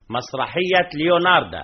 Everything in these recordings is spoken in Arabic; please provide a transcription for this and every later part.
مسرحية ليوناردا.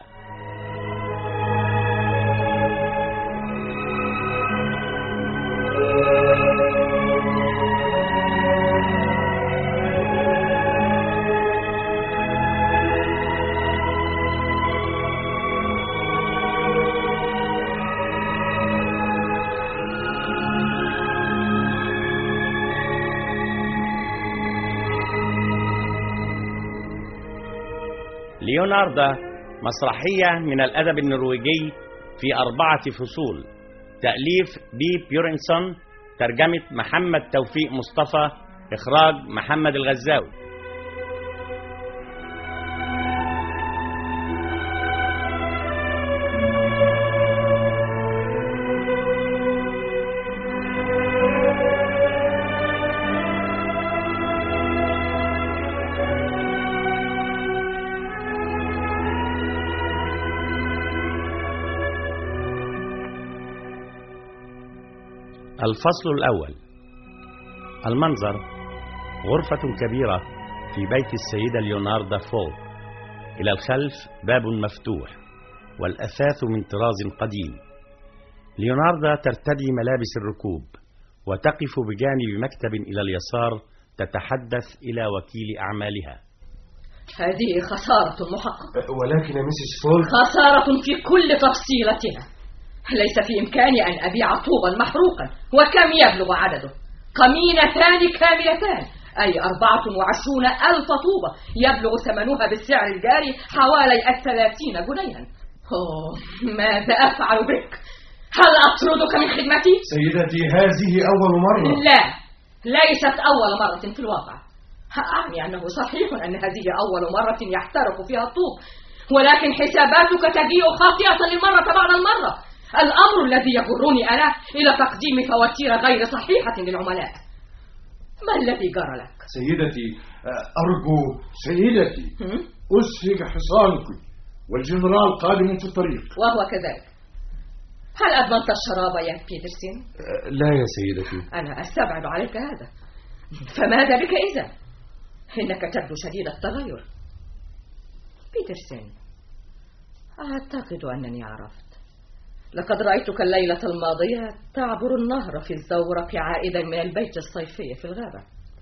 ليوناردا مسرحية من الأدب النرويجي في 4 فصول، تأليف بي بيورنسون، ترجمة محمد توفيق مصطفى، إخراج محمد الغزاوي. الفصل الأول. المنظر: غرفة كبيرة في بيت السيدة ليوناردا فول. إلى الخلف باب مفتوح والأثاث من طراز قديم. ليوناردا ترتدي ملابس الركوب وتقف بجانب مكتب إلى اليسار تتحدث إلى وكيل أعمالها. هذه خسارة محققة. ولكن يا ميسيس فول، خسارة في كل تفصيلتها. ليس في إمكاني أن أبيع طوبا محروقا. وكم يبلغ عدده؟ قمينتان كاملتان، أي 24,000 طوبة، يبلغ ثمنها بالسعر الجاري حوالي 30 جنيها. ماذا أفعل بك؟ هل أطردك من خدمتي؟ سيدتي، هذه أول مرة. لا، ليست أول مرة في الواقع. أعني أنه صحيح أن هذه أول مرة يحترق فيها الطوب، ولكن حساباتك تجيء خاطئة للمرة بعد المرة. الأمر الذي يجرني أنا إلى تقديم فواتير غير صحيحة للعملاء. ما الذي جرى لك؟ سيدتي، أرجو سيدتي أسهج حصانك، والجنرال قادم في الطريق. وهو كذلك. هل أدمنت الشراب يا بيترسين؟ لا يا سيدتي. أنا أستبعد عليك هذا. فماذا بك إذا؟ إنك تبدو شديد التغير. بيترسين، أعتقد أنني عرفت. لقد رأيتك الليلة الماضية تعبر النهر في الزورق عائدا من البيت الصيفي في الغابة.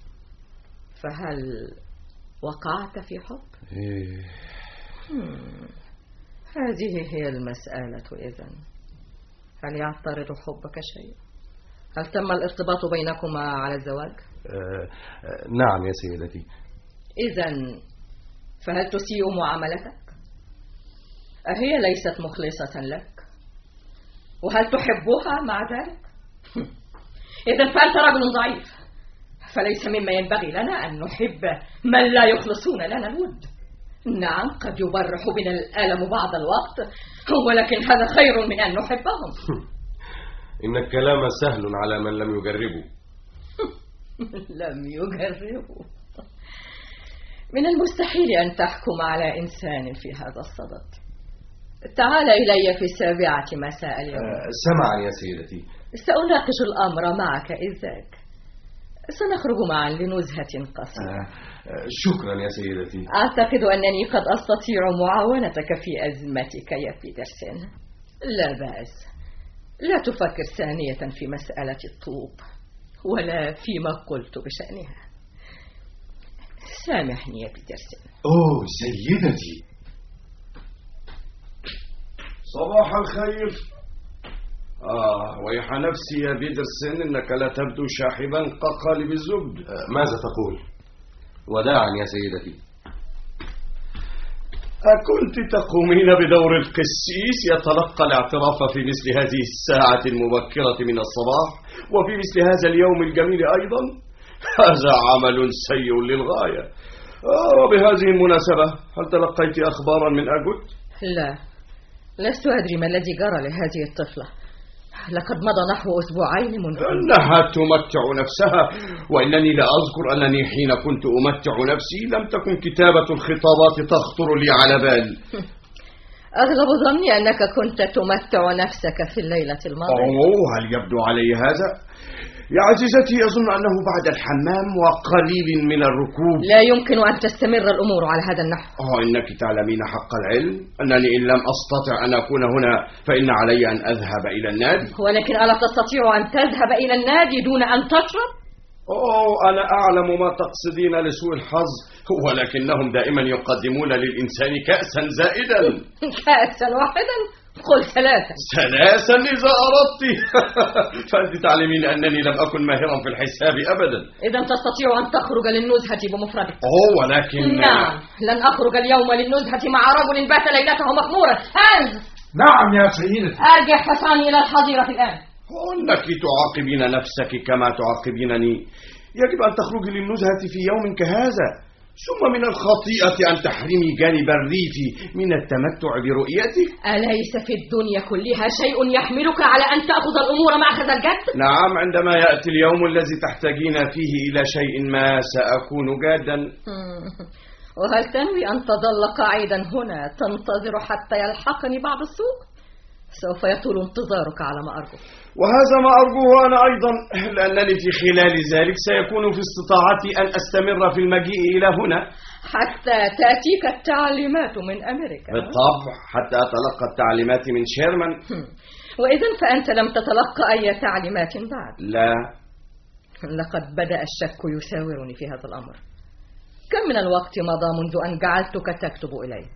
فهل وقعت في حب؟ هذه هي المسألة إذن. هل يعترض حبك شيء؟ هل تم الارتباط بينكما على الزواج؟ نعم يا سيدتي. إذن فهل تسيء معاملتك؟ أهي ليست مخلصة لك؟ وهل تحبها مع ذلك؟ إذن فأنت رجل ضعيف، فليس مما ينبغي لنا أن نحب من لا يخلصون لنا الود. نعم، قد يبرح بنا الألم بعض الوقت، ولكن هذا خير من أن نحبهم. إن الكلام سهل على من لم يجربه. لم يجربه؟ من المستحيل أن تحكم على إنسان في هذا الصدد. تعال إلي في 7 مساء اليوم. سمعا يا سيدتي. سأناقش الأمر معك إذاك. سنخرج معا لنزهة قصيرة. شكرا يا سيدتي. أعتقد أنني قد أستطيع معاونتك في أزمتك يا بيترسين. لا بأس. لا تفكر ثانية في مسألة الطوب ولا فيما قلت بشأنها. سامحني يا بيترسين. أوه سيدتي. صباح الخير. ويح نفسي يا بيترسين، إنك لا تبدو شاحبا كقالب الزبد. ماذا تقول؟ وداعا يا سيدتي. أكنت تقومين بدور القسيس يتلقى الاعتراف في مثل هذه الساعة المبكرة من الصباح، وفي مثل هذا اليوم الجميل أيضا؟ هذا عمل سيء للغاية. وبهذه المناسبة، هل تلقيت أخبارا من أجد؟ لا، لست أدري ما الذي جرى لهذه الطفلة. لقد مضى نحو 2 أسبوع منذ أنها تمتع نفسها، وإنني لا أذكر أنني حين كنت أمتع نفسي لم تكن كتابة الخطابات تخطر لي على بال. أغلب ظني أنك كنت تمتع نفسك في الليلة الماضية. هل يبدو علي هذا؟ يا عزيزتي، أظن أنه بعد الحمام وقليل من الركوب. لا يمكن أن تستمر الأمور على هذا النحو. إنك تعلمين حق العلم أنني إن لم أستطع أن أكون هنا فإن علي أن أذهب إلى النادي. ولكن ألا تستطيع أن تذهب إلى النادي دون أن تشرب؟ أنا أعلم ما تقصدين لسوء الحظ، ولكنهم دائما يقدمون للإنسان كأسا زائدا. كأسا واحدا؟ قل 3. 3 إذا أردت. فأنت تعلمين أنني لم أكن ماهرا في الحساب أبدا. إذا تستطيع أن تخرج للنزهة بمفردك. ولكن نعم، لن أخرج اليوم للنزهة مع رجل بات ليلته مخمورا. هانز. نعم يا سيدتي. أرجع حساني إلى الحظيرة الآن. إنك تعاقبين نفسك كما تعاقبينني. يجب أن تخرجي للنزهة في يوم كهذا. ثم من الخطيئة أن تحرمي جانب الريف من التمتع برؤيته. أليس في الدنيا كلها شيء يحملك على أن تأخذ الأمور مأخذ الجد؟ نعم، عندما يأتي اليوم الذي تحتاجين فيه إلى شيء ما سأكون جادا. وهل تنوي أن تظل قاعدا هنا تنتظر حتى يلحقني بعض السوق؟ سوف يطول انتظارك على ما أرجو. وهذا ما أرجوه أنا أيضا، لأنني في خلال ذلك سيكون في استطاعتي أن أستمر في المجيء إلى هنا حتى تأتيك التعليمات من أمريكا. بالطبع، حتى أتلقى التعليمات من شيرمان. وإذا فأنت لم تتلقى أي تعليمات بعد؟ لا. لقد بدأ الشك يساورني في هذا الأمر. كم من الوقت مضى منذ أن جعلتك تكتب إلي؟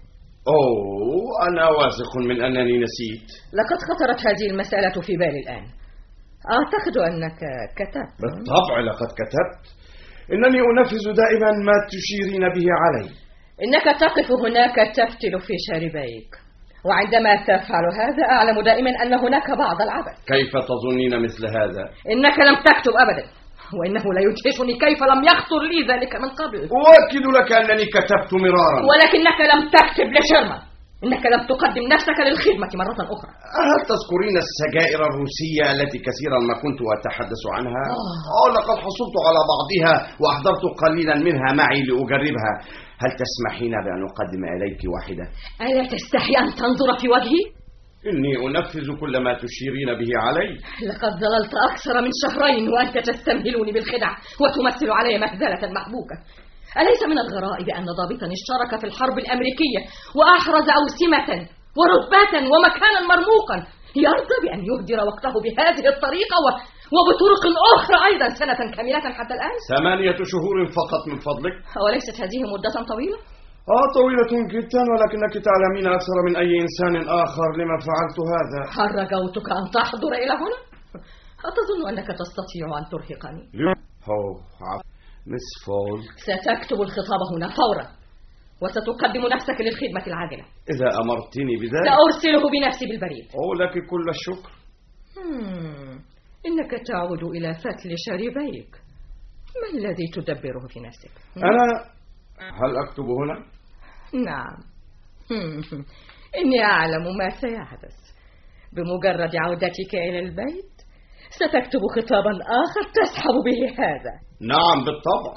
أنا واثق من أنني نسيت. لقد خطرت هذه المسألة في بالي الآن. أعتقد أنك كتبت. بالطبع لقد كتبت. إنني أنفذ دائما ما تشيرين به علي. إنك تقف هناك تفتل في شاربيك، وعندما تفعل هذا أعلم دائما أن هناك بعض العبث. كيف تظنين مثل هذا؟ إنك لم تكتب أبدا، وإنه لا يدهشني كيف لم يخطر لي ذلك من قبل. أؤكد لك أنني كتبت مرارا. ولكنك لم تكتب لشيرمان. إنك لم تقدم نفسك للخدمة مرة أخرى. هل تذكرين السجائر الروسية التي كثيرا ما كنت أتحدث عنها؟ لقد حصلت على بعضها وأحضرت قليلا منها معي لأجربها. هل تسمحين بأن أقدم إليك واحدة؟ ألا تستحي أن تنظر في وجهي؟ إني أنفذ كل ما تشيرين به علي. لقد ظللت أكثر من 2 شهرين وأنت تستمهلني بالخدع وتمثل علي مهزلة محبوكة. أليس من الغرائب أن ضابطا اشترك في الحرب الأمريكية وأحرز أوسمة ورتبات ومكانا مرموقا يرضى بأن يهدر وقته بهذه الطريقة وبطرق أخرى أيضا سنة كاملة حتى الآن؟ 8 شهور فقط من فضلك. وليست هذه مدة طويلة؟ طويلة جدا، ولكنك تعلمين أكثر من أي إنسان آخر لما فعلت هذا. هل رجوتك أن تحضر إلى هنا؟ أتظن أنك تستطيع أن ترهقني؟ مس فولك، ستكتب الخطاب هنا فورا وستقدم نفسك للخدمة العاجلة. إذا أمرتني بذلك سأرسله بنفسي بالبريد. لك كل الشكر. إنك تعود إلى فتل شاربيك. ما الذي تدبره في نفسك؟ هل أكتب هنا؟ نعم. إني أعلم ما سيحدث. بمجرد عودتك إلى البيت ستكتب خطابا آخر تسحب به هذا. نعم بالطبع.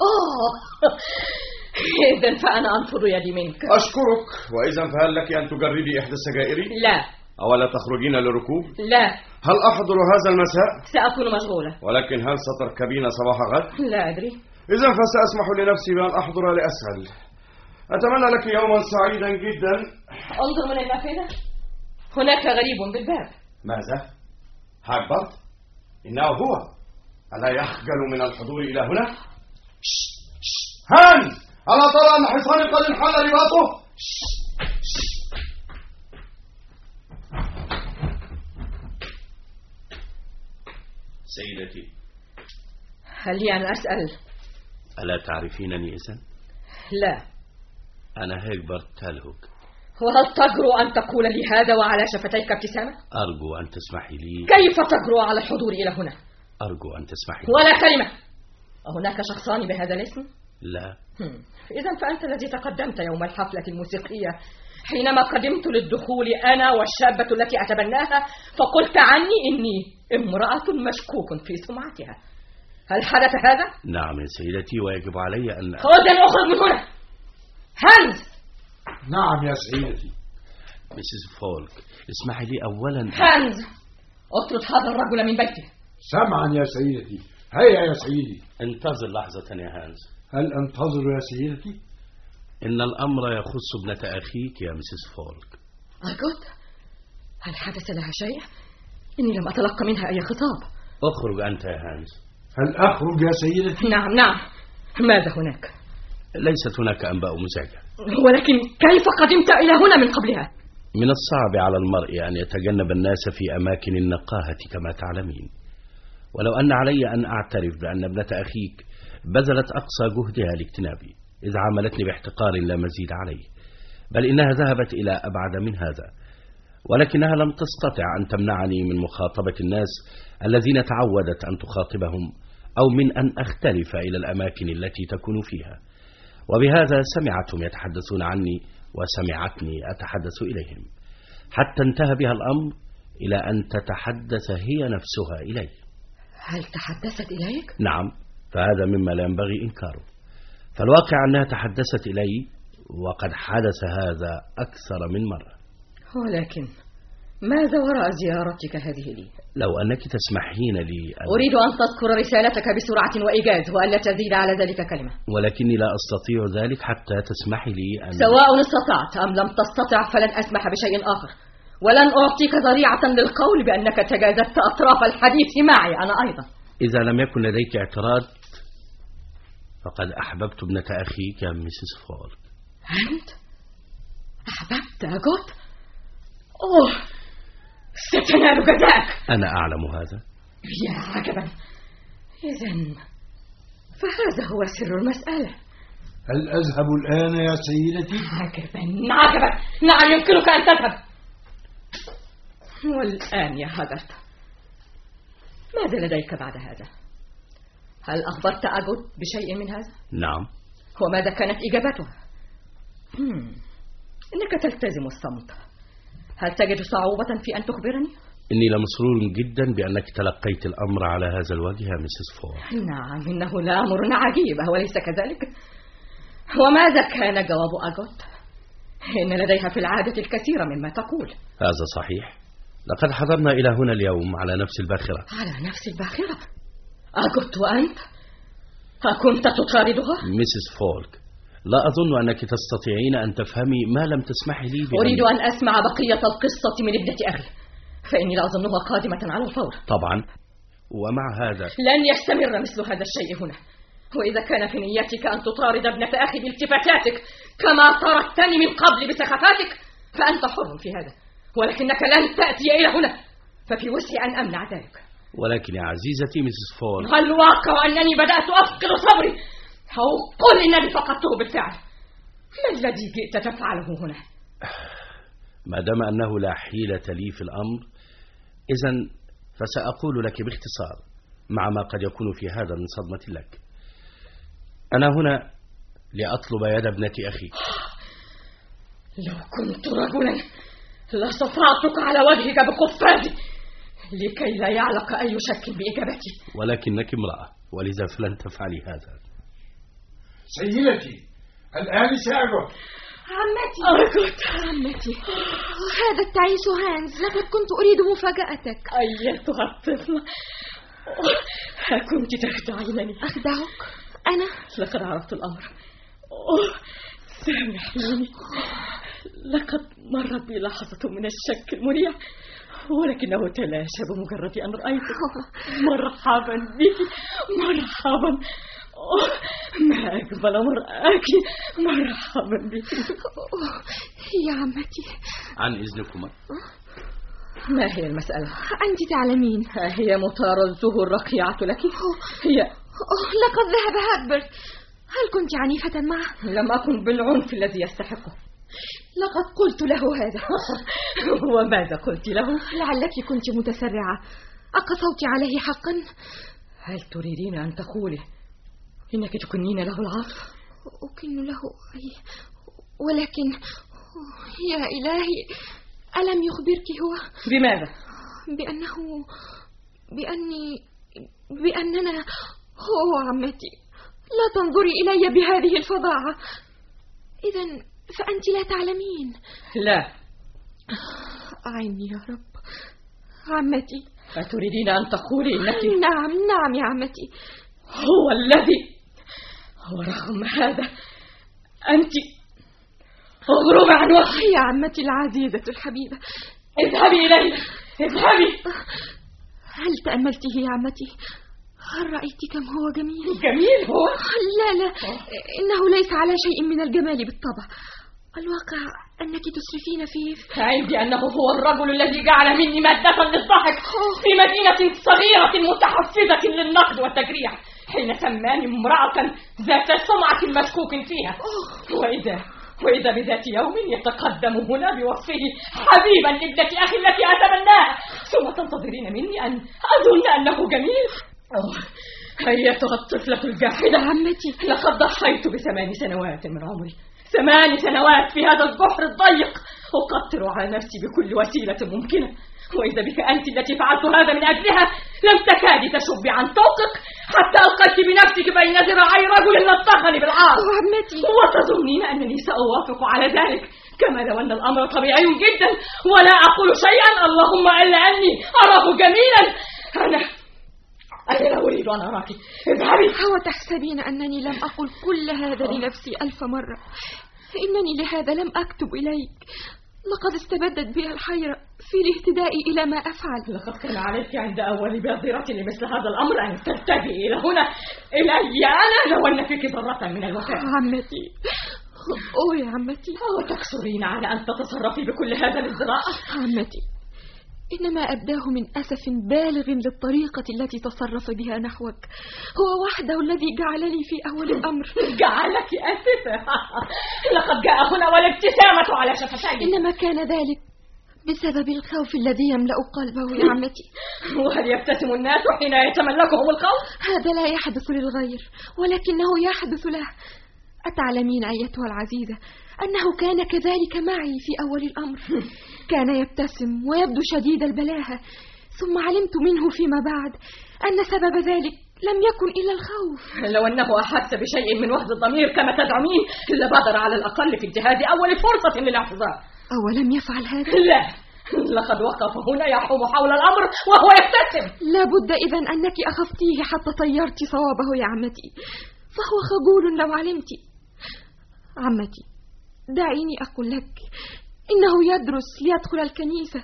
إذن فأنا أنفض يدي منك. أشكرك. وإذا فهل لك أن تجربي إحدى السجائر؟ لا. أولا تخرجين للركوب؟ لا. هل أحضر هذا المساء؟ سأكون مشغولة. ولكن هل ستركبين صباح غد؟ لا أدري. إذا فسأسمح لنفسي بأن أحضر لأسهل. أتمنى لك يوما سعيدا جدا. انظر من النافذة، هناك غريب بالباب. ماذا؟ هاجبرت؟ إنه هو. ألا يخجل من الحضور إلى هنا؟ هانز، ألا ترى أن حصاني قد انحل رباطه؟ سيدتي، هل لي أن أسأل؟ ألا تعرفينني إذن؟ لا. أنا هيكبرت تالهوك. وهل تجرؤ أن تقول لي هذا وعلى شفتيك ابتسامة؟ أرجو أن تسمحي لي. كيف تجرؤ على الحضور إلى هنا؟ أرجو أن تسمحي لي. ولا كلمة. أهناك شخصان بهذا الاسم؟ لا. إذن فأنت الذي تقدمت يوم الحفلة الموسيقية حينما قدمت للدخول أنا والشابة التي أتبناها، فقلت عني إني امرأة مشكوك في سمعتها. هل حدث هذا؟ نعم يا سيدتي، ويجب علي أن أخرج من هنا. هانز. نعم يا سيدتي. مسز فولك، اسمحي لي أولا. هانز، اطرد هذا الرجل من بيته. سمعا يا سيدتي. هيا يا سيدي. انتظر لحظة يا هانز. هل أنتظر يا سيدتي؟ إن الأمر يخص ابنة أخيك يا مسز فولك. أجود، هل حدث لها شيء؟ إني لم أتلقى منها أي خطاب. اخرج أنت يا هانز. هل أخرج يا سيدتي؟ نعم. ماذا هناك؟ ليست هناك أنباء مزعجة. ولكن كيف قدمت إلى هنا من قبلها؟ من الصعب على المرء أن يتجنب الناس في أماكن النقاهة كما تعلمين، ولو أن علي أن أعترف بأن ابنة أخيك بذلت أقصى جهدها لاجتنابي، إذ عاملتني باحتقار لا مزيد عليه، بل إنها ذهبت إلى أبعد من هذا، ولكنها لم تستطع أن تمنعني من مخاطبة الناس الذين تعودت أن تخاطبهم، أو من أن أختلف إلى الأماكن التي تكون فيها، وبهذا سمعتهم يتحدثون عني وسمعتني أتحدث إليهم، حتى انتهى بها الأمر إلى أن تتحدث هي نفسها إلي. هل تحدثت إليك؟ نعم، فهذا مما لا ينبغي إنكاره، فالواقع أنها تحدثت إلي، وقد حدث هذا أكثر من مرة. ولكن ماذا وراء زيارتك هذه لي؟ لو أنك تسمحين لي أريد أن تذكر رسالتك بسرعة وإيجاز، وألا تزيد على ذلك كلمة. ولكني لا أستطيع ذلك حتى تسمحي لي أن... سواء استطعت أم لم تستطع فلن أسمح بشيء آخر، ولن أعطيك ذريعة للقول بأنك تجاوزت أطراف الحديث معي أنا أيضا. إذا لم يكن لديك اعتراض فقد أحببت ابنة أخيك يا مسز فولك. أنت أحببت أجود؟ أوه، ستنال جزاءك. أنا أعلم هذا. يا عجبا، إذن فهذا هو سر المسألة. هل أذهب الآن يا سيدتي؟ عجبا، نعم يمكنك أن تذهب. والآن يا هاجرت، ماذا لديك بعد هذا؟ هل أخبرت أجود بشيء من هذا؟ نعم. وماذا كانت إجابتها؟ إنك تلتزم الصمت. هل تجد صعوبة في أن تخبرني؟ إني لمسرور جدا بأنك تلقيت الأمر على هذا الوجه يا مسز فول. نعم، إنه لأمر عجيب، أوليس كذلك؟ وماذا كان جواب أجود؟ إن لديها في العادة الكثير مما تقول. هذا صحيح، لقد حضرنا إلى هنا اليوم على نفس الباخرة. على نفس الباخرة؟ أجود وأنت؟ أكنت تطاردها؟ مسز فولك، لا أظن أنك تستطيعين أن تفهمي ما لم تسمحي لي بأن... أريد أن أسمع بقية القصة من ابنة أخي، فإني لا أظنها قادمة على الفور. طبعا، ومع هذا لن يستمر مثل هذا الشيء هنا، وإذا كان في نيتك أن تطارد ابنة أخي بالتفاتاتك كما طردتني من قبل بسخافاتك فأنت حر في هذا، ولكنك لن تأتي إلى هنا، ففي وسعي أن أمنع ذلك. ولكن يا عزيزتي مسز فول، الواقع أنني بدأت أفقد صبري، أو قل إنني فقدته بالفعل. ما الذي جئت تفعله هنا؟ ما دام أنه لا حيلة لي في الأمر، إذن فسأقول لك باختصار مع ما قد يكون في هذا من صدمة لك. أنا هنا لأطلب يد ابنة أخي. لو كنت رجلا لصفعتك على وجهك بقفازي لكي لا يعلق أي شك بإجابتي، ولكنك امرأة ولذا فلن تفعلي هذا. سيدتي الآن سأعود. عمتي، هذا التعيس هانز، لقد كنت أريد مفاجأتك. أيتها الطفلة، كنت تخدعينني. أخدعك؟ أنا؟ لقد عرفت الأمر. سامحيني، لقد مرت بي لحظة من الشك المريع، ولكنه تلاشى بمجرد أن رأيته. مرحبا بك، مرحبا. ما أقبل مرآك، مرحبا بك. يا عمتي، عن إذنكما. ما هي المسألة؟ أنت تعلمين. هي مطاردته الرقيعة لك؟ هي لقد ذهب هاجبرت. هل كنت عنيفة معه؟ لم أكن بالعنف الذي يستحقه. لقد قلت له هذا. وماذا قلت له؟ لعلك كنت متسرعة. أقصوت عليه حقا؟ هل تريدين أن تقولي إنك تكنين له العطف؟ أكن له ولكن يا إلهي، ألم يخبرك هو؟ بماذا؟ بأننا هو عمتي. لا تنظري إلي بهذه الفظاعة. إذن فأنت لا تعلمين. لا. أعني يا رب. عمتي، أتريدين أن تقولي إنك... نعم يا عمتي. هو الذي... ورغم هذا أنت... اغربي عن وجهي يا عمتي العزيزة الحبيبة. اذهبي إليه، اذهبي. هل تأملته يا عمتي؟ هل رأيت كم هو جميل؟ جميل هو؟ لا إنه ليس على شيء من الجمال بالطبع. الواقع أنك تسرفين فيه. عندي أنه هو الرجل الذي جعل مني مادة للضحك في مدينة صغيرة متحفزة للنقد والتجريح، حين سماني امرأة ذات سمعة مشكوك فيها. وإذا بذات يوم يتقدم هنا بوصفه حبيبا لابنة أخي التي أتمناها، ثم تنتظرين مني أن أظن أنه جميل. أيتها الطفلة الجاحدة عمتي، لقد ضحيت ب8 سنوات من عمري، 8 سنوات في هذا البحر الضيق أقطر على نفسي بكل وسيلة ممكنة، وإذا بك أنت التي فعلت هذا من أجلها لم تكادي تشبي عن طوقك حتى ألقيت بنفسك بين ذراعي رجل لطخني بالعار. عمتي، وتظنين أنني سأوافق على ذلك كما لو أن الأمر طبيعي جدا ولا أقول شيئا، اللهم إلا أني أراه جميلا. أنا لا أريد أن أراك، اذهبي. هو تحسبين أنني لم أقل كل هذا لنفسي 1000 مرة؟ إنني لهذا لم أكتب إليك، لقد استبدت بي الحيرة في الاهتداء إلى ما أفعل. لقد كان عليك عند أول بادرة لمثل هذا الأمر أن تلتجئي إلى هنا إلي أنا لو أن فيك ذرة من الوفاء. عمتي، يا عمتي، وتقصرين على أن تتصرفي بكل هذا الازدراء. عمتي، إنما أبداه من أسف بالغ للطريقة التي تصرف بها نحوك، هو وحده الذي جعلني في أول الأمر. جعلك أسفة؟ لقد جاء هنا والابتسامة على شفتي. إنما كان ذلك بسبب الخوف الذي يملأ قلبه يا عمتي. وهل يبتسم الناس حين يتملكهم الخوف؟ هذا لا يحدث للغير ولكنه يحدث له. أتعلمين أيتها العزيزة أنه كان كذلك معي في أول الأمر، كان يبتسم ويبدو شديد البلاهة، ثم علمت منه فيما بعد أن سبب ذلك لم يكن إلا الخوف. لو أنه أحس بشيء من وهد الضمير كما تدعمين لبادر على الأقل في انتهاز أول فرصة للاعتذار. أولم يفعل هذا؟ لا، لقد وقف هنا يحوم حول الأمر وهو يبتسم. لا بد إذن أنك أخفتيه حتى طيرت صوابه يا عمتي، فهو خجول لو علمت. عمتي، دعيني أقول لك إنه يدرس ليدخل الكنيسة.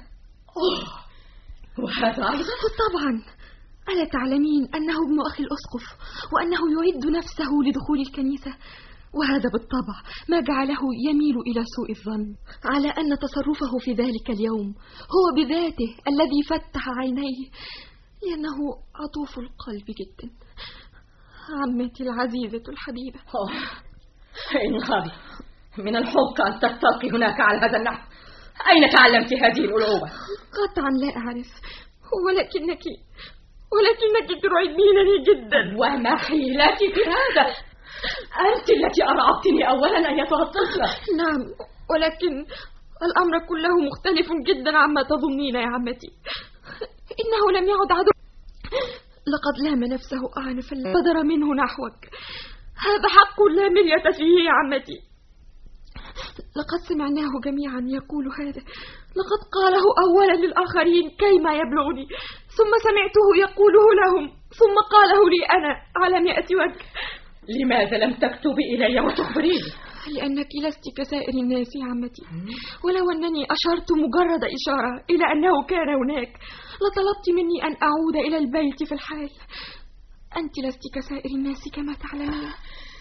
وهذا أيضا؟ طبعا، ألا تعلمين أنه ابن أخي الأسقف وأنه يعد نفسه لدخول الكنيسة؟ وهذا بالطبع ما جعله يميل إلى سوء الظن على أن تصرفه في ذلك اليوم هو بذاته الذي فتح عينيه، لأنه عطوف القلب جدا. عمتي العزيزة الحبيبة، انهاري، من الحق أن تستلقي هناك على هذا النحو. أين تعلمت هذه الألعوبة؟ قطعا لا أعرف، ولكنك ترعبينني جدا. وما حيلتي في هذا؟ أنت التي أرعبتني أولا أيتها الطفلة. نعم، ولكن الأمر كله مختلف جدا عما تظنين يا عمتي. إنه لم يعد عدو، لقد لام نفسه أعنفا بدر منه نحوك. هذا حق لا مرية فيه يا عمتي. لقد سمعناه جميعا يقول هذا، لقد قاله أولا للآخرين كيما يبلغني، ثم سمعته يقوله لهم، ثم قاله لي أنا على 100 وجه. لماذا لم تكتبي إلي وتخبريني؟ لأنك لست كسائر الناس يا عمتي، ولو أنني أشرت مجرد إشارة إلى أنه كان هناك لطلبت مني أن أعود إلى البيت في الحال. أنت لست كسائر الناس كما تعلمين.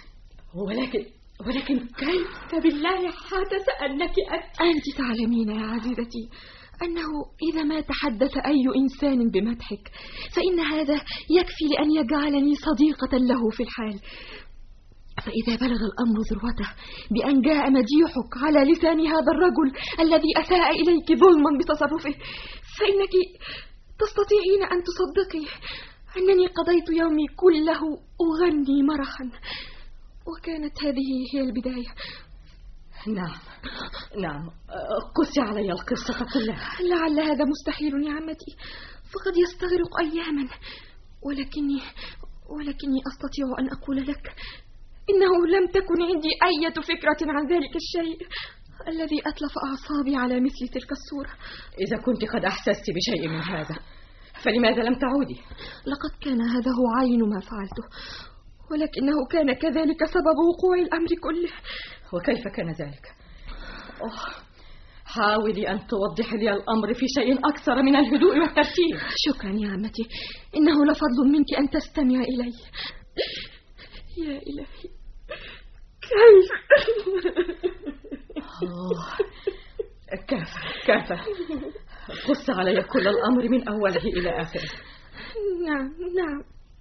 ولكن كيف بالله حدث أنك أنت تعلمين يا عزيزتي أنه إذا ما تحدث أي إنسان بمدحك فإن هذا يكفي لأن يجعلني صديقة له في الحال، فإذا بلغ الأمر ذروته بأن جاء مديحك على لسان هذا الرجل الذي أساء إليك ظلما بتصرفه فإنك تستطيعين أن تصدقي أنني قضيت يومي كله أغني مرحا، وكانت هذه هي البداية. نعم، قصي علي القصة كلها. لعل هذا مستحيل يا عمتي، فقد يستغرق أياما، ولكني أستطيع أن أقول لك إنه لم تكن عندي أي فكرة عن ذلك الشيء الذي أتلف أعصابي على مثل تلك الصورة. إذا كنت قد أحسست بشيء من هذا فلماذا لم تعودي؟ لقد كان هذا هو عين ما فعلته، ولكنه كان كذلك سبب وقوع الأمر كله. وكيف كان ذلك؟ حاولي أن توضحي لي الأمر في شيء أكثر من الهدوء والترتيب. شكرا يا عمتي، إنه لفضل منك أن تستمع إلي. يا إلهي، كيف؟ كافة قص علي كل الأمر من أوله إلى آخره. نعم.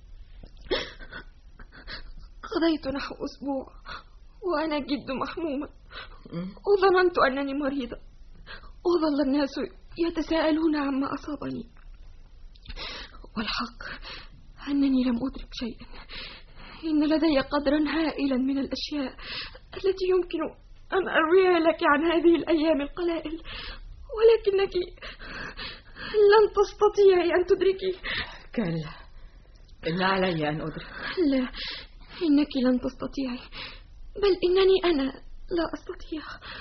قضيت نحو أسبوع وأنا جد محمومة، وظننت أنني مريضة، وظل الناس يتساءلون عما أصابني، والحق أنني لم أدرك شيئا. إن لدي قدرا هائلا من الأشياء التي يمكن أن أرويها لك عن هذه الأيام القلائل، ولكنك لن تستطيعي أن تدركي. كلا، إن علي أن أدرك. لا، إنك لن تستطيعي، بل إنني أنا لا أستطيع.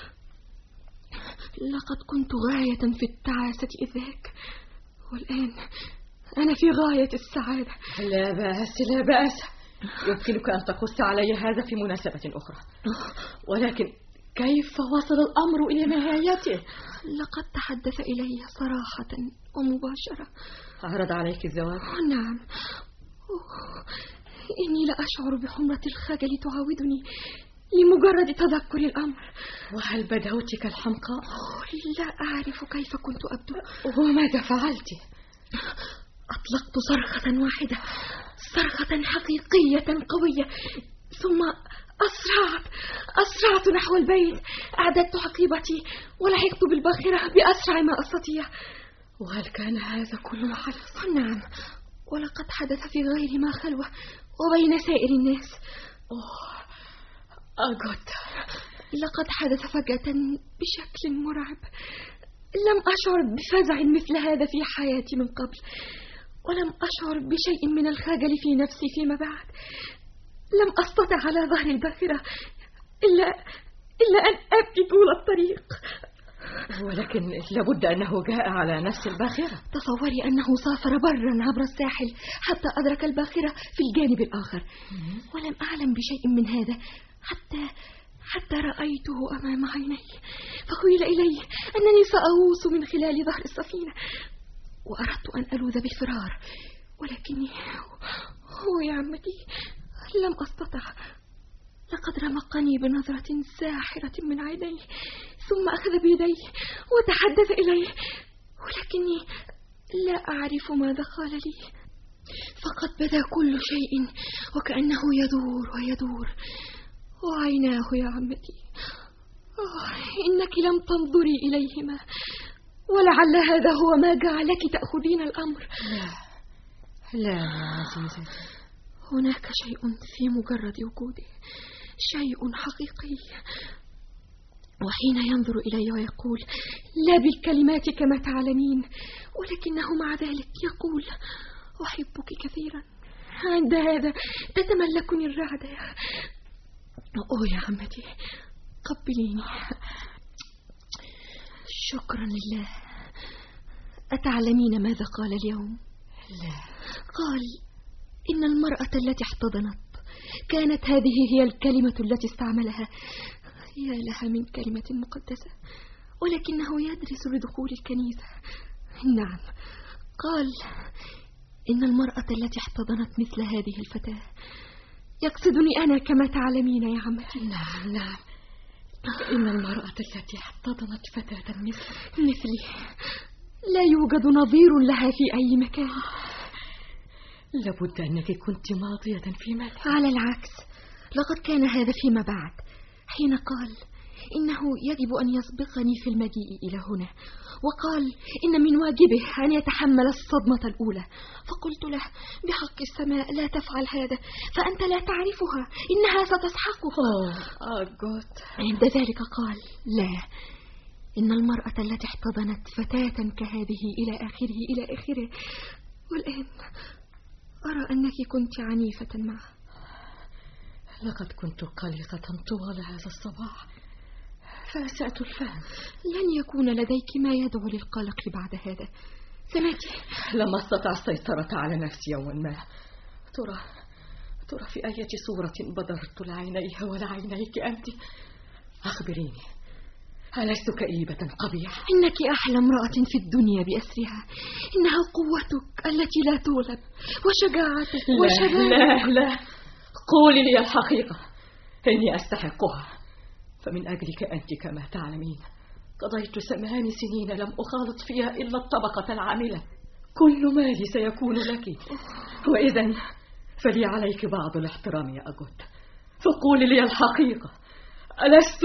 لقد كنت غاية في التعاسة إذ ذاك، والآن أنا في غاية السعادة. لا بأس، يمكنك أن تقص علي هذا في مناسبة أخرى. ولكن كيف وصل الأمر إلى نهايته؟ لقد تحدث إلي صراحة ومباشرة. عرض عليك الزواج؟ نعم. إني لا أشعر بحمرة الخجل تعاودني لمجرد تذكر الأمر. وهل بدوت كالحمقاء؟ لا أعرف كيف كنت أبدو. وماذا فعلت؟ أطلقت صرخة واحدة، صرخة حقيقية قوية، ثم أسرعت نحو البيت. أعددت حقيبتي ولحقت بالباخرة بأسرع ما أستطيع. وهل كان هذا كل ما حدث؟ نعم، ولقد حدث في غير ما خلوة وبين سائر الناس. أجد، لقد حدث فجأة بشكل مرعب. لم أشعر بفزع مثل هذا في حياتي من قبل، ولم أشعر بشيء من الخجل في نفسي فيما بعد. لم أستطع على ظهر الباخرة إلا أن أبكي طول الطريق. ولكن لابد أنه جاء على نفس الباخرة. تصوري أنه سافر برا عبر الساحل حتى أدرك الباخرة في الجانب الآخر، ولم أعلم بشيء من هذا حتى رأيته أمام عيني، فخيل إلي أنني سأغوص من خلال ظهر السفينة، وأردت أن ألوذ بالفرار، ولكني يا عمتي لم أستطع. لقد رمقني بنظرة ساحرة من عينيه، ثم أخذ بيدي وتحدث إلي، ولكني لا أعرف ماذا قال لي. فقد بدا كل شيء وكأنه يدور ويدور، وعيناه يا عمتي إنك لم تنظري إليهما، ولعل هذا هو ما جعلك تأخذين الأمر. لا يا عزيزتي، هناك شيء في مجرد وجوده، شيء حقيقي، وحين ينظر إلي ويقول لا بالكلمات كما تعلمين، ولكنه مع ذلك يقول أحبك كثيرا، عند هذا تتملكني الرعدة. يا عمتي قبليني. شكرا لله. أتعلمين ماذا قال اليوم؟ لا. قال إن المرأة التي احتضنت كانت هذه هي الكلمة التي استعملها. يا لها من كلمة مقدسة، ولكنه يدرس لدخول الكنيسة. نعم، قال إن المرأة التي احتضنت مثل هذه الفتاة يقصدني أنا كما تعلمين يا عمتي. نعم، إن المرأة التي احتضنت فتاة مثلي لا يوجد نظير لها في أي مكان. لابد أنك كنت ماضية في مكان. على العكس، لقد كان هذا فيما بعد، حين قال إنه يجب أن يسبقني في المجيء إلى هنا، وقال إن من واجبه أن يتحمل الصدمة الأولى. فقلت له بحق السماء لا تفعل هذا، فأنت لا تعرفها، إنها ستسحقك. عند ذلك قال لا، إن المرأة التي احتضنت فتاة كهذه إلى آخره. والآن أرى أنك كنت عنيفة معه. لقد كنت قلقة طوال هذا الصباح، فأسأت الفهم. لن يكون لديك ما يدعو للقلق بعد هذا، سمعتي؟ لم أستطع السيطرة على نفسي يوما ما. ترى في أي صورة بدرت لعينيها ولعينيك أنت؟ أخبريني، ألست كئيبة قبيحة؟ إنك أحلى امرأة في الدنيا بأسرها. إنها قوتك التي لا تغلب وشجاعتك وشبابك. لا، قولي لي الحقيقة، إني أستحقها. فمن أجلك أنت كما تعلمين قضيت 8 سنين لم أخالط فيها إلا الطبقة العاملة. كل مالي سيكون لك، وإذن فلي عليك بعض الاحترام يا أجود. فقولي لي الحقيقة، ألست؟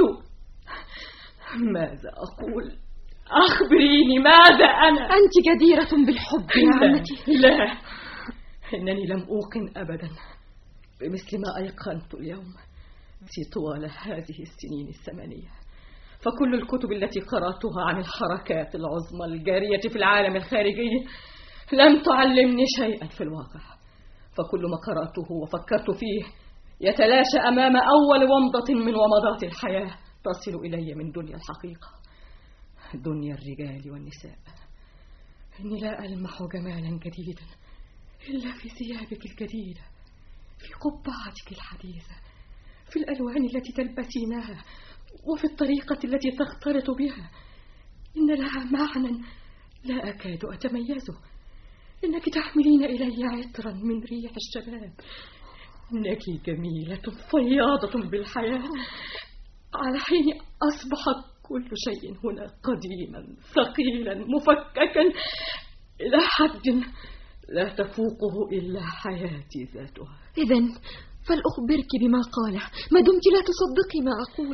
ماذا أقول؟ أخبريني، ماذا أنا؟ أنت جديرة بالحب يا عمتي. لا، إنني لم أوقن أبدا بمثل ما أيقنت اليوم في طوال هذه السنين 8. فكل الكتب التي قرأتها عن الحركات العظمى الجارية في العالم الخارجي لم تعلمني شيئا في الواقع. فكل ما قرأته وفكرت فيه يتلاشى أمام أول ومضة من ومضات الحياة تصل إلي من دنيا الحقيقة، دنيا الرجال والنساء. إني لا ألمح جمالا جديدا إلا في ثيابك الجديدة، في قبعتك الحديثة، في الألوان التي تلبسينها، وفي الطريقة التي تختلط بها. إن لها معنى لا أكاد أتميزه. إنك تحملين إلي عطرا من ريح الشباب. إنك جميلة فياضة بالحياة، على حين أصبح كل شيء هنا قديما ثقيلا مفككا إلى حد لا تفوقه إلا حياتي ذاتها. إذن فلأخبرك بما قاله ما دمت لا تصدقي ما أقول.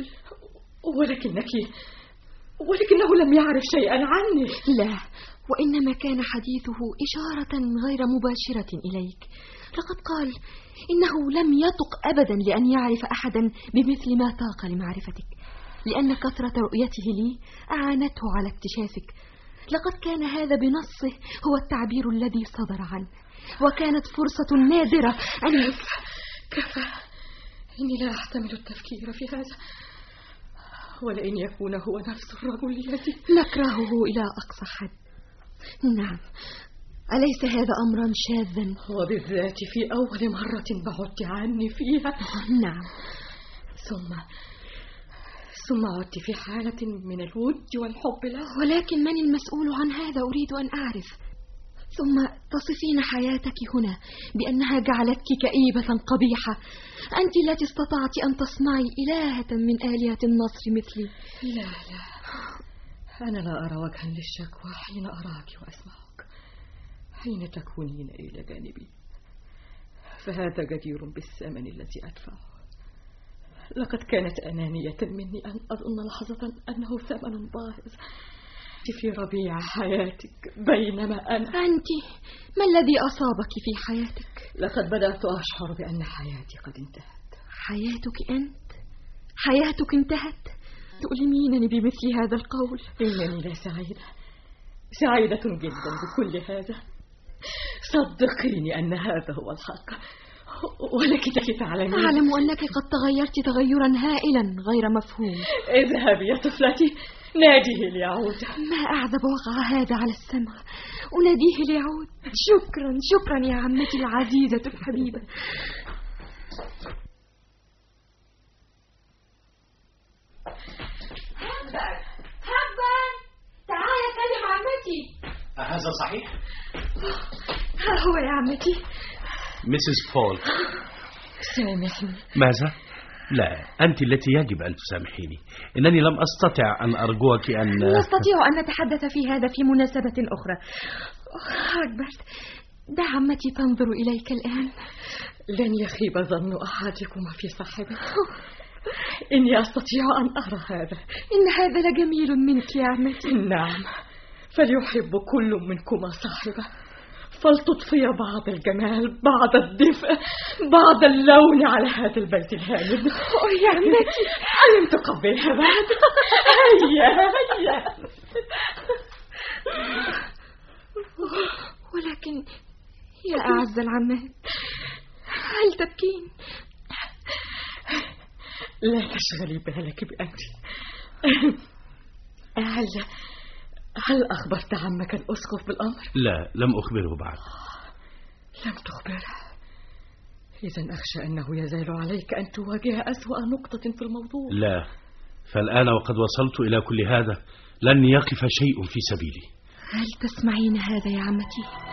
ولكنه لم يعرف شيئا عني. لا، وإنما كان حديثه إشارة غير مباشرة إليك. لقد قال إنه لم يطق أبدا لأن يعرف أحدا بمثل ما طاق لمعرفتك، لأن كثرة رؤيته لي أعانته على اكتشافك. لقد كان هذا بنصه هو التعبير الذي صدر عنه، وكانت فرصة نادرة أن كفى. إني لا أحتمل التفكير في هذا، ولئن يكون هو نفس الرجل الذي نكرهه إلى أقصى حد. نعم، أليس هذا أمرا شاذا؟ وبالذات في أول مرة بعدت عني فيها. نعم. ثم عدت في حالة من الود والحب له. ولكن من المسؤول عن هذا أريد أن أعرف. ثم تصفين حياتك هنا بأنها جعلتك كئيبة قبيحة، أنت التي استطعت أن تصنعي إلهة من آلهة النصر مثلي. لا، أنا لا أرى وجها للشكوى حين أراك وأسمعك، حين تكونين إلى جانبي، فهذا جدير بالثمن الذي أدفعه. لقد كانت أنانية مني أن أظن لحظة أنه ثمن باهظ في ربيع حياتك، بينما أنت ما الذي أصابك في حياتك؟ لقد بدأت أشعر بأن حياتي قد انتهت. حياتك أنت؟ حياتك انتهت؟ تؤلمينني بمثل هذا القول. إنني لا سعيدة جدا بكل هذا. صدقيني أن هذا هو الحق، ولكنك تعلمين. أعلم أنك قد تغيرت تغيرا هائلا غير مفهوم. اذهبي يا طفلتي، ناديه ليعود. ما أعذب وقع هذا على السمع. أناديه ليعود. شكرا يا عمتي العزيزة الحبيبة. حبا تعال سلم عمتي. هذا صحيح؟ ها هو يا عمتي. مسز فول. سامحني. ماذا؟ لا، أنت التي يجب أن تسامحيني. إنني لم أستطع أن أرجوك أن نستطيع أن نتحدث في هذا في مناسبة أخرى. أكبرت، دع عمتي تنظر إليك الآن. لن يخيب ظن أحدكما في صاحبه. إني أستطيع أن أرى هذا. إن هذا لجميل منك يا عمتي. نعم، فليحب كل منكما صاحبه، فلتضفي بعض الجمال، بعض الدفء، بعض اللون على هذا البيت الهامد. يا عمتي، ألم تقبلها بعد؟ هيا. ولكن يا أعز العمات، هل تبكين؟ لا تشغلي بالك بأمري. هل أخبرت عمك الأسقف بالأمر؟ لا، لم أخبره بعد. لم تخبره؟ إذن أخشى أنه يزال عليك أن تواجه أسوأ نقطة في الموضوع. لا، فالآن وقد وصلت إلى كل هذا لن يقف شيء في سبيلي. هل تسمعين هذا يا عمتي؟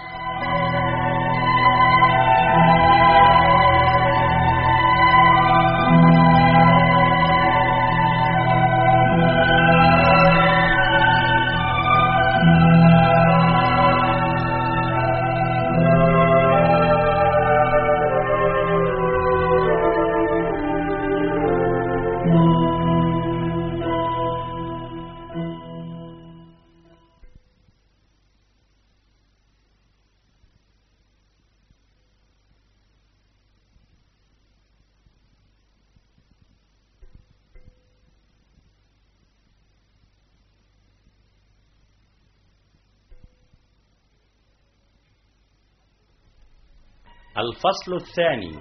الفصل الثاني.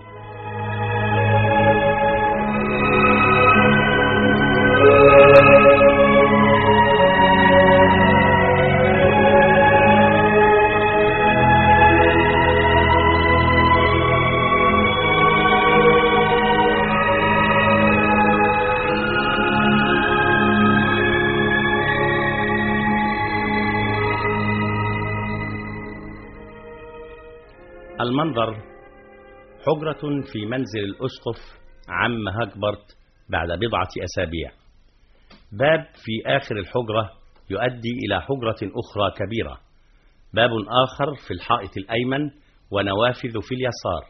المنظر: حجرة في منزل الأسقف عم هاجبرت بعد بضعة أسابيع. باب في آخر الحجرة يؤدي إلى حجرة أخرى كبيرة. باب آخر في الحائط الأيمن ونوافذ في اليسار.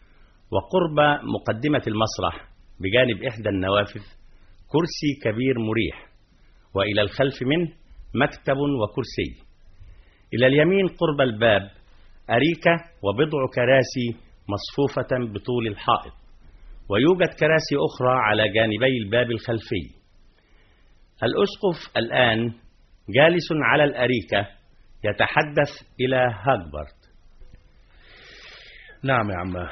وقرب مقدمة المسرح بجانب إحدى النوافذ كرسي كبير مريح، وإلى الخلف منه مكتب وكرسي. إلى اليمين قرب الباب أريكة وبضع كراسي مصفوفة بطول الحائط، ويوجد كراسي أخرى على جانبي الباب الخلفي. الأسقف الآن جالس على الأريكة يتحدث إلى هاجبرت. نعم يا عماه.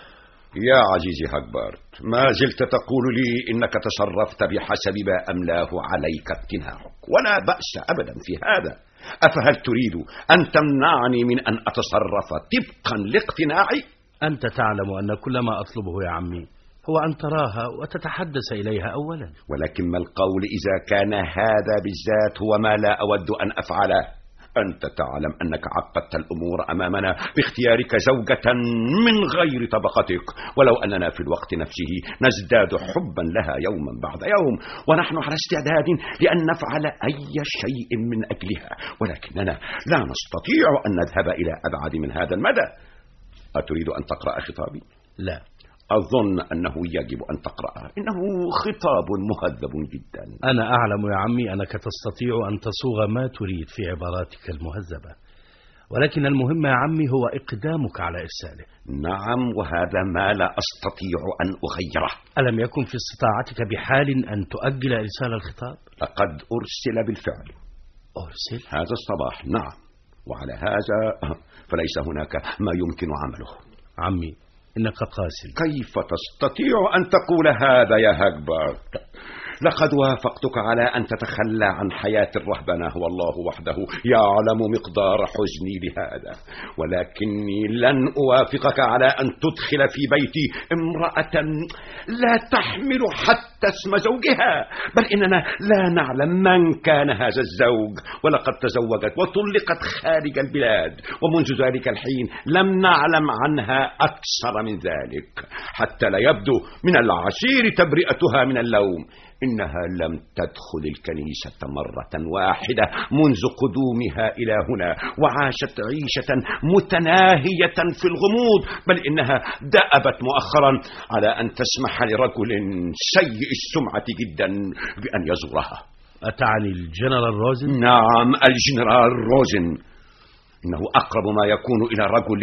يا عزيزي هاجبرت، ما زلت تقول لي إنك تصرفت بحسب ما أملاه عليك اقتناعك، ولا بأس أبدا في هذا. أفهل تريد أن تمنعني من أن أتصرف طبقا لاقتناعي؟ أنت تعلم أن كل ما أطلبه يا عمي هو أن تراها وتتحدث إليها أولا. ولكن ما القول إذا كان هذا بالذات هو ما لا أود أن أفعله؟ أنت تعلم أنك عقدت الأمور أمامنا باختيارك زوجة من غير طبقتك، ولو أننا في الوقت نفسه نزداد حبا لها يوما بعد يوم، ونحن على استعداد لأن نفعل أي شيء من أجلها، ولكننا لا نستطيع أن نذهب إلى أبعد من هذا المدى. أتريد أن تقرأ خطابي؟ لا. أظن أنه يجب أن تقرأه، إنه خطاب مهذب جدا. أنا أعلم يا عمي أنك تستطيع أن تصوغ ما تريد في عباراتك المهذبة، ولكن المهم يا عمي هو إقدامك على إرساله. نعم، وهذا ما لا أستطيع أن أغيره. ألم يكن في استطاعتك بحال أن تؤجل إرسال الخطاب؟ لقد أرسل بالفعل. أرسل؟ هذا الصباح، نعم، وعلى هذا فليس هناك ما يمكن عمله. عمي إنك قاسي. كيف تستطيع أن تقول هذا يا هاجبرت؟ لقد وافقتك على أن تتخلى عن حياة الرهبنة، والله وحده يعلم مقدار حزني لهذا، ولكني لن أوافقك على أن تدخل في بيتي امرأة لا تحمل حتى اسم زوجها، بل إننا لا نعلم من كان هذا الزوج، ولقد تزوجت وطلقت خارج البلاد، ومنذ ذلك الحين لم نعلم عنها أكثر من ذلك، حتى لا يبدو من العسير تبرئتها من اللوم. إنها لم تدخل الكنيسة مرة واحدة منذ قدومها إلى هنا، وعاشت عيشة متناهية في الغموض، بل إنها دأبت مؤخرا على أن تسمح لرجل سيء السمعة جدا بأن يزورها. أتعني الجنرال روزن؟ نعم، الجنرال روزن. إنه أقرب ما يكون إلى رجل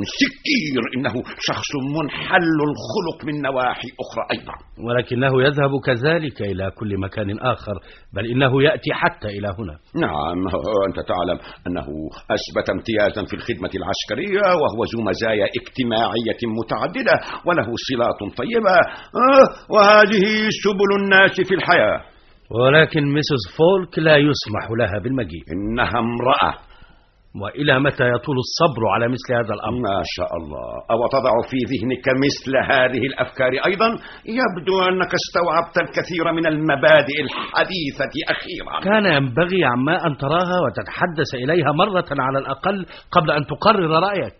سكير، إنه شخص منحل الخلق من نواحي أخرى أيضا، ولكنه يذهب كذلك إلى كل مكان آخر، بل إنه يأتي حتى إلى هنا. نعم، أنت تعلم أنه أثبت امتيازا في الخدمة العسكرية، وهو ذو مزايا اجتماعية متعددة، وله صلات طيبة، وهذه سبل الناس في الحياة. ولكن مسز فولك لا يسمح لها بالمجيء. إنها امرأة. وإلى متى يطول الصبر على مثل هذا الأمر؟ ما شاء الله. أو تضع في ذهنك مثل هذه الأفكار أيضا؟ يبدو أنك استوعبت الكثير من المبادئ الحديثة أخيرا. كان ينبغي عما أن تراها وتتحدث إليها مرة على الأقل قبل أن تقرر رأيك.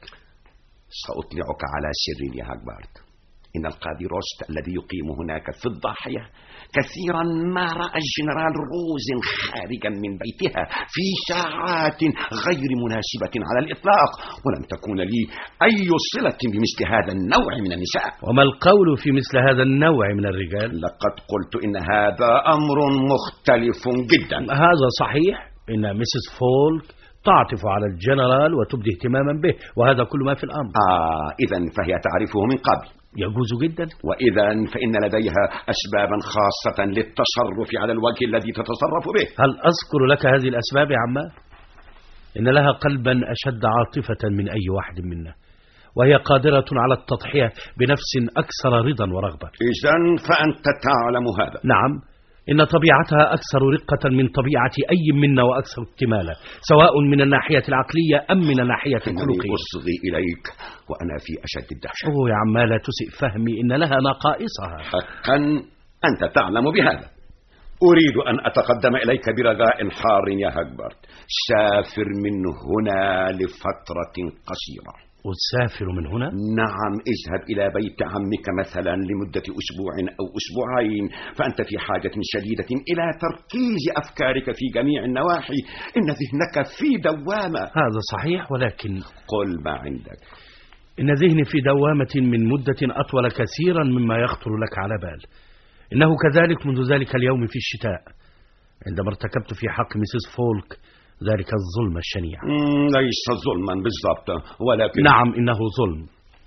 سأطلعك على سر يا هاغبارد. إن القاضي روست الذي يقيم هناك في الضاحية كثيرا ما رأى الجنرال روزن خارجا من بيتها في ساعات غير مناسبة على الإطلاق، ولم تكون لي أي صلة بمثل هذا النوع من النساء. وما القول في مثل هذا النوع من الرجال؟ لقد قلت إن هذا أمر مختلف جدا. هذا صحيح. إن مسز فولك تعطف على الجنرال وتبدي اهتماما به، وهذا كل ما في الأمر. إذن فهي تعرفه من قبل. يجوز جدا. وإذا فإن لديها أسبابا خاصة للتصرف على الوجه الذي تتصرف به. هل أذكر لك هذه الأسباب يا عمار؟ إن لها قلبا أشد عاطفة من أي واحد منا، وهي قادرة على التضحية بنفس أكثر رضا ورغبة. إذن فأنت تعلم هذا. نعم، إن طبيعتها أكثر رقة من طبيعة أي منا وأكثر اكتمالا، سواء من الناحية العقلية أم من الناحية الخلقية. أصغي إليك وأنا في أشد الدهشة. يا عما لا تسئ فهمي، إن لها نقائصها. حقا أنت تعلم بهذا. أريد أن أتقدم إليك برجاء حار يا هاغبارد. سافر من هنا لفترة قصيرة. أسافر من هنا؟ نعم، اذهب إلى بيت عمك مثلا لمدة أسبوع أو أسبوعين، فأنت في حاجة شديدة إلى تركيز أفكارك في جميع النواحي. إن ذهنك في دوامة. هذا صحيح، ولكن قل ما عندك. إن ذهني في دوامة من مدة أطول كثيرا مما يخطر لك على بال. إنه كذلك منذ ذلك اليوم في الشتاء عندما ارتكبت في حق مسز فولك ذلك الظلم الشنيع. ليس ظلما بالضبط، ولكن نعم إنه ظلم.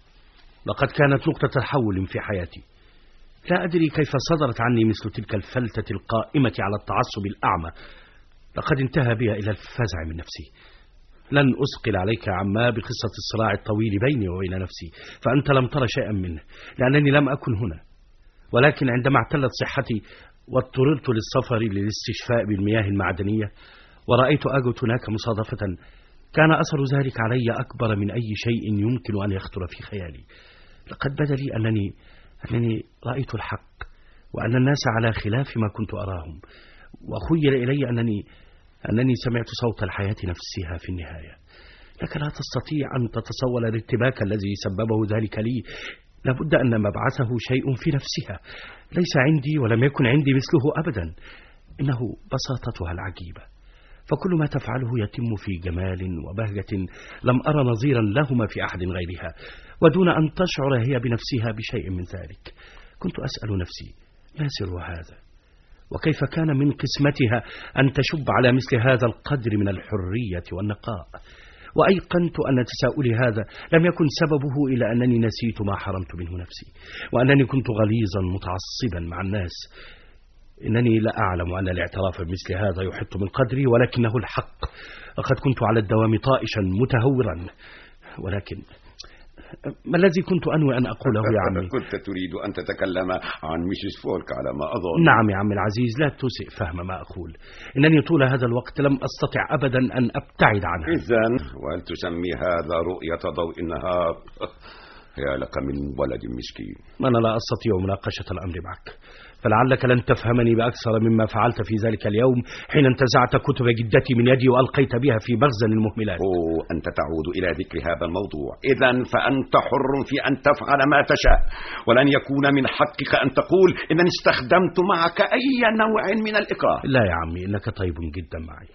لقد كانت نقطة تحول في حياتي. لا أدري كيف صدرت عني مثل تلك الفلتة القائمة على التعصب الأعمى. لقد انتهى بي إلى الفزع من نفسي. لن أثقل عليك عما بقصة الصراع الطويل بيني وبين نفسي، فأنت لم ترى شيئا منه لأنني لم أكن هنا. ولكن عندما اعتلت صحتي واضطررت للسفر للاستشفاء بالمياه المعدنية ورأيت أجوت هناك مصادفة، كان أثر ذلك علي أكبر من أي شيء يمكن أن يخطر في خيالي. لقد بدا لي أنني رأيت الحق، وأن الناس على خلاف ما كنت أراهم، وخيل إلي أنني سمعت صوت الحياة نفسها في النهاية. لك لا تستطيع أن تتصور الارتباك الذي سببه ذلك لي. لابد أن مبعثه شيء في نفسها ليس عندي ولم يكن عندي مثله أبدا. إنه بساطتها العجيبة، فكل ما تفعله يتم في جمال وبهجة لم أرى نظيرا لهما في أحد غيرها، ودون أن تشعر هي بنفسها بشيء من ذلك. كنت أسأل نفسي ما سر هذا، وكيف كان من قسمتها أن تشب على مثل هذا القدر من الحرية والنقاء. وأيقنت أن تساؤلي هذا لم يكن سببه إلا أنني نسيت ما حرمت منه نفسي، وأنني كنت غليظا متعصبا مع الناس. إنني لا أعلم أن الاعتراف بمثل هذا يحط من قدري، ولكنه الحق. لقد كنت على الدوام طائشا متهورا. ولكن ما الذي كنت أنوي أن أقوله يا عمي؟ كنت تريد أن تتكلم عن ميسيس فولك على ما أظن. نعم يا عمي العزيز، لا تسئ فهم ما أقول. إنني طول هذا الوقت لم أستطع أبدا أن أبتعد عنها. إذن وهل تسمي هذا رؤية ضوء النهار؟ يا لك من ولد مسكين. أنا لا أستطيع مناقشة الأمر معك، فلعلك لن تفهمني بأكثر مما فعلت في ذلك اليوم حين انتزعت كتب جدتي من يدي وألقيت بها في مخزن المهملات. أنت تعود إلى ذكر هذا الموضوع. إذن فأنت حر في أن تفعل ما تشاء، ولن يكون من حقك أن تقول إنني استخدمت معك أي نوع من الإكراه. لا يا عمي، إنك طيب جدا معي.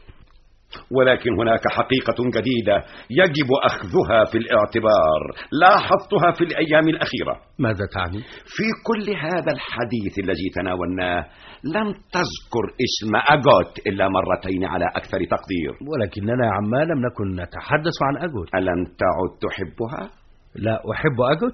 ولكن هناك حقيقة جديدة يجب أخذها في الاعتبار لاحظتها في الأيام الأخيرة. ماذا تعني؟ في كل هذا الحديث الذي تناولناه لم تذكر اسم أجوت إلا مرتين على أكثر تقدير. ولكننا يا عما لم نكن نتحدث عن أجوت. ألم تعد تحبها؟ لا أحب أجوت.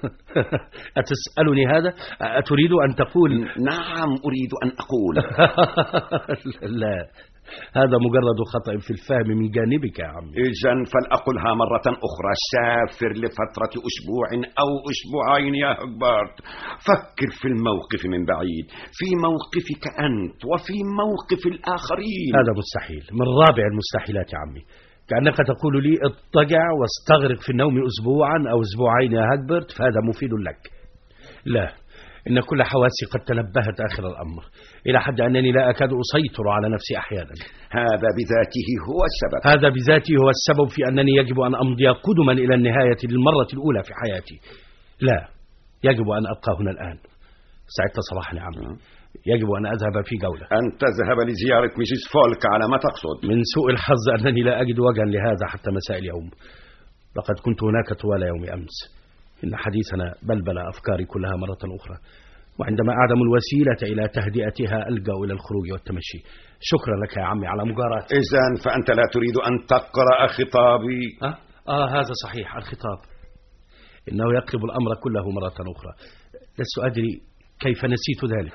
أتسألني هذا؟ أتريد أن تقول؟ نعم أريد أن أقول. لا هذا مجرد خطأ في الفهم من جانبك يا عمي. إذن فلأقلها مرة أخرى، سافر لفترة أسبوع أو أسبوعين يا هجبرت. فكر في الموقف من بعيد، في موقفك أنت وفي موقف الآخرين. هذا مستحيل، من رابع المستحيلات يا عمي. كأنك تقول لي اضطجع واستغرق في النوم أسبوعا أو أسبوعين يا هجبرت، فهذا مفيد لك. لا، إن كل حواسي قد تنبهت آخر الأمر، إلى حد أنني لا أكاد أسيطر على نفسي أحيانا. هذا بذاته هو السبب. هذا بذاته هو السبب في أنني يجب أن أمضي قدما إلى النهاية للمرة الأولى في حياتي. لا، يجب أن أبقى هنا الآن. سعدت صراحة يا عمي. يجب أن أذهب في جولة. أن تذهب لزيارة ميسيس فولك على ما تقصد. من سوء الحظ أنني لا أجد وجها لهذا حتى مساء اليوم. لقد كنت هناك طوال يوم أمس. إن حديثنا بلبل أفكاري كلها مرة أخرى، وعندما أعدم الوسيلة إلى تهدئتها ألجأ إلى الخروج والتمشي. شكرا لك يا عمي على مجاراتك. إذن فأنت لا تريد أن تقرأ خطابي؟ هذا صحيح، الخطاب إنه يقلب الأمر كله مرة أخرى. لست أدري كيف نسيت ذلك.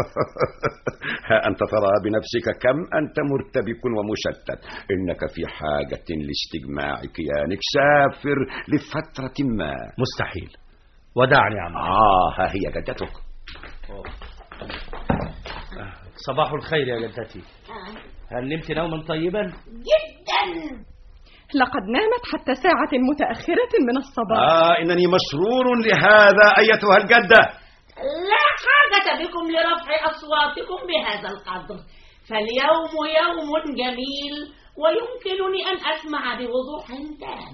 ها أنت ترى بنفسك كم أنت مرتبك ومشتت. إنك في حاجة لاستجماع كيانك. سافر لفترة ما. مستحيل. ودعني يا عمي. ها هي جدتك. صباح الخير يا جدتي. هل نمت نوما طيبا؟ جدا. لقد نامت حتى ساعة متأخرة من الصباح. إنني مسرور لهذا أيتها الجدة. لا حاجة بكم لرفع أصواتكم بهذا القدر، فاليوم يوم جميل ويمكنني أن أسمع بوضوح تام.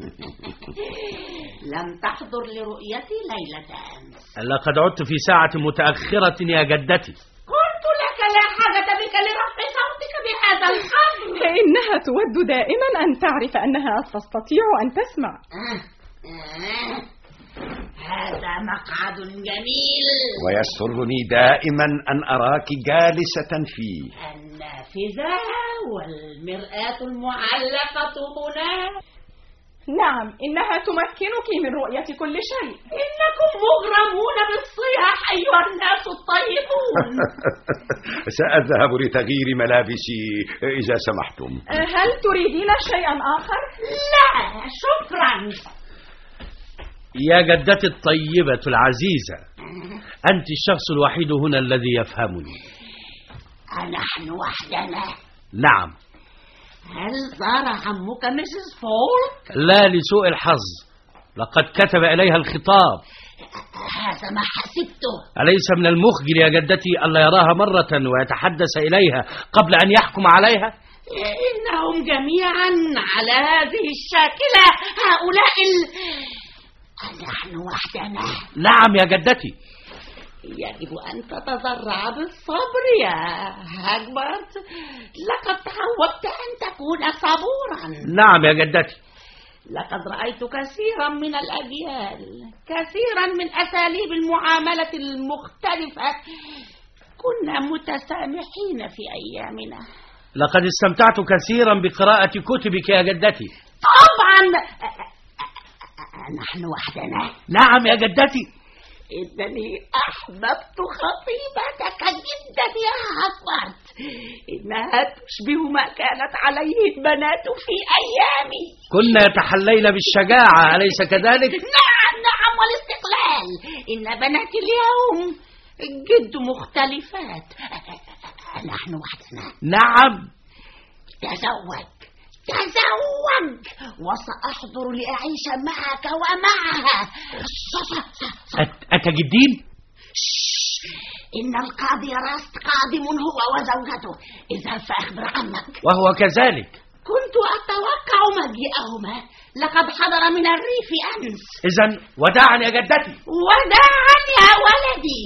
لم تحضر لرؤيتي ليلة أمس. لقد عدت في ساعة متأخرة يا جدتي. قلت لك لا حاجة بك لرفع صوتك بهذا القدر. إنها تود دائما أن تعرف أنها تستطيع أن تسمع. هذا مقعد جميل، ويسرني دائما أن أراك جالسة فيه. النافذة والمرآة المعلقة هنا. نعم، إنها تمكنك من رؤية كل شيء. إنكم مغرمون بالصياح أيها الناس الطيبون. سأذهب لتغيير ملابسي إذا سمحتم. هل تريدين شيئا آخر؟ لا شكرا. يا جدتي الطيبة العزيزة، أنت الشخص الوحيد هنا الذي يفهمني. أنحن وحدنا؟ نعم. هل زار عمك ميسيس فولك؟ لا، لسوء الحظ لقد كتب إليها الخطاب. هذا ما حسبته. أليس من المخجل يا جدتي ألا يراها مرة ويتحدث إليها قبل أن يحكم عليها؟ إنهم جميعا على هذه الشاكلة. هؤلاء نحن وحدنا. نعم يا جدتي. يجب أن تتضرع بالصبر يا هجبرت. لقد تعودت أن تكون صبورا. نعم يا جدتي. لقد رأيت كثيرا من الأجيال، كثيرا من أساليب المعاملة المختلفة. كنا متسامحين في أيامنا. لقد استمتعت كثيرا بقراءة كتبك يا جدتي. طبعا. نحن وحدنا. نعم يا جدتي. إنني أحببت خطيبتك جدا يا هجبرت. إنها تشبه ما كانت عليه البنات في أيامي. كنا يتحلين بالشجاعة، أليس كذلك؟ نعم والاستقلال. إن بنات اليوم جد مختلفات. نحن وحدنا. نعم. تزوج وسأحضر لأعيش معك ومعها. أتجدين؟ إن القاضي راست قادم هو وزوجته. إذا فأخبر عنك. وهو كذلك. كنت أتوقع مجيئهما. لقد حضر من الريف أمس. إذن وداعا يا جدتي. وداعا يا ولدي.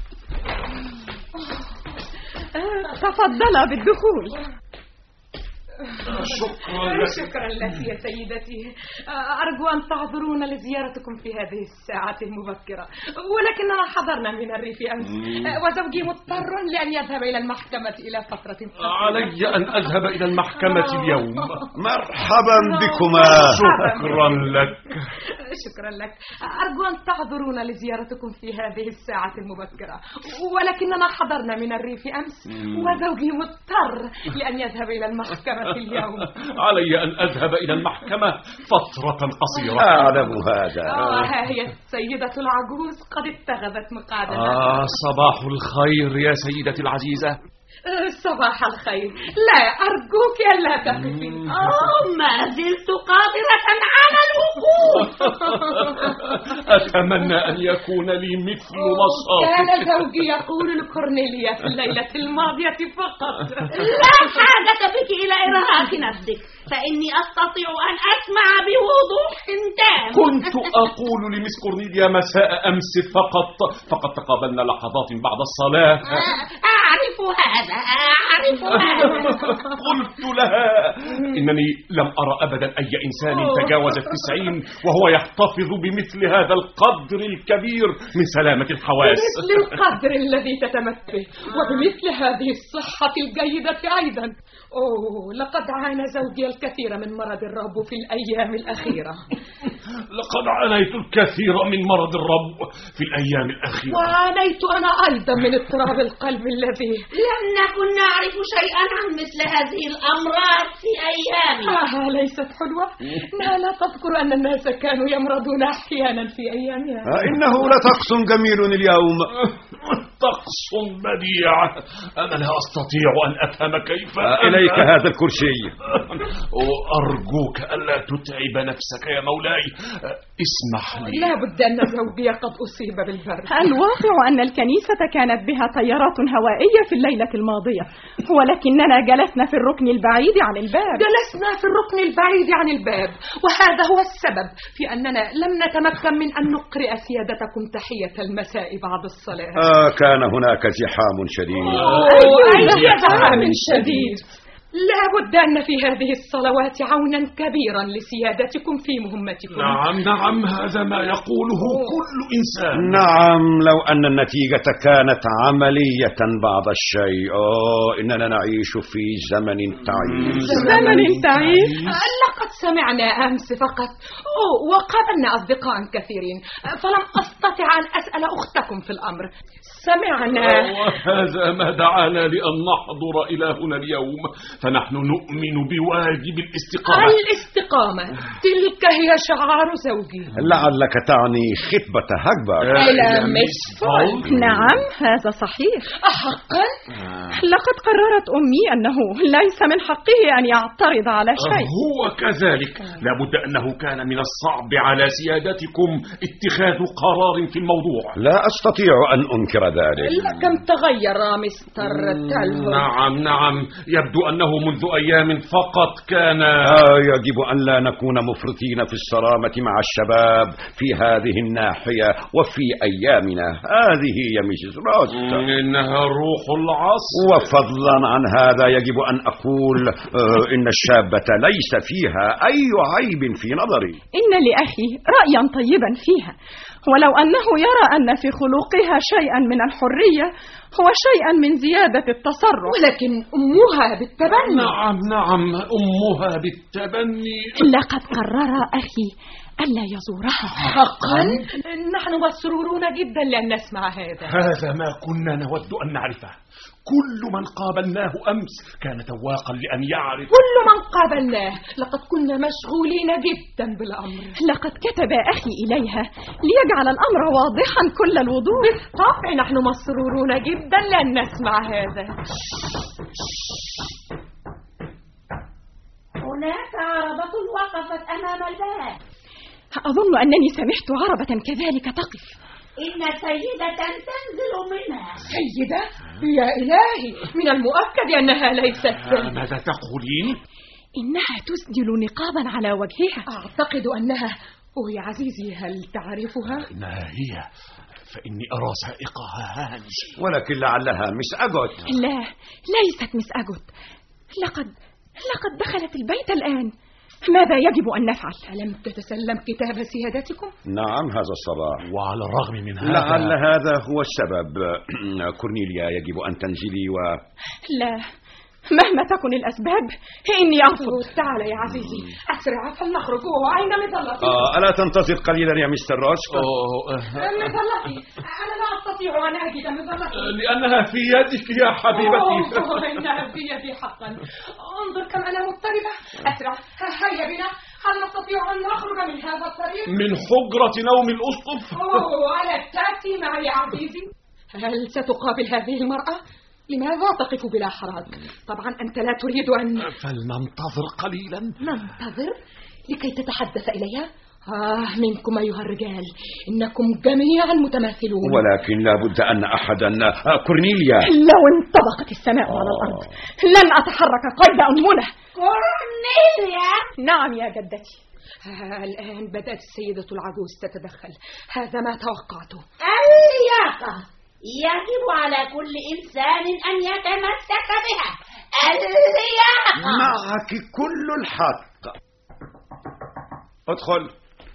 تفضل بالدخول. شكرا لك يا سيدتي. أرجو أن تعذرون لزيارتكم في هذه الساعة المبكرة، ولكننا حضرنا من الريف أمس، وزوجي مضطر لأن يذهب إلى المحكمة إلى فترة قصيرة. علي أن أذهب إلى المحكمة اليوم. مرحبا بكما. شكرا لك. شكرا لك. أرجو أن تعذرون لزيارتكم في هذه الساعة المبكرة، ولكننا حضرنا من الريف أمس، وزوجي مضطر لأن يذهب إلى المحكمة اليوم. علي أن أذهب إلى المحكمة فترة قصيرة. أعلم هذا. ها هي السيدة العجوز قد اتخذت مقعدها. صباح الخير يا سيدتي العزيزة. صباح الخير. لا، أرجوك ألا تقفي. ما زلت قادرة على الوقوف. أتمنى أن يكون لي مثل نشاطك. كان زوجي يقول لكورنيليا في الليلة الماضية فقط. لا حاجة بك إلى إرهاق نفسك، فإني أستطيع أن أسمع بوضوح تام. كنت أقول لمس كورنيليا مساء أمس فقط تقابلنا لحظات بعد الصلاة. أعرف هذا. قلت لها إنني لم أرى أبدا أي إنسان تجاوز 90 وهو يحتفظ بمثل هذا القدر الكبير من سلامة الحواس. بمثل القدر الذي تتمت به، وبمثل هذه الصحة الجيدة أيضا. لقد عانى زوجي الكثير من مرض الرب في الأيام الأخيرة. لقد عانيت الكثير من مرض الرب في الأيام الأخيرة، وعانيت أنا أيضا من اضطراب القلب الذي لم نكن نعرف شيئا عن مثل هذه الأمراض في أيامنا. ليست حلوة؟ لا تذكر أن الناس كانوا يمرضون أحيانا في أيامها. إنه لطقس جميل اليوم. طقس بديع. أنا لا أستطيع أن أفهم كيف. إليك هذا الكرسي. أرجوك ألا تتعب نفسك يا مولاي. اسمح لي. لا بد أن زوجي قد أصيب بالبرد. الواقع أن الكنيسة كانت بها تيارات هوائية في الليلة الماضية، ولكننا جلسنا في الركن البعيد عن الباب. وهذا هو السبب في أننا لم نتمكن من أن نقرأ سيادتكم تحية المساء بعد الصلاة. كان هناك زحام شديد. أي زحام شديد. لا بد أن في هذه الصلوات عونا كبيرا لسيادتكم في مهمتكم. نعم هذا ما يقوله كل إنسان. نعم، لو أن النتيجة كانت عملية بعض الشيء. إننا نعيش في زمن تعيس. لقد سمعنا أمس فقط، وقابلنا أصدقاء كثيرين، فلم أستطع أن أسأل أختكم في الأمر. سمعنا. وهذا ما دعانا لأن نحضر إلى هنا اليوم، فنحن نؤمن بواجب الاستقامة. تلك هي شعار زوجي. لعلك تعني خطبة هجبر. إلى مس فولك. نعم هذا صحيح. حقا؟ لقد قررت أمي أنه ليس من حقه أن يعترض على شيء. هو كذلك. لابد أنه كان من الصعب على سيادتكم اتخاذ قرار في الموضوع. لا أستطيع أن أنكر ذلك. كم تغير مستر تالفورد. نعم يبدو أنه منذ أيام فقط كان يجب أن لا نكون مفرطين في الصرامة مع الشباب في هذه الناحية وفي أيامنا هذه يا ميسيس روست. إنها روح العصر. وفضلا عن هذا يجب أن أقول إن الشابة ليس فيها أي عيب في نظري. إن لأخي رأيا طيبا فيها، ولو أنه يرى أن في خلقها شيئا من الحرية وشيئا من زيادة التصرف. ولكن أمها بالتبني. نعم أمها بالتبني. لقد قرر أخي ألا يزورها. حقا؟ نحن مسرورون جدا لأن نسمع هذا. هذا ما كنا نود أن نعرفه. كل من قابلناه أمس كان تواقا لأن يعرف. كل من قابلناه. لقد كنا مشغولين جدا بالأمر. لقد كتب أخي إليها ليجعل الأمر واضحا كل الوضوح. بالطبع نحن مسرورون جدا لأن نسمع هذا. هناك عربة وقفت أمام الباب. أظن أنني سمعت عربة كذلك تقف. إن سيدة تنزل منها. سيدة؟ يا إلهي، من المؤكد أنها ليست. ماذا تقولين؟ إنها تسدل نقابا على وجهها. أعتقد أنها. يا عزيزي، هل تعرفها؟ إنها هي، فإني أرى سائقها هانشي. ولكن لعلها مس أجوت. لا، ليست مس أجوت. لقد دخلت البيت الآن. ماذا يجب أن نفعل؟ ألم تتسلم كتاب سيادتكم؟ نعم هذا الصباح. وعلى الرغم من هذا لعل هذا هو السبب. كورنيليا يجب أن تنزلي لا، مهما تكن الأسباب إني أرفض. تعال يا عزيزي، أسرع فلنخرج. وأين مظلتي؟ ألا تنتظر قليلا يا مستر روسك؟ مظلتي، أنا لا أستطيع أن أجد مظلتي لأنها في يدك يا حبيبتي. إنها في يدي حقا. انظر كم أنا مضطربة. أسرع، هيا بنا. هل نستطيع أن نخرج من هذا الطريق؟ من حجرة نوم الأسقف. ألا تأتي معي يا عزيزي؟ هل ستقابل هذه المرأة؟ لماذا تقف بلا حراك؟ طبعا أنت لا تريد أن... فلننتظر قليلا. ننتظر لكي تتحدث إليها؟ منكم أيها الرجال، إنكم جميعا متماثلون. ولكن لا بد أن أحدا... كورنيليا، لو انطبقت السماء على الأرض لن أتحرك قيد أنملة. كورنيليا. نعم يا جدتي. الآن بدأت السيدة العجوز تتدخل. هذا ما توقعته. اللياقة يجب على كل إنسان أن يتمسك بها. اللياقة. معك كل الحق. ادخل.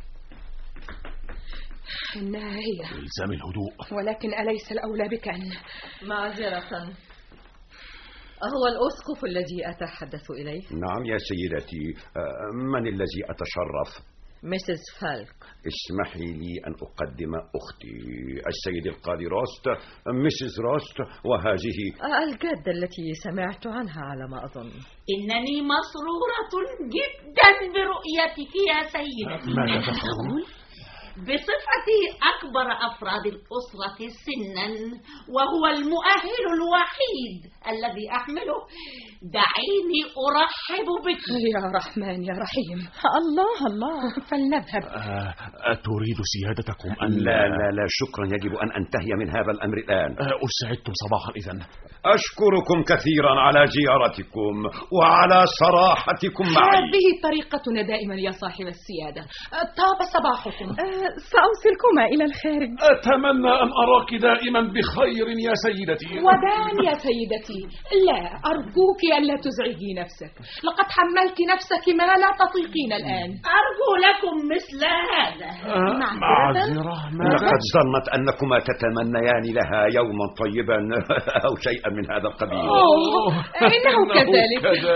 إنها هي. إلزام الهدوء. ولكن أليس الأولى بك أن... معذرة، أهو الأسقف الذي أتحدث إليه؟ نعم يا سيدتي. من الذي أتشرف؟ ميسيس فالك. اسمحي لي أن أقدم أختي السيد القاضي روست، ميسيس روست، وهذه الجدة التي سمعت عنها على ما أظن. إنني مسرورة جدا برؤيتك يا سيدتي. ماذا تقول؟ بصفتي أكبر أفراد الأسرة سنا وهو المؤهل الوحيد الذي أحمله، دعيني أرحب بك. يا رحمن يا رحيم. الله الله. فلنذهب. أتريد سيادتكم أن... لا شكرا، يجب أن أنتهي من هذا الأمر الآن. أسعدتم صباحا إذن. أشكركم كثيرا على زيارتكم وعلى صراحتكم معي. هذه طريقتنا دائما يا صاحب السيادة. طاب صباحكم. سأوصلكما إلى الخارج. أتمنى أن أراك دائما بخير يا سيدتي. ودان يا سيدتي، لا أرجوك ألا تزعجي نفسك. لقد حملت نفسك ما لا تطيقين الآن. أرجو لكم مثل هذا. معذرة. لقد ظنت أنكما تتمنيان لها يوما طيبا أو شيئا من هذا القبيل. إنه كذلك.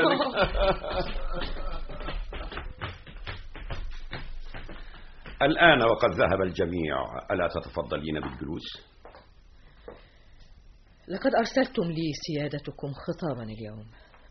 الآن وقد ذهب الجميع، ألا تتفضلين بالجلوس؟ لقد أرسلتم لي سيادتكم خطابا اليوم،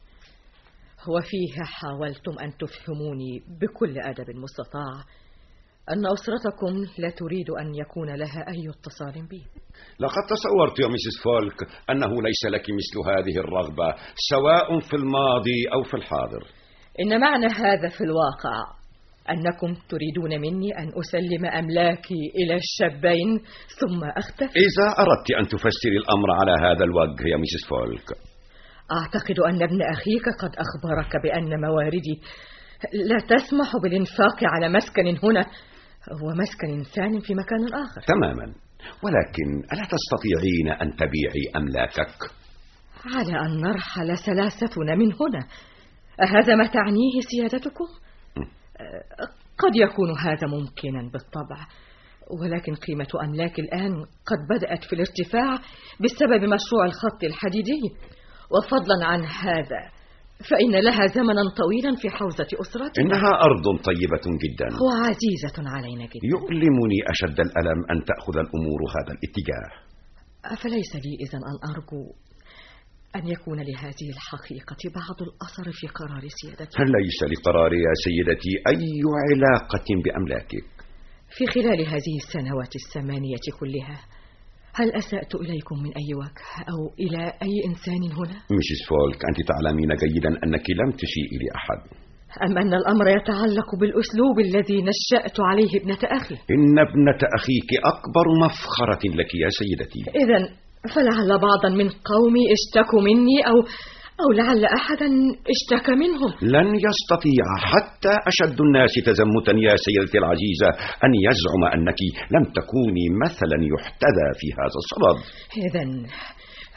وفيه حاولتم أن تفهموني بكل أدب مستطاع أن أسرتكم لا تريد أن يكون لها أي اتصال بي. لقد تصورت يا ميسيس فولك أنه ليس لك مثل هذه الرغبة سواء في الماضي أو في الحاضر. إن معنى هذا في الواقع أنكم تريدون مني أن أسلم أملاكي إلى الشابين ثم أختفي. إذا أردت أن تفسري الأمر على هذا الوجه يا ميسيس فولك. أعتقد أن ابن أخيك قد أخبرك بأن مواردي لا تسمح بالإنفاق على مسكن هنا ومسكن ثاني في مكان آخر. تماما، ولكن ألا تستطيعين أن تبيعي أملاكك؟ على أن نرحل ثلاثتنا من هنا، أهذا ما تعنيه سيادتكم؟ قد يكون هذا ممكنا بالطبع، ولكن قيمة أملاك الآن قد بدأت في الارتفاع بسبب مشروع الخط الحديدي، وفضلا عن هذا فإن لها زمنا طويلا في حوزة أسرتنا. إنها أرض طيبة جدا وعزيزة علينا جدا. يؤلمني أشد الألم أن تأخذ الأمور هذا الاتجاه. أفليس لي إذن أن أرجو أن يكون لهذه الحقيقة بعض الأثر في قرار سيادتي؟ ليس لقراري يا سيدتي أي علاقة بأملاكك. في خلال هذه السنوات الثمانية كلها هل أسأت إليكم من أي وجه أو إلى أي إنسان هنا؟ ميسيس فولك، أنت تعلمين جيدا أنك لم تسيئي لأحد. أم أن الأمر يتعلق بالأسلوب الذي نشأت عليه ابنة أخي؟ إن ابنة أخيك أكبر مفخرة لك يا سيدتي. إذن فلعل بعضا من قومي اشتكوا مني أو لعل أحدا اشتكى منهم. لن يستطيع حتى أشد الناس تزمتا يا سيدتي العزيزة أن يزعم أنك لم تكوني مثلا يحتذى في هذا الصدد. إذن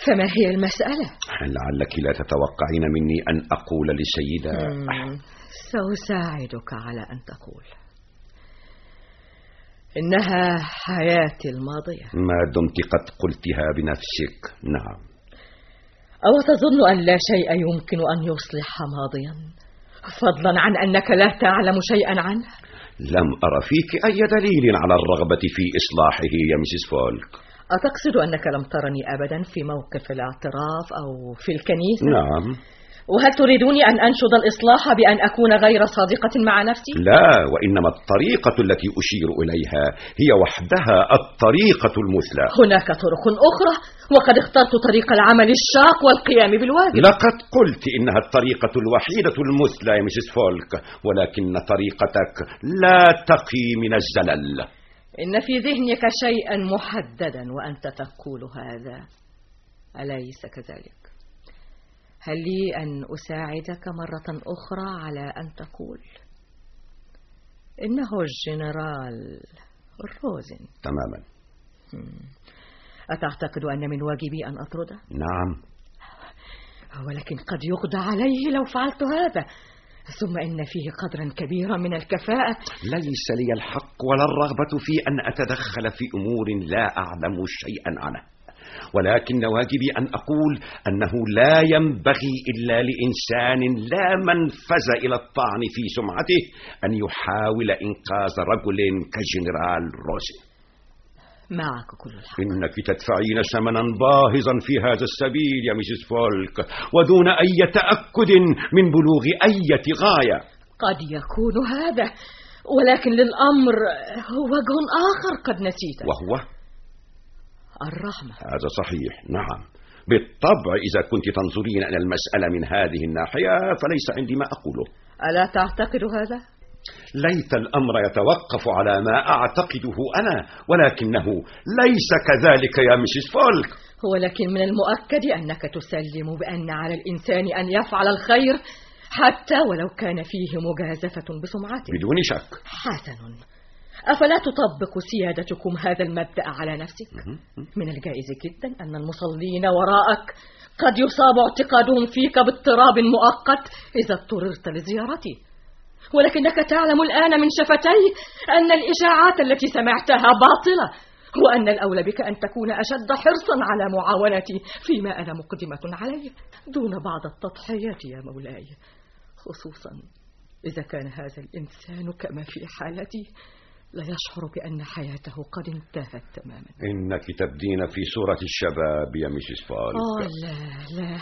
فما هي المسألة؟ لعلك لا تتوقعين مني أن أقول لسيدة. سأساعدك على أن تقول إنها حياتي الماضية. ما دمت قد قلتها بنفسك. نعم. أو تظن أن لا شيء يمكن أن يصلح ماضيا فضلا عن أنك لا تعلم شيئا عنه؟ لم أرى فيك أي دليل على الرغبة في إصلاحه يا مسيس فولك. أتقصد أنك لم ترني أبدا في موقف الاعتراف أو في الكنيسة؟ نعم. وهل تريدوني أن أنشد الإصلاح بأن أكون غير صادقة مع نفسي؟ لا، وإنما الطريقة التي أشير إليها هي وحدها الطريقة المثلى. هناك طرق أخرى، وقد اخترت طريق العمل الشاق والقيام بالواجب. لقد قلت إنها الطريقة الوحيدة المثلى يا مسيس فولك، ولكن طريقتك لا تقي من الزلل. إن في ذهنك شيئا محددا وأنت تقول هذا، أليس كذلك؟ هل لي أن أساعدك مرة أخرى على أن تقول إنه الجنرال روزن؟ تماما. أتعتقد أن من واجبي أن أطرده؟ نعم. ولكن قد يقضى عليه لو فعلت هذا، ثم إن فيه قدرا كبيرا من الكفاءة. ليس لي الحق ولا الرغبة في أن أتدخل في أمور لا أعلم شيئا عنها، ولكن واجبي أن أقول أنه لا ينبغي إلا لإنسان لا منفذ إلى الطعن في سمعته أن يحاول إنقاذ رجل كجنرال روزن. معك كل الحق. إنك تدفعين ثمنا باهظا في هذا السبيل يا مسيس فولك، ودون أي تأكد من بلوغ أي غاية. قد يكون هذا، ولكن للأمر وجه آخر قد نسيته، وهو الرحمة. هذا صحيح، نعم بالطبع. إذا كنت تنظرين إلى المسألة من هذه الناحية فليس عندي ما أقوله. ألا تعتقد هذا؟ ليت الأمر يتوقف على ما أعتقده أنا، ولكنه ليس كذلك يا مسيس فولك. ولكن من المؤكد أنك تسلم بأن على الإنسان أن يفعل الخير حتى ولو كان فيه مجازفة بسمعته. بدون شك. حسن. أفلا تطبق سيادتكم هذا المبدأ على نفسك؟ من الجائز جدا أن المصلين وراءك قد يصاب اعتقادهم فيك باضطراب مؤقت إذا اضطررت لزيارتي، ولكنك تعلم الآن من شفتي أن الإشاعات التي سمعتها باطلة، وأن الأولى بك أن تكون أشد حرصا على معاونتي فيما أنا مقدمة عليه دون بعض التضحيات يا مولاي، خصوصا إذا كان هذا الإنسان كما في حالتي لا يشعر بأن حياته قد انتهت تماما. إنك تبدين في صورة الشباب يا مسيس فولك. لا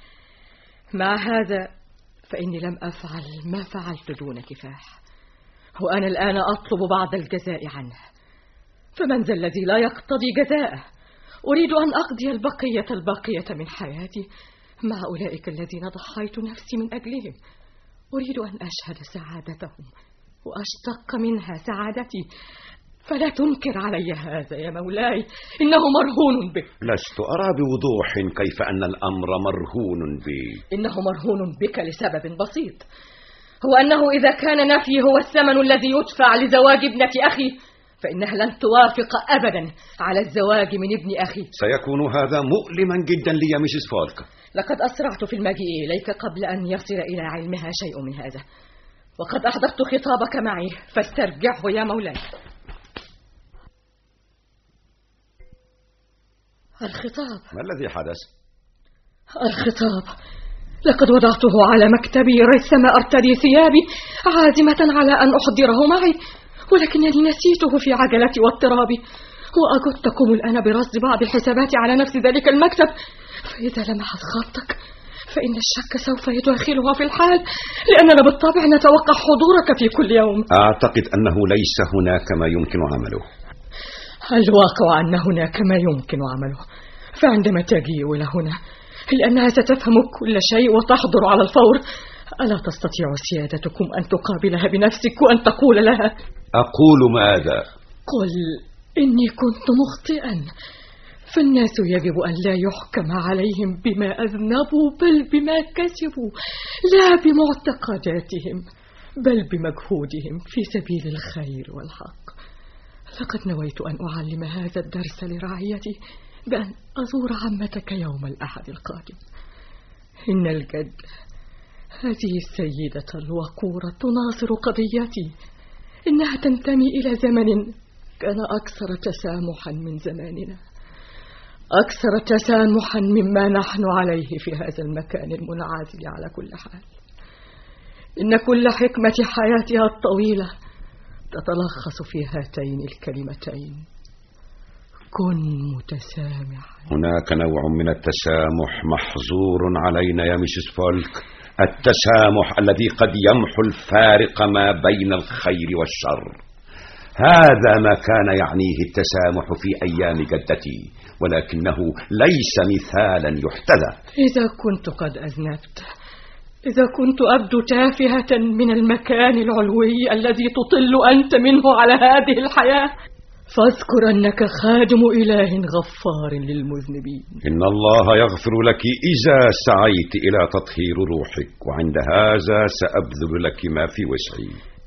مع هذا فإني لم أفعل ما فعلت دون كفاح، وأنا الآن أطلب بعض الجزاء عنه، فمن ذا الذي لا يقتضي جزاءه؟ أريد أن أقضي البقية من حياتي مع أولئك الذين ضحيت نفسي من أجلهم. أريد أن أشهد سعادتهم وأشتق منها سعادتي، فلا تنكر علي هذا يا مولاي، إنه مرهون بك. لست أرى بوضوح كيف أن الأمر مرهون بي. إنه مرهون بك لسبب بسيط، هو أنه إذا كان نفي هو الثمن الذي يدفع لزواج ابنة أخي فإنها لن توافق أبدا على الزواج من ابن أخي. سيكون هذا مؤلما جدا لي يا مسيس فولك. لقد أسرعت في المجيء إليك قبل أن يصل إلى علمها شيء من هذا، وقد أحضرت خطابك معي فاسترجعه يا مولاي. الخطاب. ما الذي حدث؟ الخطاب لقد وضعته على مكتبي ريثما أرتدي ثيابي عازمة على أن أحضره معي، ولكنني نسيته في عجلتي واضطرابي، وأجدتكم الآن برصد بعض الحسابات على نفس ذلك المكتب، فإذا لمحت خطك فإن الشك سوف يداخلها في الحال، لأننا بالطبع نتوقع حضورك في كل يوم. أعتقد أنه ليس هناك ما يمكن عمله. الواقع أن هناك ما يمكن عمله، فعندما تجيء إلى هنا لأنها ستفهم كل شيء وتحضر على الفور، ألا تستطيع سيادتكم أن تقابلها بنفسك وأن تقول لها؟ أقول ماذا؟ قل إني كنت مخطئا، فالناس يجب أن لا يحكم عليهم بما أذنبوا بل بما كسبوا، لا بمعتقداتهم بل بمجهودهم في سبيل الخير والحق. لقد نويت أن أعلم هذا الدرس لرعيتي بأن أزور عمتك يوم الأحد القادم. إن الجد هذه السيدة الوقورة تناصر قضيتي. إنها تنتمي إلى زمن كان أكثر تسامحا من زماننا، أكثر تسامحا مما نحن عليه في هذا المكان المنعزل على كل حال. إن كل حكمة حياتها الطويلة تتلخص في هاتين الكلمتين: كن متسامحا. هناك نوع من التسامح محظور علينا يا ميسيس فولك، التسامح الذي قد يمحو الفارق ما بين الخير والشر. هذا ما كان يعنيه التسامح في أيام جدتي، ولكنه ليس مثالا يحتذى. إذا كنت قد أذنبت، إذا كنت أبدو تافهة من المكان العلوي الذي تطل أنت منه على هذه الحياة، فاذكر أنك خادم إله غفار للمذنبين. إن الله يغفر لك إذا سعيت إلى تطهير روحك، وعند هذا سأبذل لك ما في وسعي.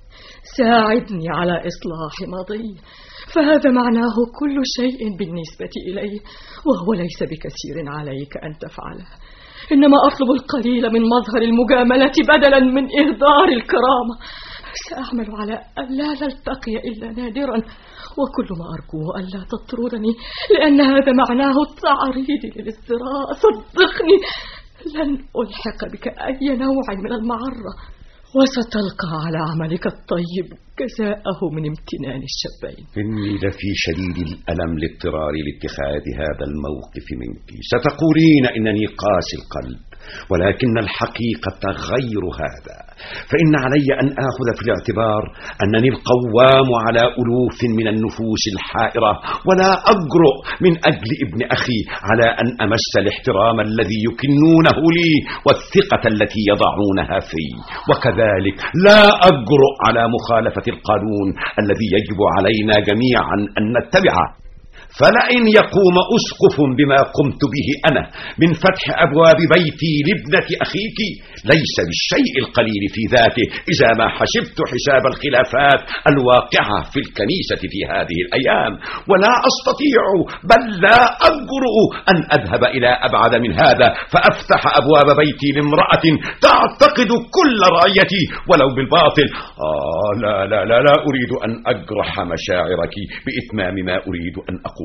ساعدني على إصلاح ماضي، فهذا معناه كل شيء بالنسبة إلي، وهو ليس بكثير عليك أن تفعله. إنما أطلب القليل من مظهر المجاملة بدلا من إهدار الكرامة. سأعمل على أن لا نلتقي إلا نادرا، وكل ما أرجوه ألا تطردني، لأن هذا معناه التعريض للازدراء. صدقني لن ألحق بك أي نوع من المعرة، وستلقى على عملك الطيب جزاءه من امتنان الشابين. إني لفي شديد الألم لاضطرار لاتخاذ هذا الموقف منك. ستقولين إنني قاسي القلب، ولكن الحقيقة غير هذا. فإن علي أن آخذ في الاعتبار أنني القوام على ألوف من النفوس الحائرة، ولا أجرؤ من أجل ابن أخي على أن أمس الاحترام الذي يكنونه لي والثقة التي يضعونها في، وكذلك لا أجرؤ على مخالفة القانون الذي يجب علينا جميعا أن نتبعه. فلئن يقوم أسقف بما قمت به أنا من فتح أبواب بيتي لابنة أخيك ليس بالشيء القليل في ذاته، إذا ما حسبت حساب الخلافات الواقعة في الكنيسة في هذه الأيام. ولا أستطيع بل لا أجرؤ أن أذهب إلى أبعد من هذا، فأفتح أبواب بيتي لامرأة تعتقد كل رأيتي ولو بالباطل. لا لا لا لا أريد أن أجرح مشاعرك بإتمام ما أريد أن أقول.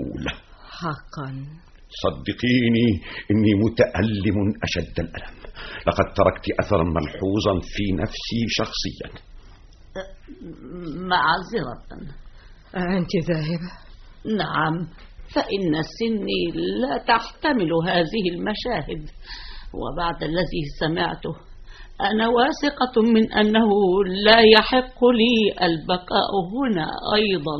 حقا صدقيني إني متألم أشد الألم. لقد تركت أثرا ملحوظا في نفسي شخصيا. معذرة. أنت ذاهبة؟ نعم، فإن سني لا تحتمل هذه المشاهد، وبعد الذي سمعته أنا واثقة من أنه لا يحق لي البقاء هنا أيضا.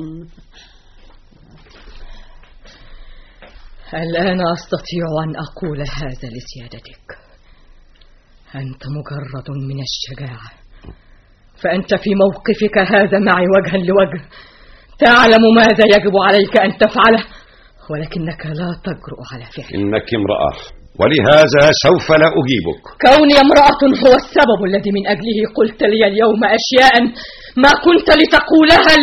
الآن أستطيع أن أقول هذا لسيادتك: أنت مجرد من الشجاعة، فأنت في موقفك هذا معي وجها لوجه، تعلم ماذا يجب عليك أن تفعله، ولكنك لا تجرؤ على فعله. إنك امرأة، ولهذا سوف لا أجيبك. كوني امرأة هو السبب الذي من أجله قلت لي اليوم أشياء ما كنت لتقولها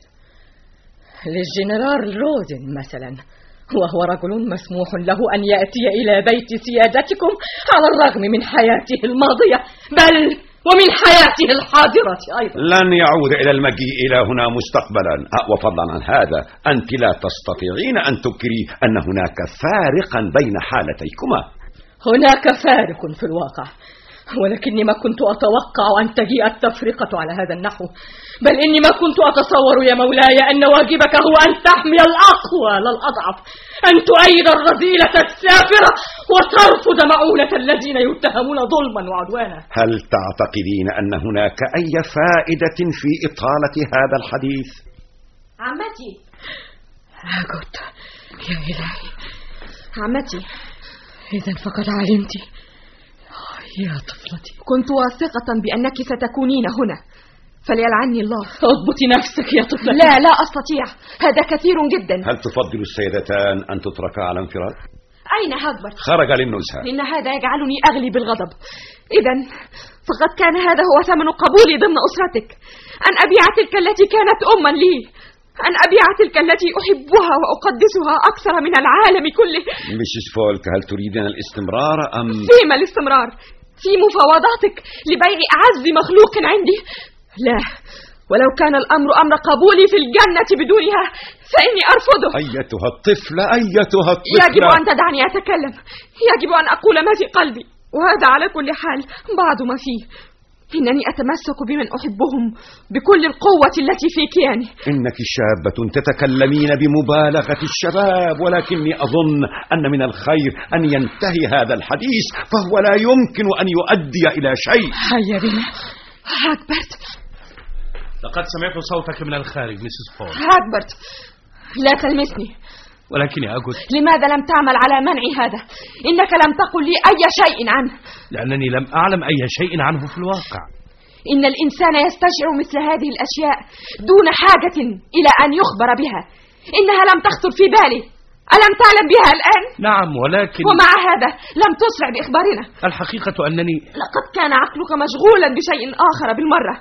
للجنرال روزن مثلا، وهو رجل مسموح له أن يأتي إلى بيت سيادتكم على الرغم من حياته الماضية، بل ومن حياته الحاضرة أيضا. لن يعود إلى المجيء إلى هنا مستقبلا. وفضلا عن هذا، أنت لا تستطيعين أن تنكري أن هناك فارقا بين حالتيكما. هناك فارق في الواقع، ولكني ما كنت أتوقع أن تجيء التفرقة على هذا النحو، بل إني ما كنت أتصور يا مولاي أن واجبك هو أن تحمي الأقوى لا الأضعف، أن تؤيد الرذيلة السافرة وترفض معونة الذين يتهمون ظلما وعدوانا. هل تعتقدين أن هناك أي فائدة في إطالة هذا الحديث؟ عمتي. هاجوت، يا إلهي عمتي، إذن فقد علمت. يا طفلتي، كنت واثقة بأنك ستكونين هنا، فليلعني الله. اضبطي نفسك يا طفلتي. لا أستطيع، هذا كثير جدا. هل تفضل السيدتان أن تتركا على انفراد؟ أين هاجبرت؟ خرج للنزهة. إن هذا يجعلني أغلي بالغضب. إذن فقد كان هذا هو ثمن قبولي ضمن أسرتك، أن أبيع تلك التي كانت أما لي، أن أبيع تلك التي أحبها وأقدسها أكثر من العالم كله. مسز فولك، هل تريدين الاستمرار أم؟ فيما الاستمرار؟ في مفاوضاتك لبيع أعز مخلوق عندي؟ لا، ولو كان الأمر أمر قبولي في الجنة بدونها فإني أرفضه. أيتها الطفلة، أيتها الطفلة، يجب أن تدعني أتكلم، يجب أن أقول ما في قلبي، وهذا على كل حال بعض ما فيه. إنني أتمسك بمن أحبهم بكل القوة التي في كياني. إنك شابة تتكلمين بمبالغة الشباب، ولكني أظن أن من الخير أن ينتهي هذا الحديث، فهو لا يمكن أن يؤدي إلى شيء. هيا بنا. هاكبرت، لقد سمعت صوتك من الخارج مسز فولك. هاكبرت، لا تلمسني. ولكن يا أجوت، لماذا لم تعمل على منع هذا؟ إنك لم تقل لي أي شيء عنه. لأنني لم أعلم أي شيء عنه في الواقع. إن الإنسان يستشعر مثل هذه الأشياء دون حاجة إلى أن يخبر بها. إنها لم تخطر في بالي. ألم تعلم بها الآن؟ نعم، ولكن ومع هذا لم تسرع بإخبارنا. الحقيقة أنني لقد كان عقلك مشغولا بشيء آخر بالمرة.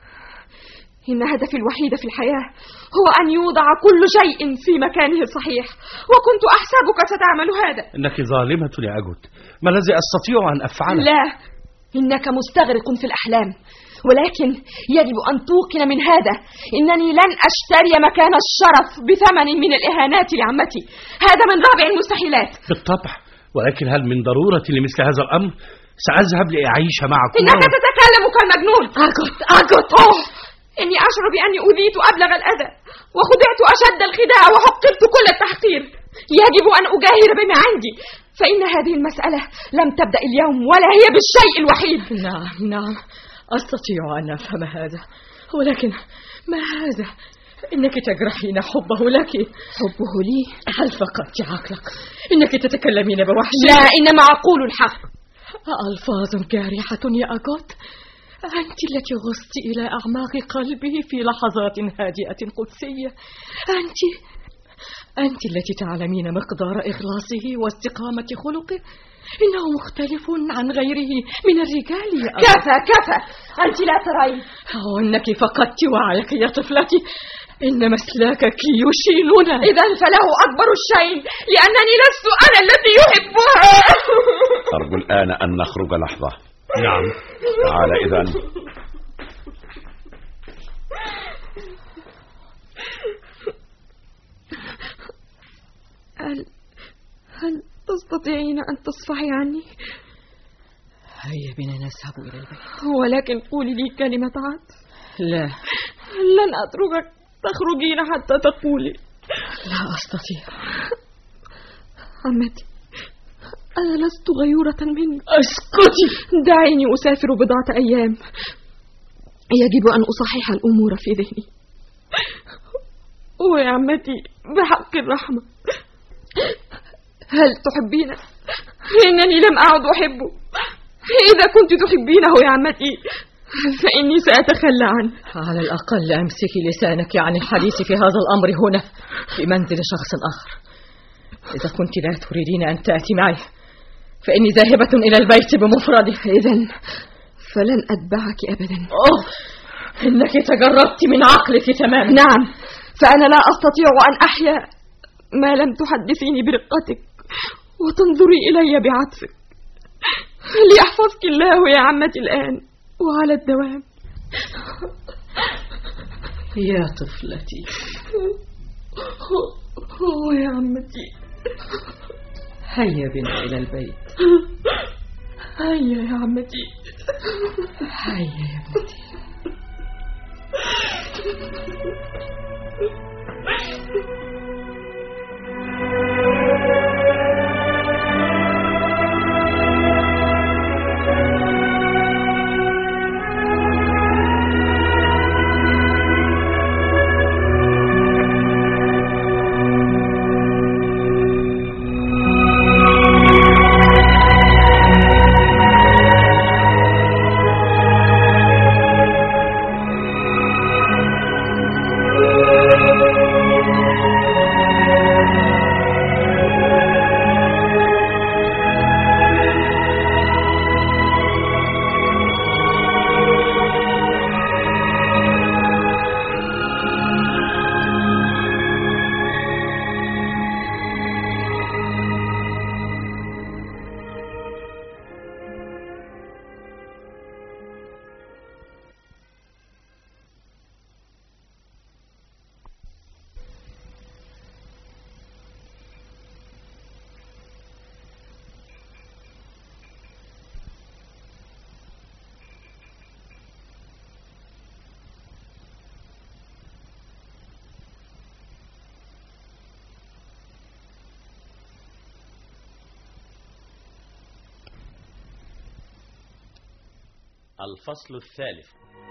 إن هدفي الوحيد في الحياة هو أن يوضع كل شيء في مكانه الصحيح، وكنت أحسبك ستعمل هذا. إنك ظالمة يا أجوت، ما الذي أستطيع أن أفعله؟ لا، إنك مستغرق في الأحلام، ولكن يجب أن توقن من هذا إنني لن أشتري مكان الشرف بثمن من الإهانات لعمتي. هذا من رابع المستحيلات. بالطبع، ولكن هل من ضرورة لمثل هذا الأمر؟ سأذهب لأعيش معكم. إنك تتكلم كالمجنون. أجوت، إني أشعر بأني أذيت أبلغ الأذى، وخدعت أشد الخداع، وحقرت كل التحقير. يجب أن أجاهر بما عندي، فإن هذه المسألة لم تبدأ اليوم، ولا هي بالشيء الوحيد. نعم، أستطيع أن أفهم هذا، ولكن ما هذا؟ إنك تجرحين حبه لك. حبه لي؟ هل فقدت عقلك؟ إنك تتكلمين بوحشة. لا، إنما أقول الحق. ألفاظ جارحة يا أجوت. أنت التي غصت إلى أعماق قلبه في لحظات هادئة قدسية. أنت التي تعلمين مقدار إخلاصه واستقامة خلقه. إنه مختلف عن غيره من الرجال يا أجوت. كفى، أنت لا ترين. وأنك فقدت وعيك يا طفلتي. إن مسلاكك يشيننا. إذا فله أكبر الشيء، لأنني لست أنا التي يحبها. أرجو الآن أن نخرج لحظة. نعم، تعال إذن. هل تستطيعين أن تصفحي عني؟ هيا بنا نذهب إلى البيت. ولكن قولي لي كلمة عطف. لا، لن أتركك تخرجين حتى تقولي. لا أستطيع. عمتي، أنا لست غيورة منك. اسكتي. دعيني أسافر بضعة أيام، يجب أن أصحح الأمور في ذهني. ويا عمتي، بحق الرحمة، هل تحبينه؟ إنني لم أعد أحبه. إذا كنت تحبينه يا عمتي فإني سأتخلى عنه. على الأقل أمسكي لسانك عن الحديث في هذا الأمر هنا في منزل شخص آخر. إذا كنت لا تريدين أن تأتي معي فإني ذاهبة إلى البيت بمفردي. إذن فلن أتبعك أبدا. إنك تجردت من عقلك تماما. نعم، فأنا لا أستطيع أن أحيا ما لم تحدثيني برقتك وتنظري إلي بعطفك. ليحفظك الله يا عمتي الآن وعلى الدوام. يا طفلتي. يا عمتي، هيا بنا إلى البيت. هيا يا عمتي، هيا يا ابنتي. الفصل الثالث.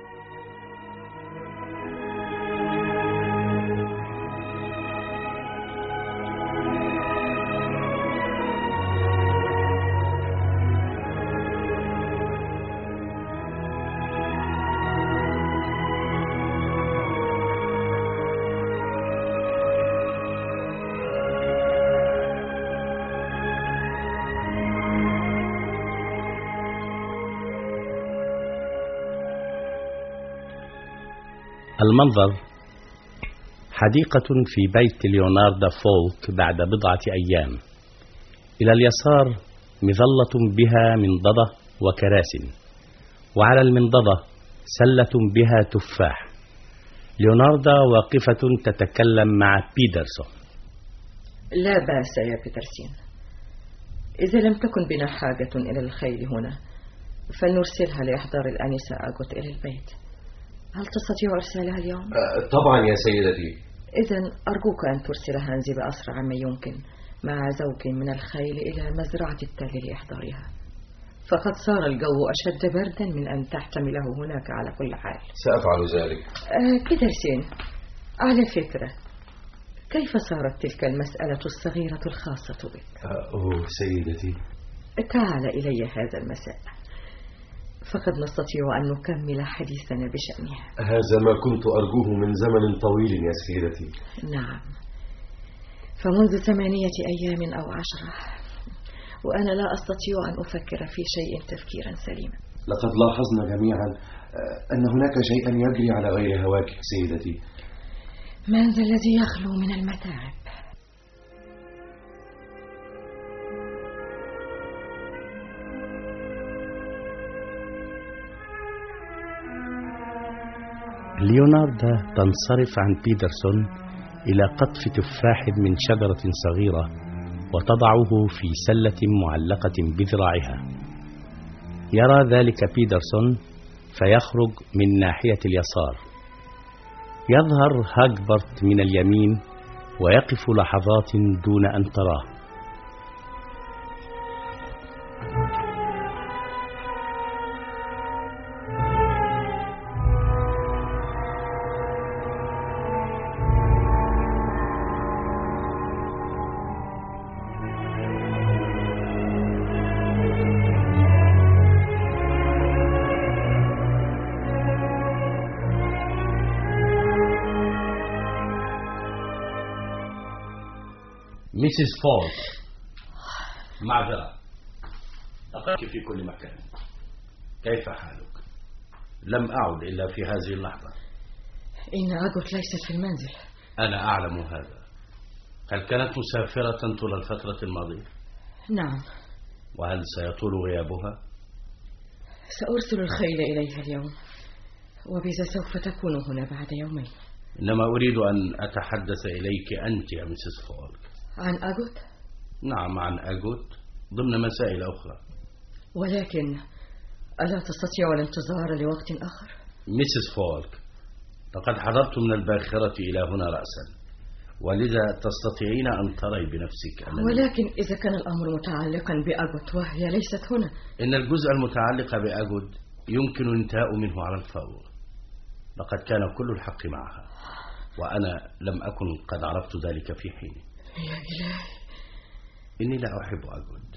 المنظر حديقة في بيت ليوناردا فولك بعد بضعة أيام. إلى اليسار مظلة بها منضدة وكراس، وعلى المنضدة سلة بها تفاح. ليوناردا واقفة تتكلم مع بيترسون. لا بأس يا بيترسين، إذا لم تكن بنا حاجة إلى الخيل هنا فلنرسلها لإحضار الآنسة أغوت إلى البيت. هل تستطيع إرسالها اليوم؟ طبعا يا سيدتي. إذن أرجوك أن ترسل هانزي بأسرع ما يمكن مع زوج من الخيل إلى مزرعة التل لإحضارها، فقد صار الجو أشد بردا من أن تحتمله هناك على كل حال. سأفعل ذلك. بيترسين، على فكرة كيف صارت تلك المسألة الصغيرة الخاصة بك؟ سيدتي، تعال إلي هذا المساء فقد نستطيع أن نكمل حديثنا بشأنها. هذا ما كنت أرجوه من زمن طويل يا سيدتي. نعم، فمنذ 8 أيام أو 10 وأنا لا أستطيع أن أفكر في شيء تفكيرا سليما. لقد لاحظنا جميعا أن هناك شيئا يجري على غير هواك سيدتي. من ذا الذي يخلو من المتاعب؟ ليوناردا تنصرف عن بيترسون إلى قطف تفاح من شجرة صغيرة وتضعه في سلة معلقة بذراعها. يرى ذلك بيترسون فيخرج من ناحية اليسار. يظهر هاجبرت من اليمين ويقف لحظات دون أن تراه. ميسيس فولك، معذرة، أقرأك في كل مكان. كيف حالك؟ لم أعد إلا في هذه اللحظة. إن أغوت ليست في المنزل. أنا أعلم هذا. هل كانت مسافرة طول الفترة الماضية؟ نعم. وهل سيطول غيابها؟ سأرسل الخيل إليها اليوم، وبذا سوف تكون هنا بعد يومين. إنما أريد أن أتحدث إليك أنت يا ميسيس فولك. عن أغوت؟ نعم، عن أغوت ضمن مسائل أخرى. ولكن ألا تستطيع الانتظار لوقت آخر؟ ميسيس فولك، لقد حضرت من الباخرة إلى هنا رأسا، ولذا تستطيعين أن تري بنفسك أنني... ولكن إذا كان الأمر متعلقا بأغوت وهي ليست هنا. إن الجزء المتعلق بأغوت يمكن انتهاء منه على الفور. لقد كان كل الحق معها، وأنا لم أكن قد عرفت ذلك في حين. يا إلهي، إني لا أحب أغوت.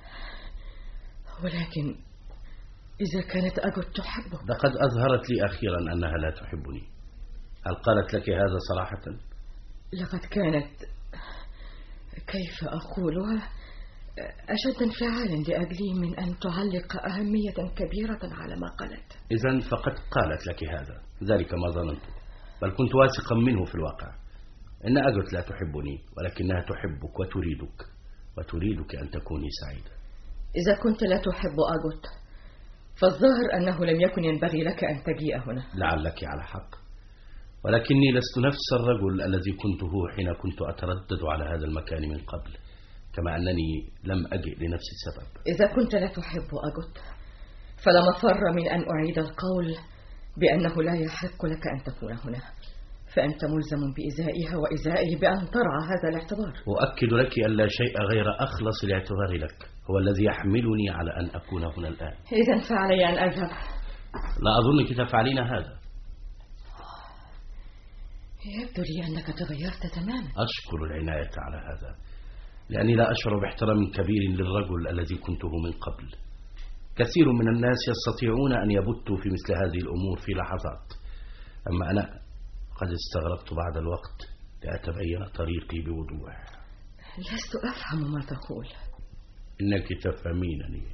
ولكن إذا كانت أغوت تحبه. لقد أظهرت لي أخيرا أنها لا تحبني. هل قالت لك هذا صراحة؟ لقد كانت، كيف أقولها، أشد انفعالا لأجلي من أن تعلق أهمية كبيرة على ما قالت. إذن فقد قالت لك هذا، ذلك ما ظننت، بل كنت واثقا منه في الواقع. إن أغوت لا تحبني، ولكنها تحبك وتريدك أن تكوني سعيدة. إذا كنت لا تحب أغوت فالظاهر أنه لم يكن ينبغي لك أن تجيء هنا. لعلك على حق، ولكني لست نفس الرجل الذي كنته حين كنت أتردد على هذا المكان من قبل، كما أنني لم أجئ لنفس السبب. إذا كنت لا تحب أغوت فلا مفر من أن أعيد القول بأنه لا يحق لك أن تكون هنا، فأنت ملزم بإزائها وإزائه بأن ترعى هذا الاعتبار. أؤكد لك أن لا شيء غير أخلص الاعتبار لك هو الذي يحملني على أن أكون هنا الآن. إذن فعلي أن أذهب. لا أظنك تفعلين هذا. يبدو لي أنك تغيرت تماما. أشكر العناية على هذا، لأني لا أشعر باحترام كبير للرجل الذي كنته من قبل. كثير من الناس يستطيعون أن يبتوا في مثل هذه الأمور في لحظات، أما أنا قد استغرقت بعد الوقت لأتبين طريقي بوضوح. لست أفهم ما تقول. إنك تفهمينني.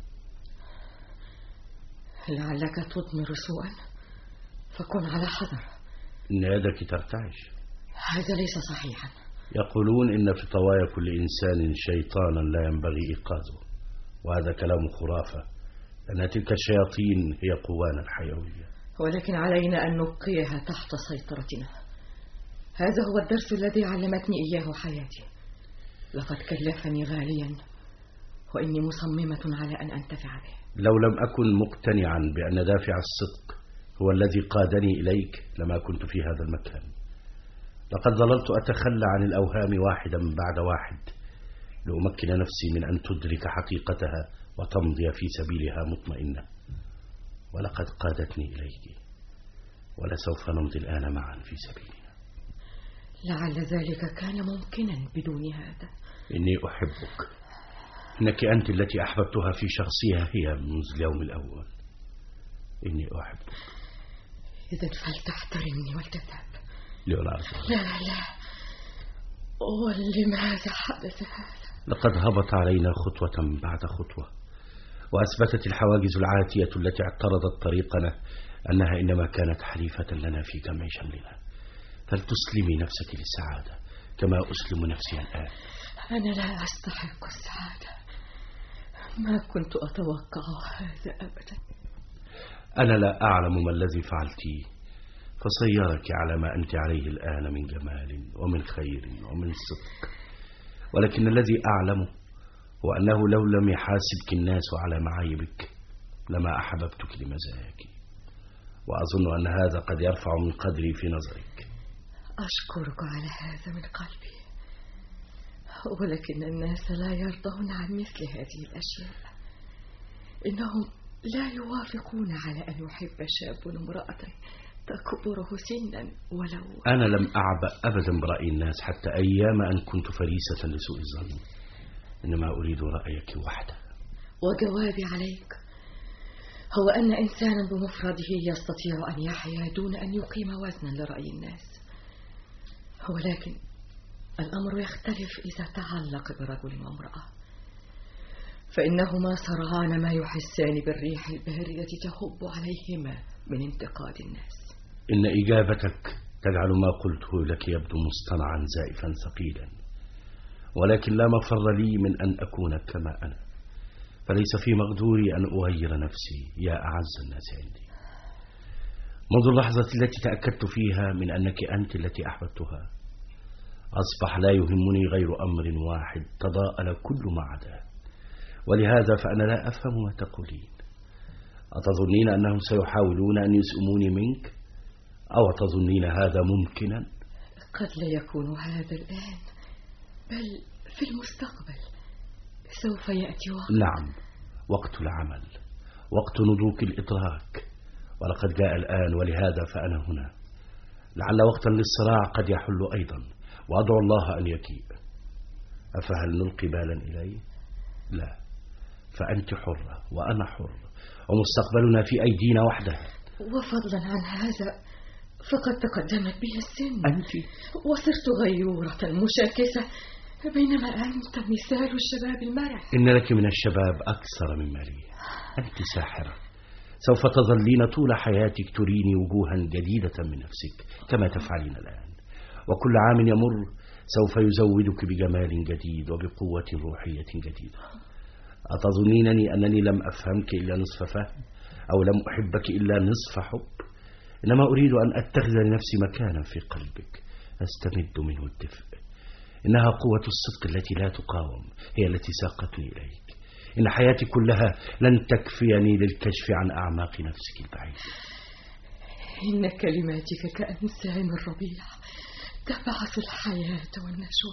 لعلك تضمر سوءا، فكن على حذر. إن يدك ترتعش. هذا ليس صحيحا. يقولون إن في طوايا كل إنسان شيطانا لا ينبغي إيقاظه، وهذا كلام خرافة، لأن تلك الشياطين هي قوانا الحيوية. ولكن علينا أن نبقيها تحت سيطرتنا. هذا هو الدرس الذي علمتني إياه حياتي. لقد كلفني غاليا، وإني مصممة على أن أنتفع به. لو لم أكن مقتنعا بأن دافع الصدق هو الذي قادني إليك لما كنت في هذا المكان. لقد ظللت أتخلى عن الأوهام واحدا بعد واحد لأمكن نفسي من أن تدرك حقيقتها وتمضي في سبيلها مطمئنة، ولقد قادتني إليك، ولسوف نمضي الآن معا في سبيلنا. لعل ذلك كان ممكنا بدون هذا. إني أحبك. إنك أنت التي أحببتها في شخصها هي منذ اليوم الأول. إني أحبك. إذا فلتحترمني ولتذهب. ليوناردو. لا. ولماذا حدث هذا؟ لقد هبط علينا خطوة بعد خطوة، وأثبتت الحواجز العاتية التي اعترضت طريقنا أنها إنما كانت حليفة لنا في جمع شملنا. فلتسلمي نفسك للسعادة كما أسلم نفسي الآن. أنا لا أستحق السعادة، ما كنت أتوقع هذا أبدا. أنا لا أعلم ما الذي فعلتيه فصيرك على ما أنت عليه الآن من جمال ومن خير ومن صدق، ولكن الذي أعلمه هو أنه لو لم يحاسبك الناس على معايبك لما أحببتك لمزاياك، وأظن أن هذا قد يرفع من قدري في نظرك. أشكرك على هذا من قلبي، ولكن الناس لا يرضون عن مثل هذه الأشياء. إنهم لا يوافقون على أن يحب شاب امرأة تكبره سنا ولو. أنا لم أعبأ أبدا برأي الناس حتى أيام أن كنت فريسة لسوء الظن، إنما أريد رأيك وحده. وجوابي عليك هو أن إنسانا بمفرده يستطيع أن يحيا دون أن يقيم وزنا لرأي الناس، ولكن الأمر يختلف إذا تعلق برجل وامرأة، فإنهما صرعان ما يحسان بالريح الباردة تهب عليهما من انتقاد الناس. إن إجابتك تجعل ما قلته لك يبدو مصطنعا زائفا ثقيلا، ولكن لا مفر لي من أن أكون كما أنا، فليس في مقدوري أن أغير نفسي يا أعز الناس عندي. منذ اللحظة التي تأكدت فيها من أنك أنت التي أحببتها أصبح لا يهمني غير أمر واحد تضاءل كل ما عداه، ولهذا فأنا لا أفهم ما تقولين. أتظنين أنهم سيحاولون أن يسئموني منك؟ أو تظنين هذا ممكنا؟ قد لا يكون هذا الآن، بل في المستقبل سوف يأتي وقت. نعم، وقت العمل، وقت نضوج الإدراك، ولقد جاء الآن، ولهذا فأنا هنا. لعل وقتا للصراع قد يحل أيضا، وأدعو الله أن يجيء. أفهل نلقي بالا إليه؟ لا، فأنت حرة وأنا حر، ومستقبلنا في أيدينا وحدها. وفضلا عن هذا فقد تقدمت بي السن أنت، وصرت غيورة مشاكسة، بينما أنت مثال الشباب المرح. إن لك من الشباب أكثر مما لي. أنت ساحرة، سوف تظلين طول حياتك تريني وجوها جديدة من نفسك كما تفعلين الآن، وكل عام يمر سوف يزودك بجمال جديد وبقوة روحية جديدة. أتظنينني أنني لم أفهمك إلا نصف فهم، أو لم أحبك إلا نصف حب؟ إنما أريد أن أتخذ لنفسي مكانا في قلبك أستمد منه الدفء. إنها قوة الصدق التي لا تقاوم هي التي ساقتني إليك. إن حياتي كلها لن تكفيني للكشف عن أعماق نفسك البعيدة. إن كلماتك كأنسان الربيع تبعث الحياة والنشوة،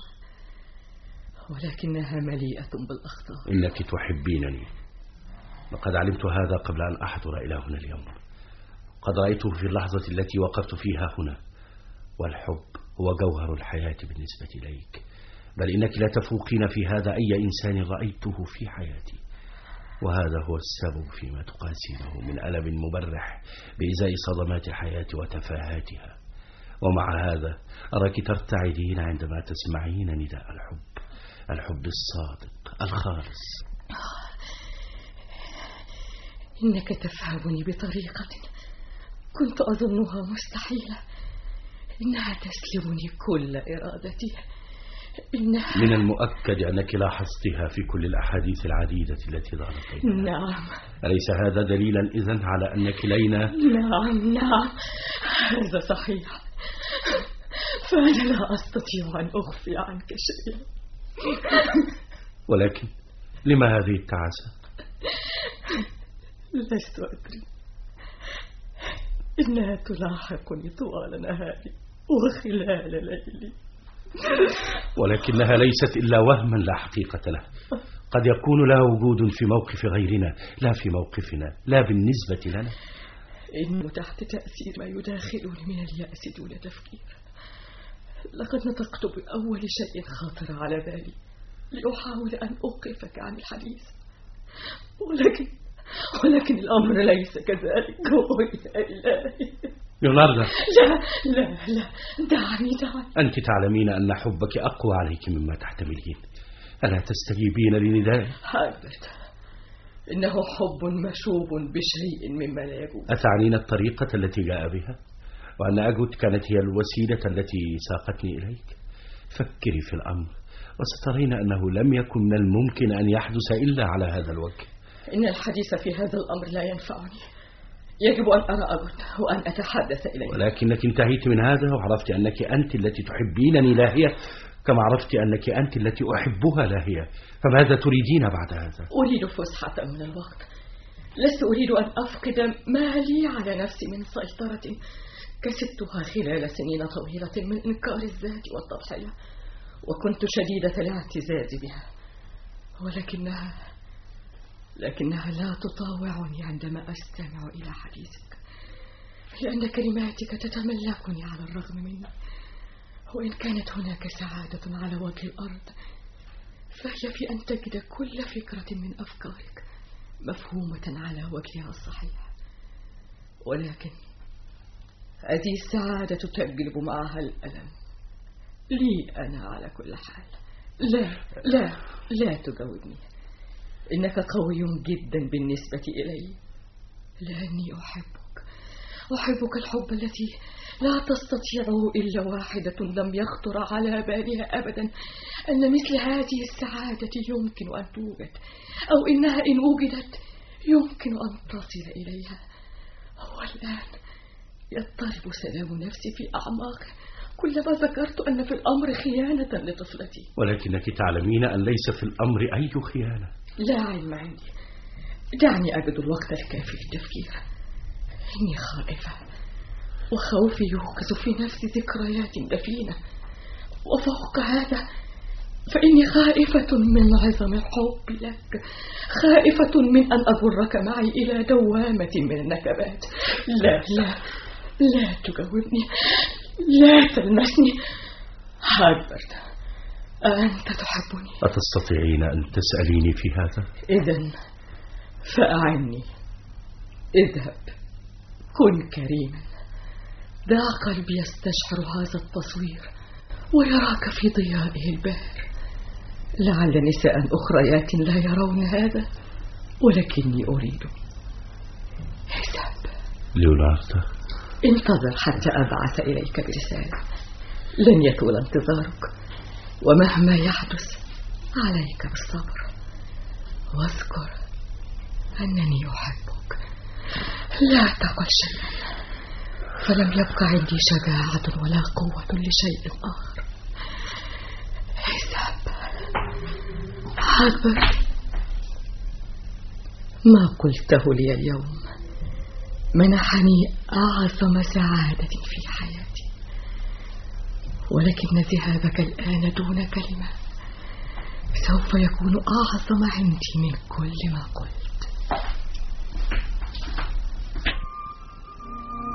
ولكنها مليئة بالأخطاء. إنك تحبينني، لقد علمت هذا قبل أن أحضر إلى هنا اليوم. وقد رأيته في اللحظة التي وقفت فيها هنا، والحب هو جوهر الحياة بالنسبة إليك، بل إنك لا تفوقين في هذا أي إنسان رأيته في حياتي، وهذا هو السبب فيما تقاسينه من ألم مبرح بإزاء صدمات الحياة وتفاهاتها. ومع هذا أراك ترتعدين عندما تسمعين نداء الحب الصادق الخالص. إنك تفهمني بطريقة كنت أظنها مستحيلة. إنها تسلبني كل إرادتي. من المؤكد أنك لاحظتها في كل الأحاديث العديدة التي دارت بيننا. نعم. أليس هذا دليلا إذن على أنك لينا؟ نعم هذا صحيح، فأنا لا أستطيع أن أخفي عنك شيئا. ولكن لما هذه التعاسة؟ لست أدري، إنها تلاحقني طوال نهاري وخلال ليلي. ولكنها ليست إلا وهما لا حقيقة له، قد يكون لها وجود في موقف غيرنا لا في موقفنا، لا بالنسبة لنا. إنه تحت تأثير ما يداخلني من اليأس دون تفكير. لقد نطقت بأول شيء خاطر على بالي لأحاول أن أوقفك عن الحديث، ولكن الأمر ليس كذلك. يا إلهي يولاردا، لا دعني. أنت تعلمين أن حبك أقوى عليك مما تحتملين. ألا تستجيبين لندائي؟ هالبرت، إنه حب مشوب بشيء مما لا يجوز. أتعنين الطريقة التي جاء بها، وأن أجد كانت هي الوسيلة التي ساقتني إليك؟ فكري في الأمر وسترين أنه لم يكن من الممكن أن يحدث إلا على هذا الوجه. إن الحديث في هذا الأمر لا ينفعني. يجب أن أرى أجد وأن أتحدث إليه. ولكنك انتهيت من هذا وعرفت أنك أنت التي تحبينني لا هي، كما عرفت أنك أنت التي أحبها لا هي. فماذا تريدين بعد هذا؟ أريد فسحة من الوقت. لست أريد أن أفقد ما لي على نفسي من سيطرة كسبتها خلال سنين طويلة من إنكار الذات والتضحية، وكنت شديدة الاعتزاز بها. لكنها لا تطاوعني عندما أستمع إلى حديثك، لأن كلماتك تتملكني على الرغم مني. وإن كانت هناك سعادة على وجه الأرض فهي في أن تجد كل فكرة من أفكارك مفهومة على وجهها الصحيح. ولكن هذه السعادة تجلب معها الألم لي أنا على كل حال. لا تجاوبني. إنك قوي جدا بالنسبة إلي، لأني أحبك الحب التي لا تستطيعه إلا واحدة لم يخطر على بالها أبدا أن مثل هذه السعادة يمكن أن توجد، أو إنها إن وجدت يمكن أن تصل إليها. والآن يضطرب سلام نفسي في أعماقي كلما ذكرت أن في الأمر خيانة لطفلتي. ولكنك تعلمين أن ليس في الأمر أي خيانة. لا علم عندي. دعني أجد الوقت الكافي للتفكير. إني خائفة، وخوفي يوقظ في نفسي ذكريات دفينة. وفوق هذا فإني خائفة من عظم الحب لك، خائفة من أن أجرك معي إلى دوامة من النكبات. لا تجاوبني، لا تلمسني. هالبرت، أنت تحبني؟ أتستطيعين أن تسأليني في هذا؟ إذن فأعني. اذهب، كن كريما. دع قلبي يستشعر هذا التصوير ويراك في ضيائه الباهر. لعل نساء أخريات لا يرون هذا، ولكني أريده. اذهب. ليوناردا، انتظر حتى أبعث إليك برسالة. لن يطول انتظارك، ومهما يحدث عليك بالصبر. واذكر أنني أحبك. لا تقل شيئا، فلم يبق عندي شجاعة ولا قوة لشيء آخر. اذهب. حاضر. ما قلته لي اليوم منحني أعظم سعادة في حياتي، ولكن ذهابك الآن دون كلمة سوف يكون أعظم عندي من كل ما قلت.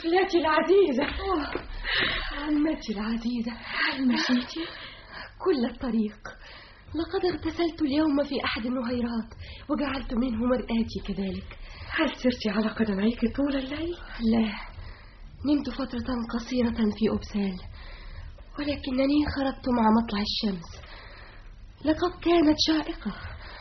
طفلتي العزيزة. عمتي العزيزة، هل مشيتي؟ كل الطريق. لقد اغتسلت اليوم في أحد النهيرات وجعلت منه مرآتي كذلك. هل سرت على قدميك طول الليل؟ لا، نمت فترة قصيرة في أبسال، ولكنني خرجت مع مطلع الشمس. لقد كانت شائقة.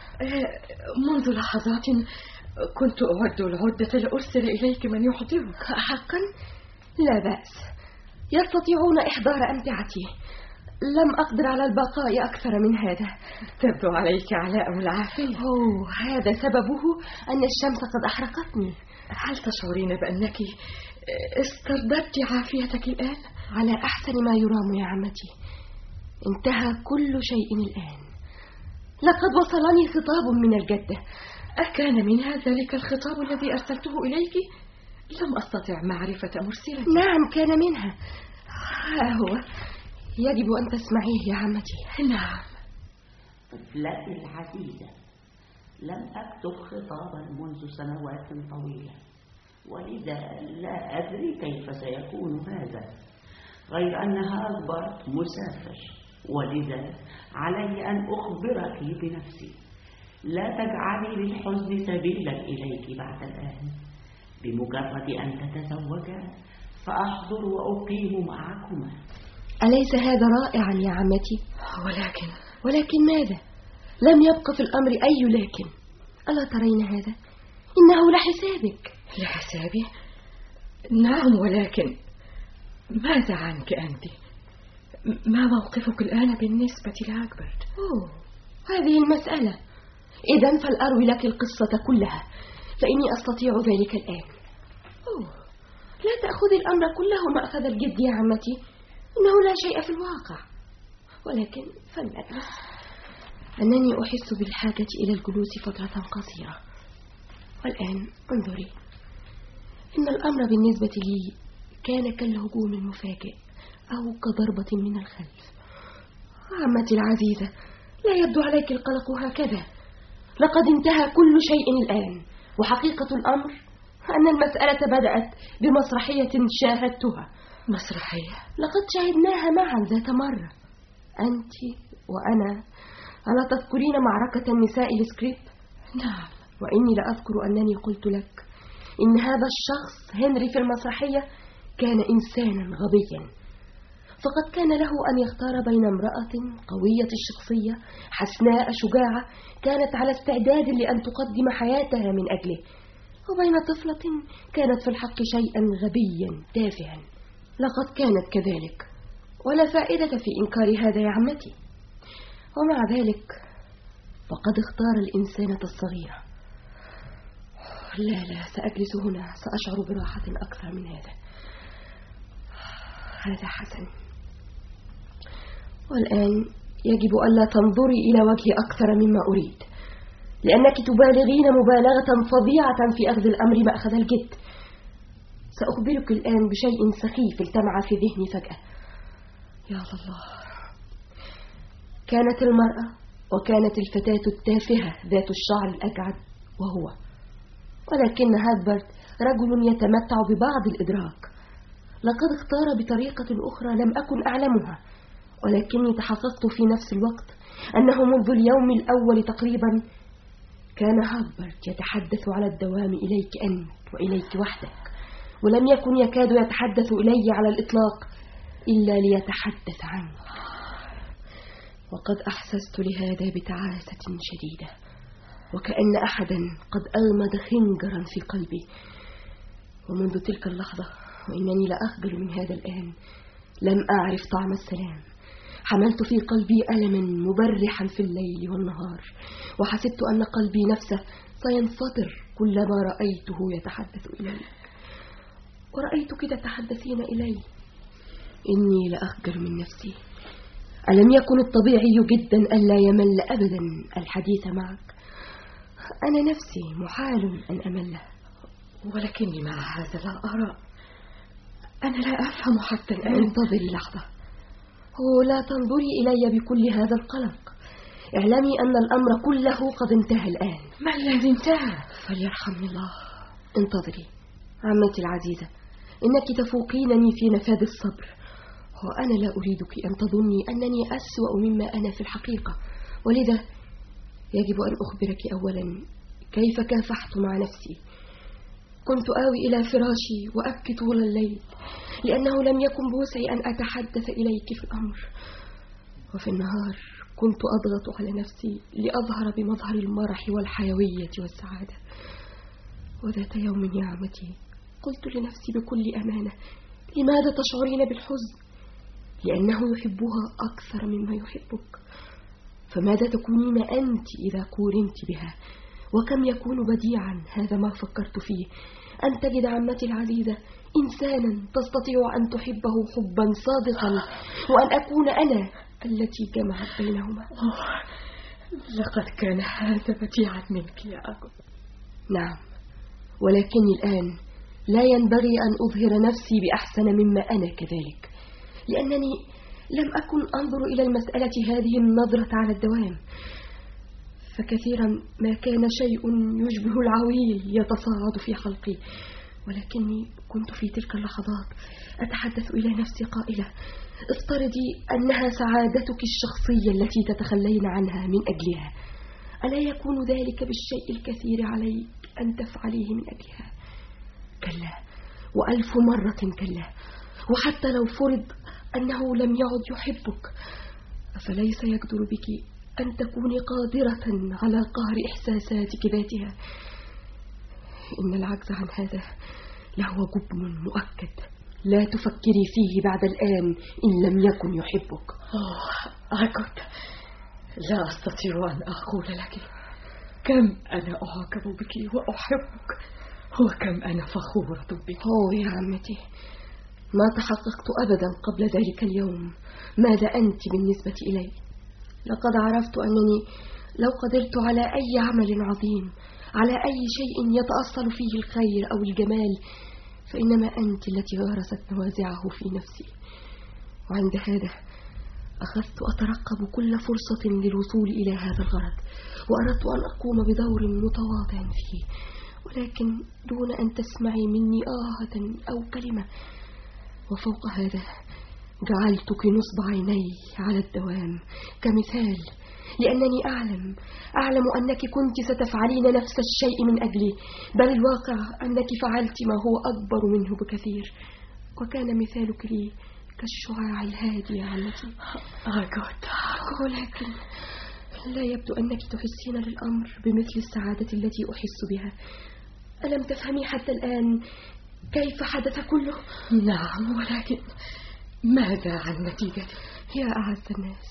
منذ لحظات كنت أود العدة لأرسل إليك من يحضرك. حقا؟ لا بأس، يستطيعون إحضار أمتعتي. لم أقدر على البقاء أكثر من هذا. تبدو عليك علاء العافية. هذا سببه أن الشمس قد أحرقتني. هل تشعرين بأنك استرددت عافيتك الآن؟ على أحسن ما يرام يا عمتي. انتهى كل شيء الآن. لقد وصلني خطاب من الجدة. أكان منها ذلك الخطاب الذي أرسلته إليك؟ لم أستطع معرفة مرسلة. نعم، كان منها. ها هو، يجب أن تسمعيه يا عمتي. نعم. طفلتي العزيزة، لم أكتب خطابا منذ سنوات طويلة، ولذا لا أدري كيف سيكون هذا، غير أن هالبرت مسافر، ولذا علي أن أخبرك بنفسي. لا تجعلي للحزن سبيلا إليك بعد الآن. بمجرد أن تتزوجا فأحضر وأقيم معكما. أليس هذا رائعا يا عمتي؟ ولكن ماذا؟ لم يبق في الأمر أي لكن. ألا ترين هذا؟ إنه لحسابك. لحسابي؟ نعم، ولكن ماذا عنك أنت؟ ما موقفك الآن بالنسبة لهاجبرت؟ هذه المسألة. إذن فلأروي لك القصة كلها، فإني أستطيع ذلك الآن. لا تأخذ الأمر كله مأخذ الجد يا عمتي، إنه لا شيء في الواقع. ولكن فلنجلس. أنني أحس بالحاجة إلى الجلوس فترة قصيرة. والآن انظري، إن الأمر بالنسبة لي كان كالهجوم المفاجئ أو كضربة من الخلف. عمتي العزيزة، لا يبدو عليك القلق هكذا. لقد انتهى كل شيء الآن، وحقيقة الأمر أن المسألة بدأت بمسرحية شاهدتها. مسرحية؟ لقد شاهدناها معا ذات مرة، أنت وأنا. ألا تذكرين معركة النساء السكريب؟ نعم. وإني لأذكر أنني قلت لك إن هذا الشخص هنري في المسرحية كان إنسانا غبيا، فقد كان له أن يختار بين امرأة قوية الشخصية حسناء شجاعة كانت على استعداد لأن تقدم حياتها من أجله، وبين طفلة كانت في الحق شيئا غبيا تافها. لقد كانت كذلك، ولا فائدة في إنكار هذا يا عمتي. ومع ذلك فقد اختار الإنسانة الصغيرة. لا، سأجلس هنا، سأشعر براحة أكثر من هذا. هذا حسن. والآن يجب ألا تنظري إلى وجهي أكثر مما أريد، لأنك تبالغين مبالغة فظيعة في أخذ الأمر مأخذ الجد. سأخبرك الآن بشيء سخيف التمع في ذهني فجأة. يا الله، كانت المرأة وكانت الفتاة التافهة ذات الشعر الأجعد وهو، ولكن هاجبرت رجل يتمتع ببعض الإدراك. لقد اختار بطريقة أخرى لم أكن أعلمها، ولكني تحسست في نفس الوقت أنه منذ اليوم الأول تقريبا كان هاجبرت يتحدث على الدوام إليك أنت وإليك وحدك، ولم يكن يكاد يتحدث إلي على الإطلاق إلا ليتحدث عنك. وقد أحسست لهذا بتعاسة شديدة، وكأن أحدا قد أغمد خنجرا في قلبي. ومنذ تلك اللحظة وإنني لا أخجل من هذا الآن لم أعرف طعم السلام. حملت في قلبي ألما مبرحا في الليل والنهار، وحسبت أن قلبي نفسه سينفطر كلما رأيته يتحدث إلي. ورأيتك تتحدثين إلي. إني لأخجل من نفسي. ألم يكن الطبيعي جدا ألا يمل أبدا الحديث معك؟ أنا نفسي محال أن أمل، ولكني مع هذا لا أرى. أنا لا أفهم حتى الآن. انتظري لحظة. لا تنظري إلي بكل هذا القلق. اعلمي أن الأمر كله قد انتهى الآن. ما الذي انتهى؟ فليرحمني الله. انتظري عمتي العزيزة، إنك تفوقينني في نفاذ الصبر، وأنا لا أريدك أن تظني أنني أسوأ مما أنا في الحقيقة، ولذا يجب أن أخبرك أولا كيف كافحت مع نفسي. كنت آوي إلى فراشي وأبكي طول الليل لأنه لم يكن بوسعي أن أتحدث إليك في الأمر، وفي النهار كنت أضغط على نفسي لأظهر بمظهر المرح والحيوية والسعادة. وذات يوم يا عمتي قلت لنفسي بكل أمانة: لماذا تشعرين بالحزن؟ لأنه يحبها أكثر مما يحبك. فماذا تكونين أنت إذا قورنت بها؟ وكم يكون بديعا هذا ما فكرت فيه، أن تجد عمتي العزيزة إنسانا تستطيع أن تحبه حبا صادقا، وأن أكون أنا التي جمعت بينهما. لقد كان هذا بديعا منك يا أغو. نعم، ولكني الآن لا ينبغي أن أظهر نفسي بأحسن مما أنا كذلك، لأنني لم أكن أنظر إلى المسألة هذه النظرة على الدوام. فكثيرا ما كان شيء يشبه العويل يتصاعد في حلقي، ولكني كنت في تلك اللحظات أتحدث إلى نفسي قائلة: افترضي أنها سعادتك الشخصية التي تتخلين عنها من أجلها، ألا يكون ذلك بالشيء الكثير عليك أن تفعليه من أجلها؟ كلا، وألف مرة كلا. وحتى لو فرض أنه لم يعد يحبك، أفليس يقدر بك أن تكوني قادرة على قهر إحساساتك ذاتها؟ إن العجز عن هذا لهو جبن مؤكد لا تفكري فيه بعد الآن إن لم يكن يحبك. أغوت، لا أستطيع أن أقول لك كم أنا أعجب بك وأحبك، وكم أنا فخورة بك. يا عمتي، ما تحققت أبدا قبل ذلك اليوم. ماذا أنت بالنسبة إلي؟ لقد عرفت أنني لو قدرت على أي عمل عظيم، على أي شيء يتأصل فيه الخير أو الجمال، فإنما أنت التي غرست نوازعه في نفسي. وعند هذا أخذت أترقب كل فرصة للوصول إلى هذا الغرض، وأردت أن أقوم بدور متواضع فيه، ولكن دون أن تسمعي مني آهة أو كلمة. وفوق هذا جعلتك نصب عيني على الدوام كمثال، لأنني أعلم أنك كنت ستفعلين نفس الشيء من أجلي، بل الواقع أنك فعلت ما هو أكبر منه بكثير، وكان مثالك لي كالشعاع الهادي يا عمتي. ولكن لا يبدو أنك تحسين للأمر بمثل السعادة التي أحس بها. ألم تفهمي حتى الآن كيف حدث كله؟ نعم، ولكن ماذا عن نتيجته؟ يا أعز الناس،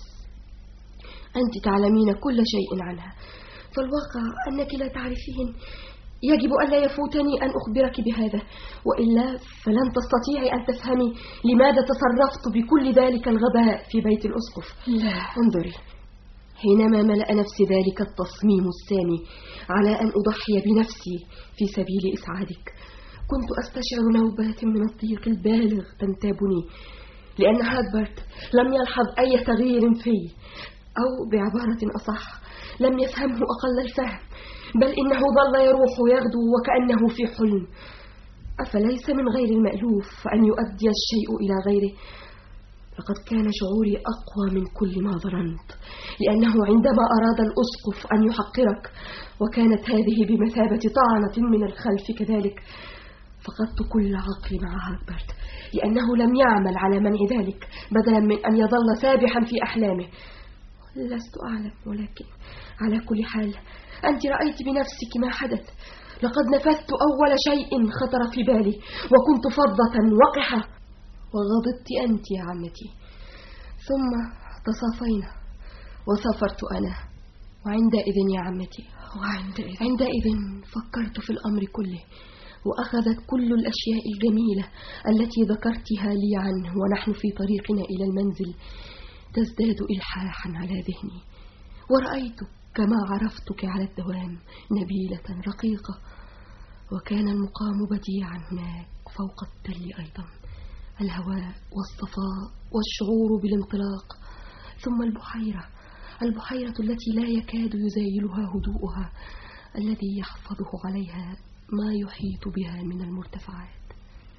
أنت تعلمين كل شيء عنها، فالواقع أنك لا تعرفين. يجب أن لا يفوتني أن أخبرك بهذا، وإلا فلن تستطيعي أن تفهمي لماذا تصرفت بكل ذلك الغباء في بيت الأسقف. لا، انظري، حينما ملأ نفسي ذلك التصميم السامي على أن أضحي بنفسي في سبيل إسعادك، كنت أستشعر نوبات من الضيق البالغ تنتابني، لأن هادبرت لم يلحظ أي تغيير فيه، أو بعبارة أصح لم يفهمه أقل الفهم، بل إنه ظل يروح ويغدو وكأنه في حلم. أفليس من غير المألوف أن يؤدي الشيء إلى غيره؟ لقد كان شعوري أقوى من كل ما ظننت، لأنه عندما أراد الأسقف أن يحقرك، وكانت هذه بمثابة طعنة من الخلف كذلك، فقدت كل عقلي مع هادبرت، لأنه لم يعمل على منع ذلك، بدلا من أن يظل سابحا في أحلامه. لست أعلم، ولكن على كل حال أنت رأيت بنفسك ما حدث. لقد نفذت أول شيء خطر في بالي، وكنت فظة وقحة، وغضبت أنت يا عمتي. ثم تصافينا وسافرت أنا، وعندئذ يا عمتي عندئذ فكرت في الأمر كله، وأخذت كل الأشياء الجميلة التي ذكرتها لي عنه ونحن في طريقنا إلى المنزل تزداد إلحاحا على ذهني، ورأيت كما عرفتك على الدوام نبيلة رقيقة، وكان المقام بديعا هناك فوق التل أيضا، الهواء والصفاء والشعور بالانطلاق، ثم البحيرة التي لا يكاد يزايلها هدوءها الذي يحفظه عليها ما يحيط بها من المرتفعات.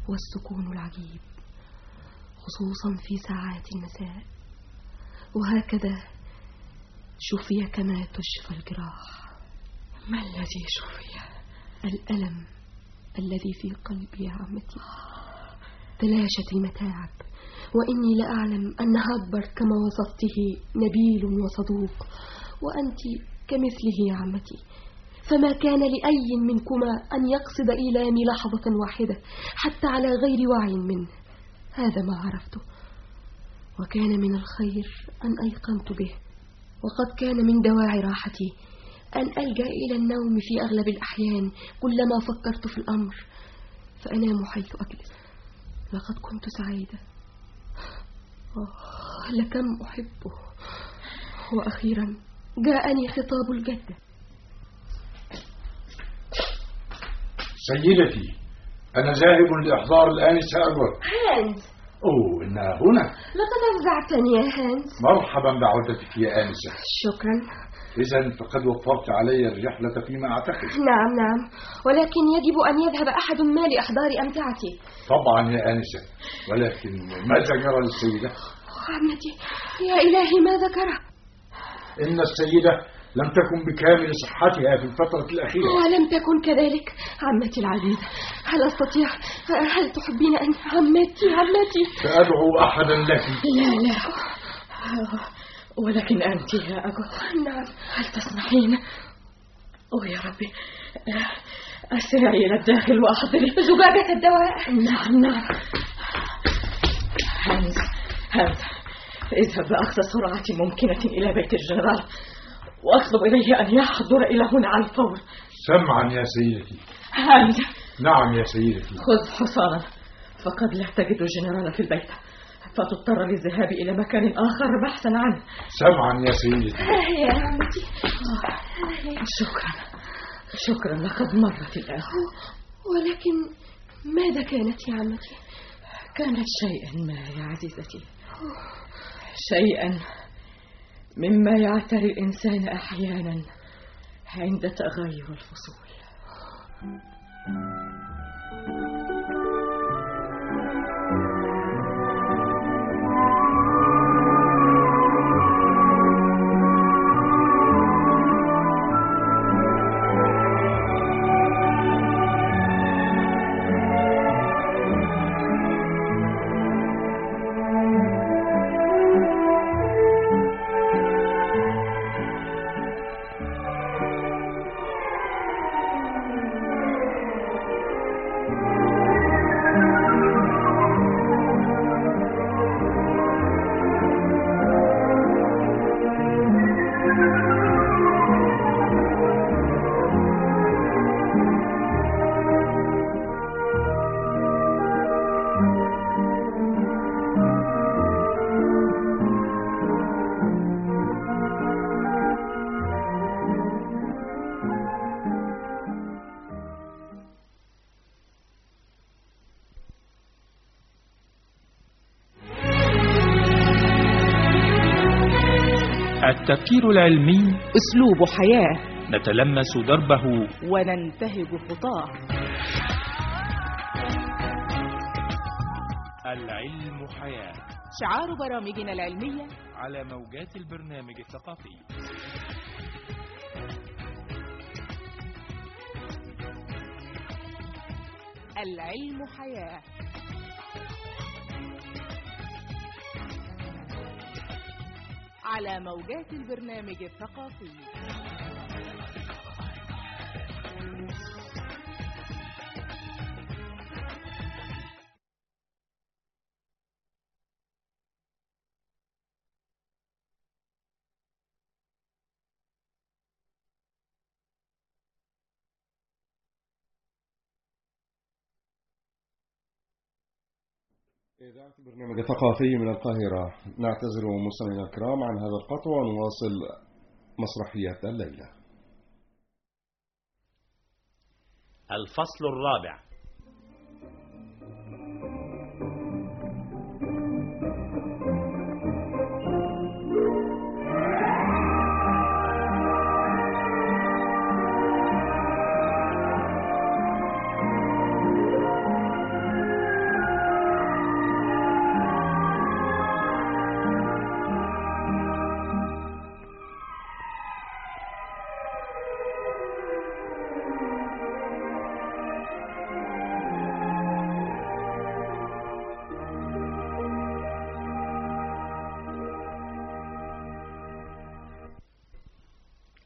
والسكون العجيب، خصوصا في ساعات المساء. وهكذا شفي كما تشفى الجراح. ما الذي شفي؟ الألم الذي في قلبي يا عمتي. تلاشت المتاعب، وإني لأعلم أن هدبر كما وصفته نبيل وصدوق، وأنت كمثله يا عمتي، فما كان لأي منكما أن يقصد إيلامي لحظة واحدة حتى على غير وعي منه. هذا ما عرفته، وكان من الخير أن أيقنت به، وقد كان من دواعي راحتي أن ألجأ إلى النوم في أغلب الأحيان كلما فكرت في الأمر، فأنام حيث أجلس. لقد كنت سعيدة، لكم أحبه. وأخيرا جاءني خطاب الجدة. سيدتي، أنا ذاهب لإحضار الآنسة أجور. هانز. إنها هنا. لقد أفزعتني يا هانز. مرحبا بعودتك يا آنسة. شكرا. إذن فقد وفرت علي الرحلة فيما أعتقد. نعم، ولكن يجب أن يذهب أحد ما لإحضار أمتعتي. طبعا يا آنسة، ولكن ماذا جرى للسيدة؟ عمتي، يا إلهي ما ذكره. إن السيدة لم تكن بكامل صحتها في الفترة الأخيرة. ولم تكن كذلك عمتي العزيزة. هل تحبين أن عمتي سأدعو أحدا لك. لا، ولكن أنت يا أجل. نعم. هل تسمحين؟ يا ربي، أسرعي إلى الداخل وأحضري زجاجة الدواء. نعم. هانز، اذهب بأقصى سرعة ممكنة إلى بيت الجنرال، وأطلب إليه أن يحضر إلى هنا على الفور. سمعا يا سيدتي. هانز. نعم يا سيدتي. خذ حصانا، فقد لا تجد الجنرال في البيت، فتضطر للذهاب إلى مكان آخر بحثا عنه. سمعا يا سيدتي. يا عمتي. شكرا، لقد مرت الآن. ولكن ماذا كانت يا عمتي؟ كانت شيئا ما يا عزيزتي، شيئا مما يعتري الإنسان أحيانا عند تغير الفصول. التفكير العلمي أسلوب حياة نتلمس دربه وننتهج خطاه. العلم حياة، شعار برامجنا العلمية على موجات البرنامج الثقافي. العلم حياة. على موجات البرنامج الثقافي. إذاعة البرنامج الثقافي من القاهرة، نعتذر مستمعينا الكرام عن هذا القطع ونواصل مسرحيات الليلة. الفصل الرابع.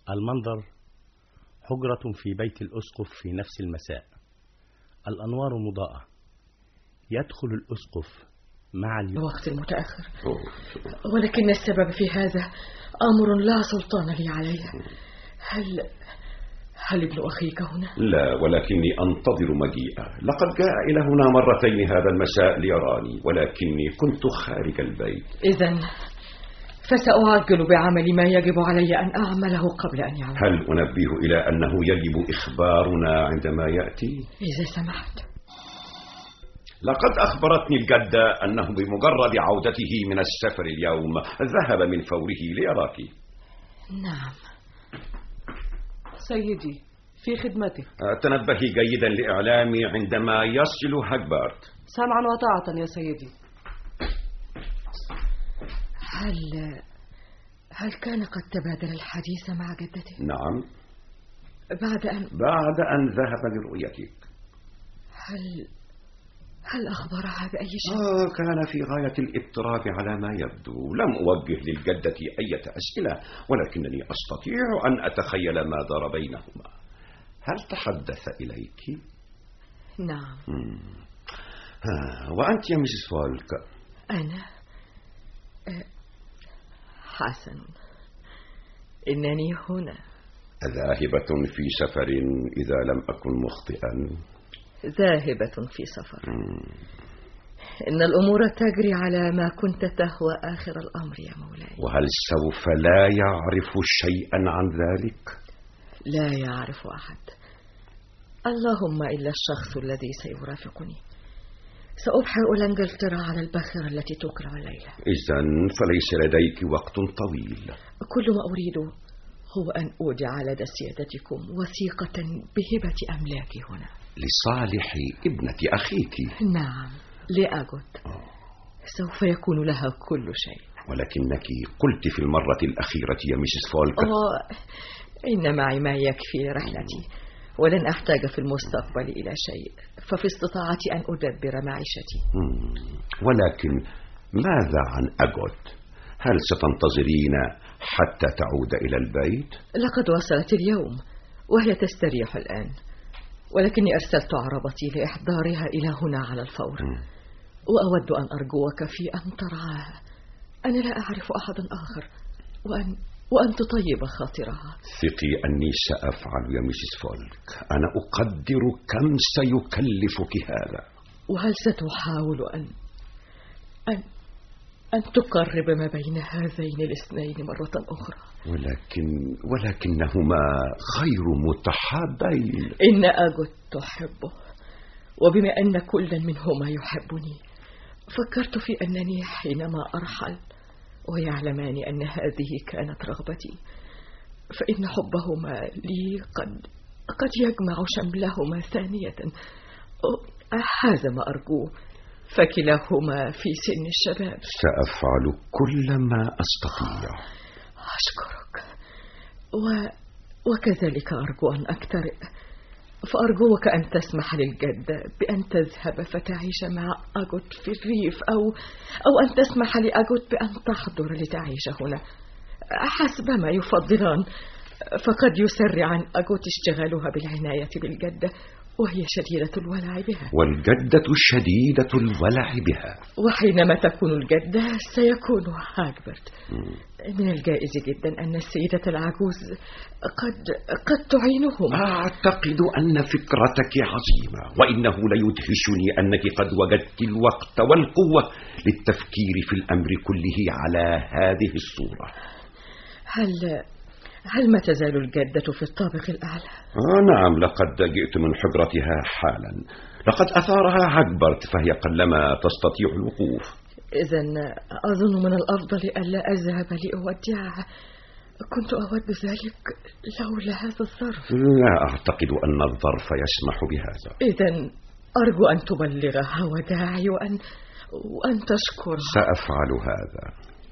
المنظر حجرة في بيت الأسقف في نفس المساء، الأنوار مضاءة، يدخل الأسقف مع الوقت المتأخر، ولكن السبب في هذا أمر لا سلطان لي عليه. هل ابن أخيك هنا؟ لا، ولكني أنتظر مجيئه. لقد جاء إلى هنا مرتين هذا المساء ليراني، ولكني كنت خارج البيت. إذن فسأعجل بعمل ما يجب علي أن أعمله قبل أن يعود. هل أنبه إلى أنه يجب إخبارنا عندما يأتي؟ إذا سمحت. لقد أخبرتني الجدة أنه بمجرد عودته من السفر اليوم ذهب من فوره ليراك. نعم سيدي، في خدمتك. تنبهي جيدا لإعلامي عندما يصل هاجبارت. سمعا وطاعة يا سيدي. هل كان قد تبادل الحديث مع جدته؟ نعم، بعد أن ذهب لرؤيتك. هل أخبرها بأي شيء؟ كان في غاية الاضطراب على ما يبدو. لم أوجه للجدة أي أسئلة، ولكنني أستطيع أن أتخيل ما دار بينهما. هل تحدث إليك؟ نعم. وأنت يا ميسيس فولك؟ أنا حسن، إنني هنا. ذاهبة في سفر إذا لم أكن مخطئا؟ ذاهبة في سفر. إن الأمور تجري على ما كنت تهوى آخر الأمر يا مولاي. وهل سوف لا يعرف شيئا عن ذلك؟ لا يعرف أحد، اللهم إلا الشخص الذي سيرافقني. سأبحر إنجلترا على الباخرة التي تكرم الليلة. إذن فليس لديك وقت طويل. كل ما أريده هو أن أودع لدى سيادتكم وثيقة بهبة أملاكي هنا لصالح ابنة أخيك. نعم، لأجوت. سوف يكون لها كل شيء. ولكنك قلت في المرة الأخيرة يا ميسيس فولك إن معي ما يكفي لرحلتي، ولن أحتاج في المستقبل إلى شيء، ففي استطاعتي أن أدبر معيشتي. ولكن ماذا عن أجوت؟ هل ستنتظرين حتى تعود إلى البيت؟ لقد وصلت اليوم وهي تستريح الآن، ولكني أرسلت عربتي لإحضارها إلى هنا على الفور. وأود أن أرجوك في أن ترعاها. أنا لا أعرف أحدا آخر، وأن تطيب خاطرها. ثقي أني سأفعل يا ميسيس فولك. أنا أقدر كم سيكلفك هذا. وهل ستحاول أن تقرب ما بين هذين الاثنين مرة أخرى؟ ولكنهما غير متحابين. إن أجوت تحبه، وبما أن كل منهما يحبني فكرت في أنني حينما أرحل ويعلمان أن هذه كانت رغبتي، فإن حبهما لي قد يجمع شملهما ثانية. هذا ما أرجوه، فكلاهما في سن الشباب. سأفعل كل ما أستطيع. أشكرك. وكذلك أرجو أن أكترئ، فأرجوك أن تسمح للجدة بأن تذهب فتعيش مع أجوت في الريف، أو أن تسمح لأجوت بأن تحضر لتعيش هنا حسب ما يفضلان، فقد يسرعن أجوت اشتغالها بالعناية بالجدة، وهي شديدة الولع بها. والجدة شديدة الولع بها. وحينما تكون الجدة سيكون هاجبرت. من الجائز جدا أن السيدة العجوز قد تعينهم. أعتقد أن فكرتك عظيمة، وإنه ليدهشني أنك قد وجدت الوقت والقوة للتفكير في الأمر كله على هذه الصورة. هل ما تزال الجدة في الطابق الأعلى؟ نعم، لقد جئت من حجرتها حالا. لقد أثارها هاجبرت، فهي قلما تستطيع الوقوف. إذن أظن من الأفضل ألا أذهب لأودعها. كنت أود ذلك لولا هذا الظرف. لا أعتقد أن الظرف يسمح بهذا. إذن أرجو أن تبلغها وداعي وأن تشكرها. سأفعل هذا.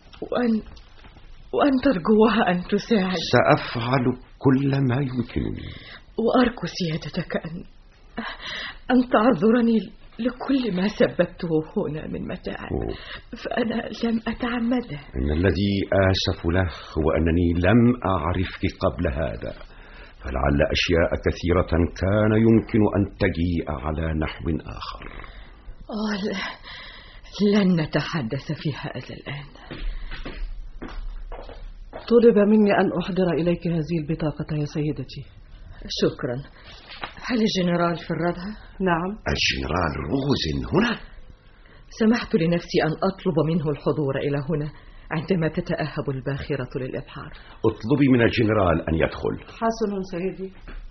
وأن ترجوها أن تساعد. سأفعل كل ما يمكنني. وأرجو سيادتك أن تعذرني لكل ما سببته هنا من متاعب، فأنا لم أتعمده. إن الذي آسف له هو أنني لم أعرفك قبل هذا، فلعل أشياء كثيرة كان يمكن أن تجيء على نحو آخر. لن نتحدث في هذا الآن. طلب مني أن أحضر إليك هذه البطاقة يا سيدتي. شكرا. هل الجنرال في الردها؟ نعم. الجنرال روزن هنا؟ سمحت لنفسي أن أطلب منه الحضور إلى هنا عندما تتأهب الباخرة للإبحار. اطلبي من الجنرال أن يدخل. حسن سيدي.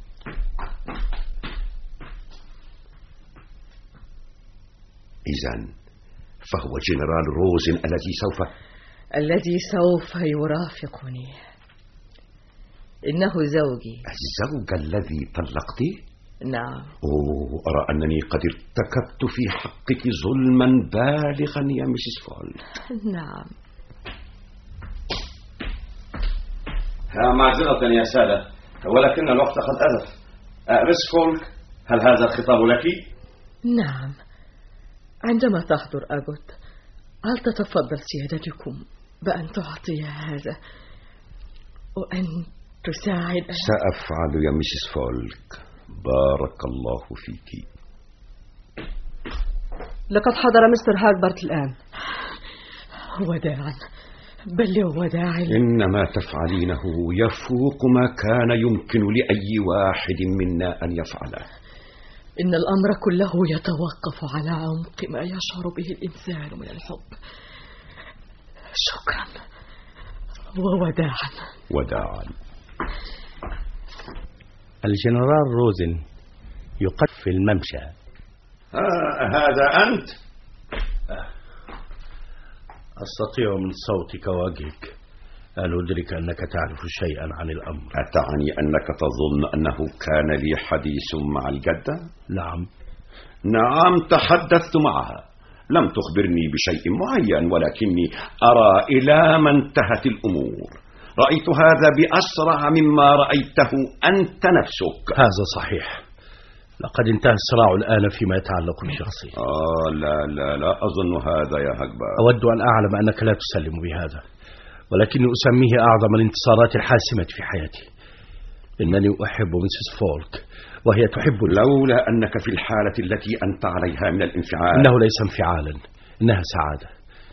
إذن فهو جنرال روزن الذي سوف يرافقني. إنه زوجي. الزوج الذي طلقتيه؟ نعم. أرى أنني قد ارتكبت في حقك ظلما بالغا يا ميسيس فولك. نعم. معذرة يا سادة، ولكن الوقت قد أزف. ميس فولك، هل هذا الخطاب لك؟ نعم. عندما تحضر أغوت، هل تتفضل سيادتكم بأن تعطي هذا وأن تساعد؟ سأفعل يا ميسيس فولك، بارك الله فيك. لقد حضر مستر هاجبرت الآن. وداعا، بلغ وداعي. إن ما تفعلينه يفوق ما كان يمكن لأي واحد منا أن يفعله. إن الأمر كله يتوقف على عمق ما يشعر به الإنسان من الحب. شكرا ووداعا. وداعا. الجنرال روزن يقف في الممشى. هذا أنت؟ أستطيع من صوتك ووجهك أن أدرك أنك تعرف شيئا عن الأمر. أتعني أنك تظن أنه كان لي حديث مع الجدة؟ نعم، تحدثت معها. لم تخبرني بشيء معين، ولكني أرى إلى ما انتهت الأمور. رأيت هذا بأسرع مما رأيته أنت نفسك. هذا صحيح. لقد انتهى الصراع الآن فيما يتعلق بشخصي. لا أظن هذا يا هاجبرت. أود أن أعلم أنك لا تسلم بهذا، ولكني أسميه أعظم الانتصارات الحاسمة في حياتي. إنني أحب ميسيس فولك وهي تحبني. لولا أنك في الحالة التي أنت عليها من الانفعال. إنه ليس انفعالا، إنها سعادة.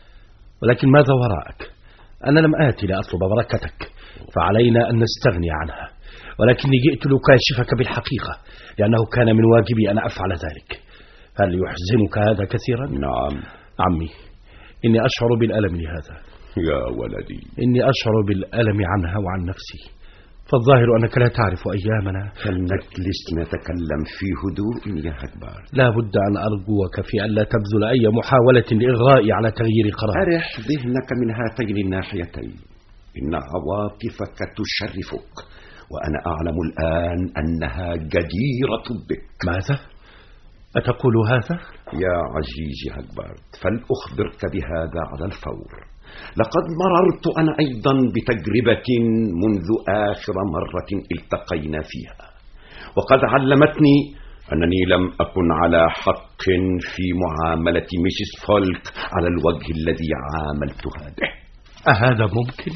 ولكن ماذا وراءك؟ أنا لم آتي لأطلب بركتك، فعلينا أن نستغني عنها. ولكني جئت لأكاشفك بالحقيقة، لأنه كان من واجبي أن أفعل ذلك. هل يحزنك هذا كثيرا؟ نعم. عمي، إني أشعر بالألم لهذا. يا ولدي، إني أشعر بالألم عنها وعن نفسي، فالظاهر أنك لا تعرف أيامنا. فلنجلس نتكلم في هدوء يا هاجبرت. لا بد أن أرجوك في أن لا تبذل أي محاولة لإغرائي على تغيير قرارك. أرح ذهنك من هاتين الناحيتين. إن عواطفك تشرفك، وأنا أعلم الآن أنها جديرة بك. ماذا؟ أتقول هذا؟ يا عزيزي هاجبرت، فلأخبرك بهذا على الفور. لقد مررت أنا أيضا بتجربة منذ آخر مرة التقينا فيها، وقد علمتني أنني لم أكن على حق في معاملة ميسيس فولك على الوجه الذي عاملتها به. أهذا ممكن؟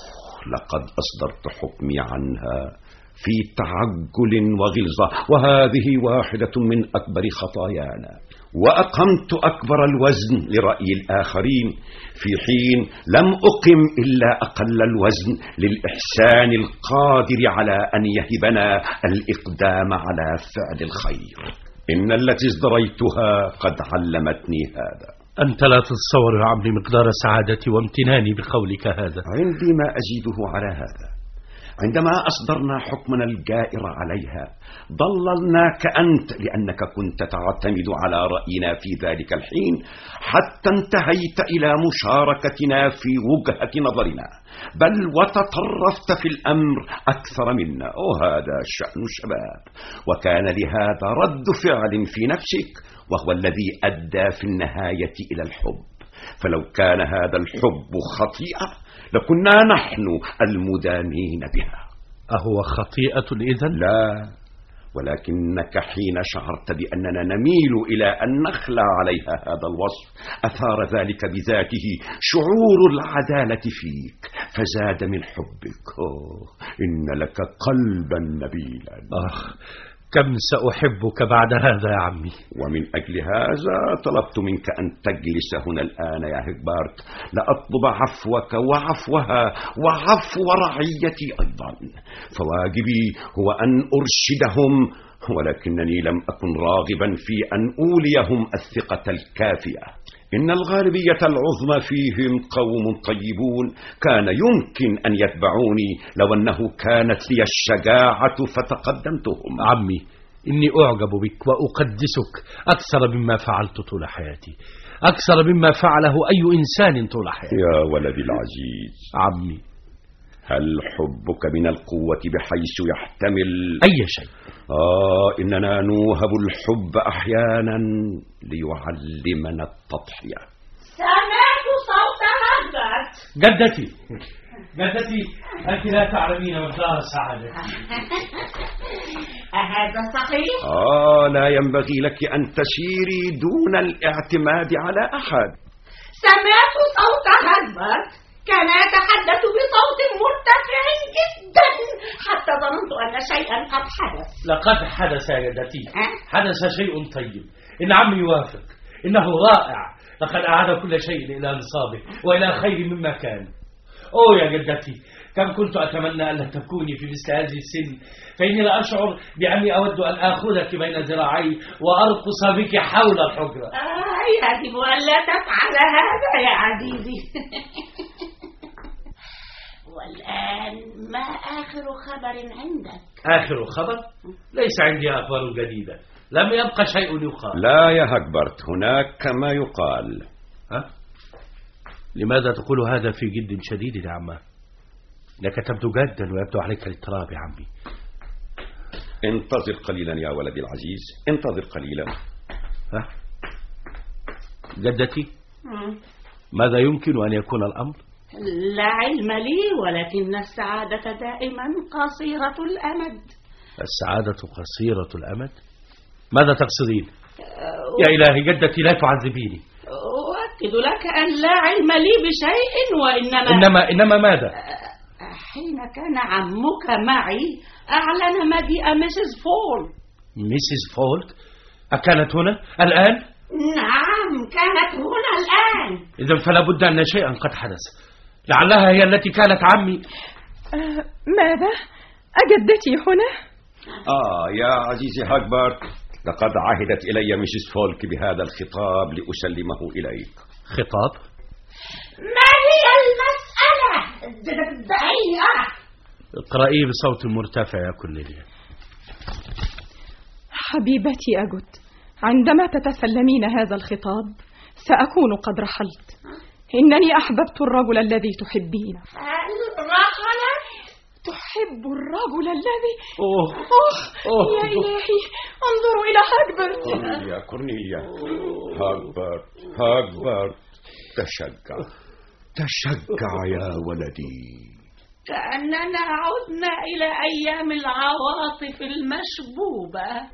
لقد أصدرت حكمي عنها في تعجل وغلظة، وهذه واحدة من أكبر خطايانا. وأقمت أكبر الوزن لرأي الآخرين، في حين لم أقم إلا أقل الوزن للإحسان القادر على أن يهبنا الإقدام على فعل الخير. إن التي ازدريتها قد علمتني هذا. أنت لا تتصور يا عمي مقدار سعادتي وامتناني بقولك هذا. عندي ما أزيده على هذا. عندما أصدرنا حكمنا الجائر عليها ضللناك أنت، لأنك كنت تعتمد على رأينا في ذلك الحين، حتى انتهيت إلى مشاركتنا في وجهة نظرنا، بل وتطرفت في الأمر أكثر منا. وهذا شأن الشباب، وكان لهذا رد فعل في نفسك، وهو الذي أدى في النهاية إلى الحب. فلو كان هذا الحب خطيئة لكنا نحن المدانين بها. أهو خطيئة إذن؟ لا، ولكنك حين شعرت بأننا نميل إلى أن نخلع عليها هذا الوصف أثار ذلك بذاته شعور العدالة فيك فزاد من حبك. إن لك قلبا نبيلا. كم سأحبك بعد هذا يا عمي. ومن أجل هذا طلبت منك أن تجلس هنا الآن يا هيغبرت لأطلب عفوك وعفوها وعفو رعيتي أيضا. فواجبي هو أن أرشدهم، ولكنني لم أكن راغبا في أن أوليهم الثقة الكافية. إن الغالبية العظمى فيهم قوم طيبون كان يمكن أن يتبعوني لو أنه كانت لي الشجاعة فتقدمتهم. عمي، إني أعجب بك وأقدسك أكثر مما فعلت طول حياتي، أكثر مما فعله أي إنسان طول حياتي. يا ولدي العزيز عمي، هل حبك من القوة بحيث يحتمل أي شيء؟ إننا نوهب الحب أحيانا ليعلمنا التضحية. سمعت صوت هبت. جدتي أنت لا تعلمين مقدار سعادتي. أهذا صحيح؟ لا ينبغي لك أن تسيري دون الاعتماد على أحد. سمعت صوت هبت، كان يتحدث بصوت مرتفع جدا حتى ظننت أن شيئا قد حدث. لقد حدث يا جدتي، حدث شيء طيب. إن عمي يوافق، إنه رائع. لقد أعاد كل شيء إلى نصابه وإلى خير مما كان. يا جدتي، كم كنت أتمنى أن لا تكوني في مثل هذه السن، فإني لا أشعر بأني أود أن آخذك بين ذراعي وأرقص بك حول الحجرة. يجب أن لا تفعل هذا يا عزيزي. والآن ما آخر خبر عندك؟ آخر خبر؟ ليس عندي أخبار جديدة، لم يبقى شيء يقال. لا يا هكبرت، هناك ما يقال. لماذا تقول هذا في جد شديد يا عماه؟ لك تبدو جادا ويبدو عليك الاضطراب يا عمي. انتظر قليلا يا ولدي العزيز، انتظر قليلا. جدتي، ماذا يمكن أن يكون الأمر؟ لا علم لي، ولكن السعادة دائما قصيرة الأمد. السعادة قصيرة الأمد؟ ماذا تقصدين؟ يا إلهي جدتي، لا تعذبيني. أؤكد لك أن لا علم لي بشيء، إنما ماذا؟ حين كان عمك معي أعلن مجيء ميسيس فولك. ميسيس فولك؟ أكانت هنا الآن؟ نعم، كانت هنا الآن. إذن فلا بد أن شيئا قد حدث، لعلها هي التي كانت عمي. ماذا؟ أجدتي هنا؟ يا عزيزي هاكبرت، لقد عهدت إلي ميسيس فولك بهذا الخطاب لأسلمه إليك. خطاب؟ ما هي المسألة؟ دعيني اقرأيه بصوت مرتفع يا كورنيليا. حبيبتي أجد، عندما تتسلمين هذا الخطاب سأكون قد رحلت. إنني أحببت الرجل الذي تحبينه. رحل؟ تحب الرجل الذي يا إلهي، انظروا إلى هاكبرت. يا كورنيليا، هاكبرت تشجع يا ولدي. كأننا عدنا إلى أيام العواطف المشبوبة.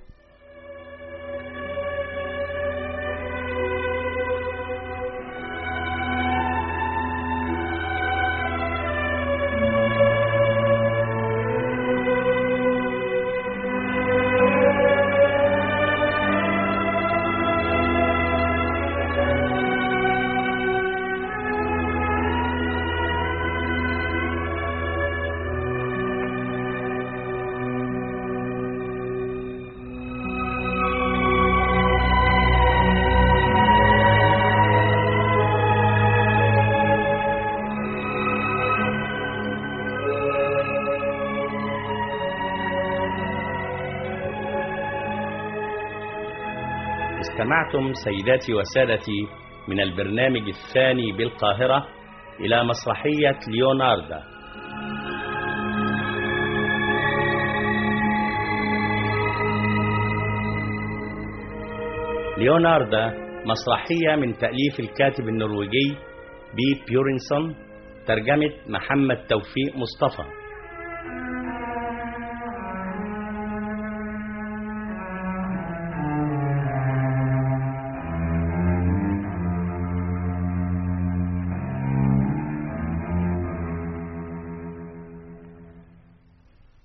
استمعتم سيداتي وسادتي من البرنامج الثاني بالقاهرة إلى مسرحية ليوناردا. ليوناردا مسرحية من تأليف الكاتب النرويجي بي بيورنسون، ترجمة محمد توفيق مصطفى.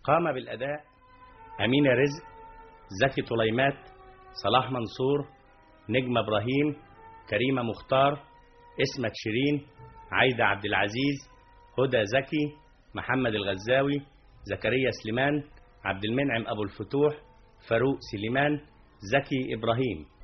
قام بالأداء أمينة رزق، زكي طليمات، صلاح منصور، نجمة إبراهيم، كريمة مختار، اسمة شيرين، عايدة عبد العزيز، هدى زكي، محمد الغزاوي، زكريا سليمان، عبد المنعم أبو الفتوح، فاروق سليمان، زكي إبراهيم.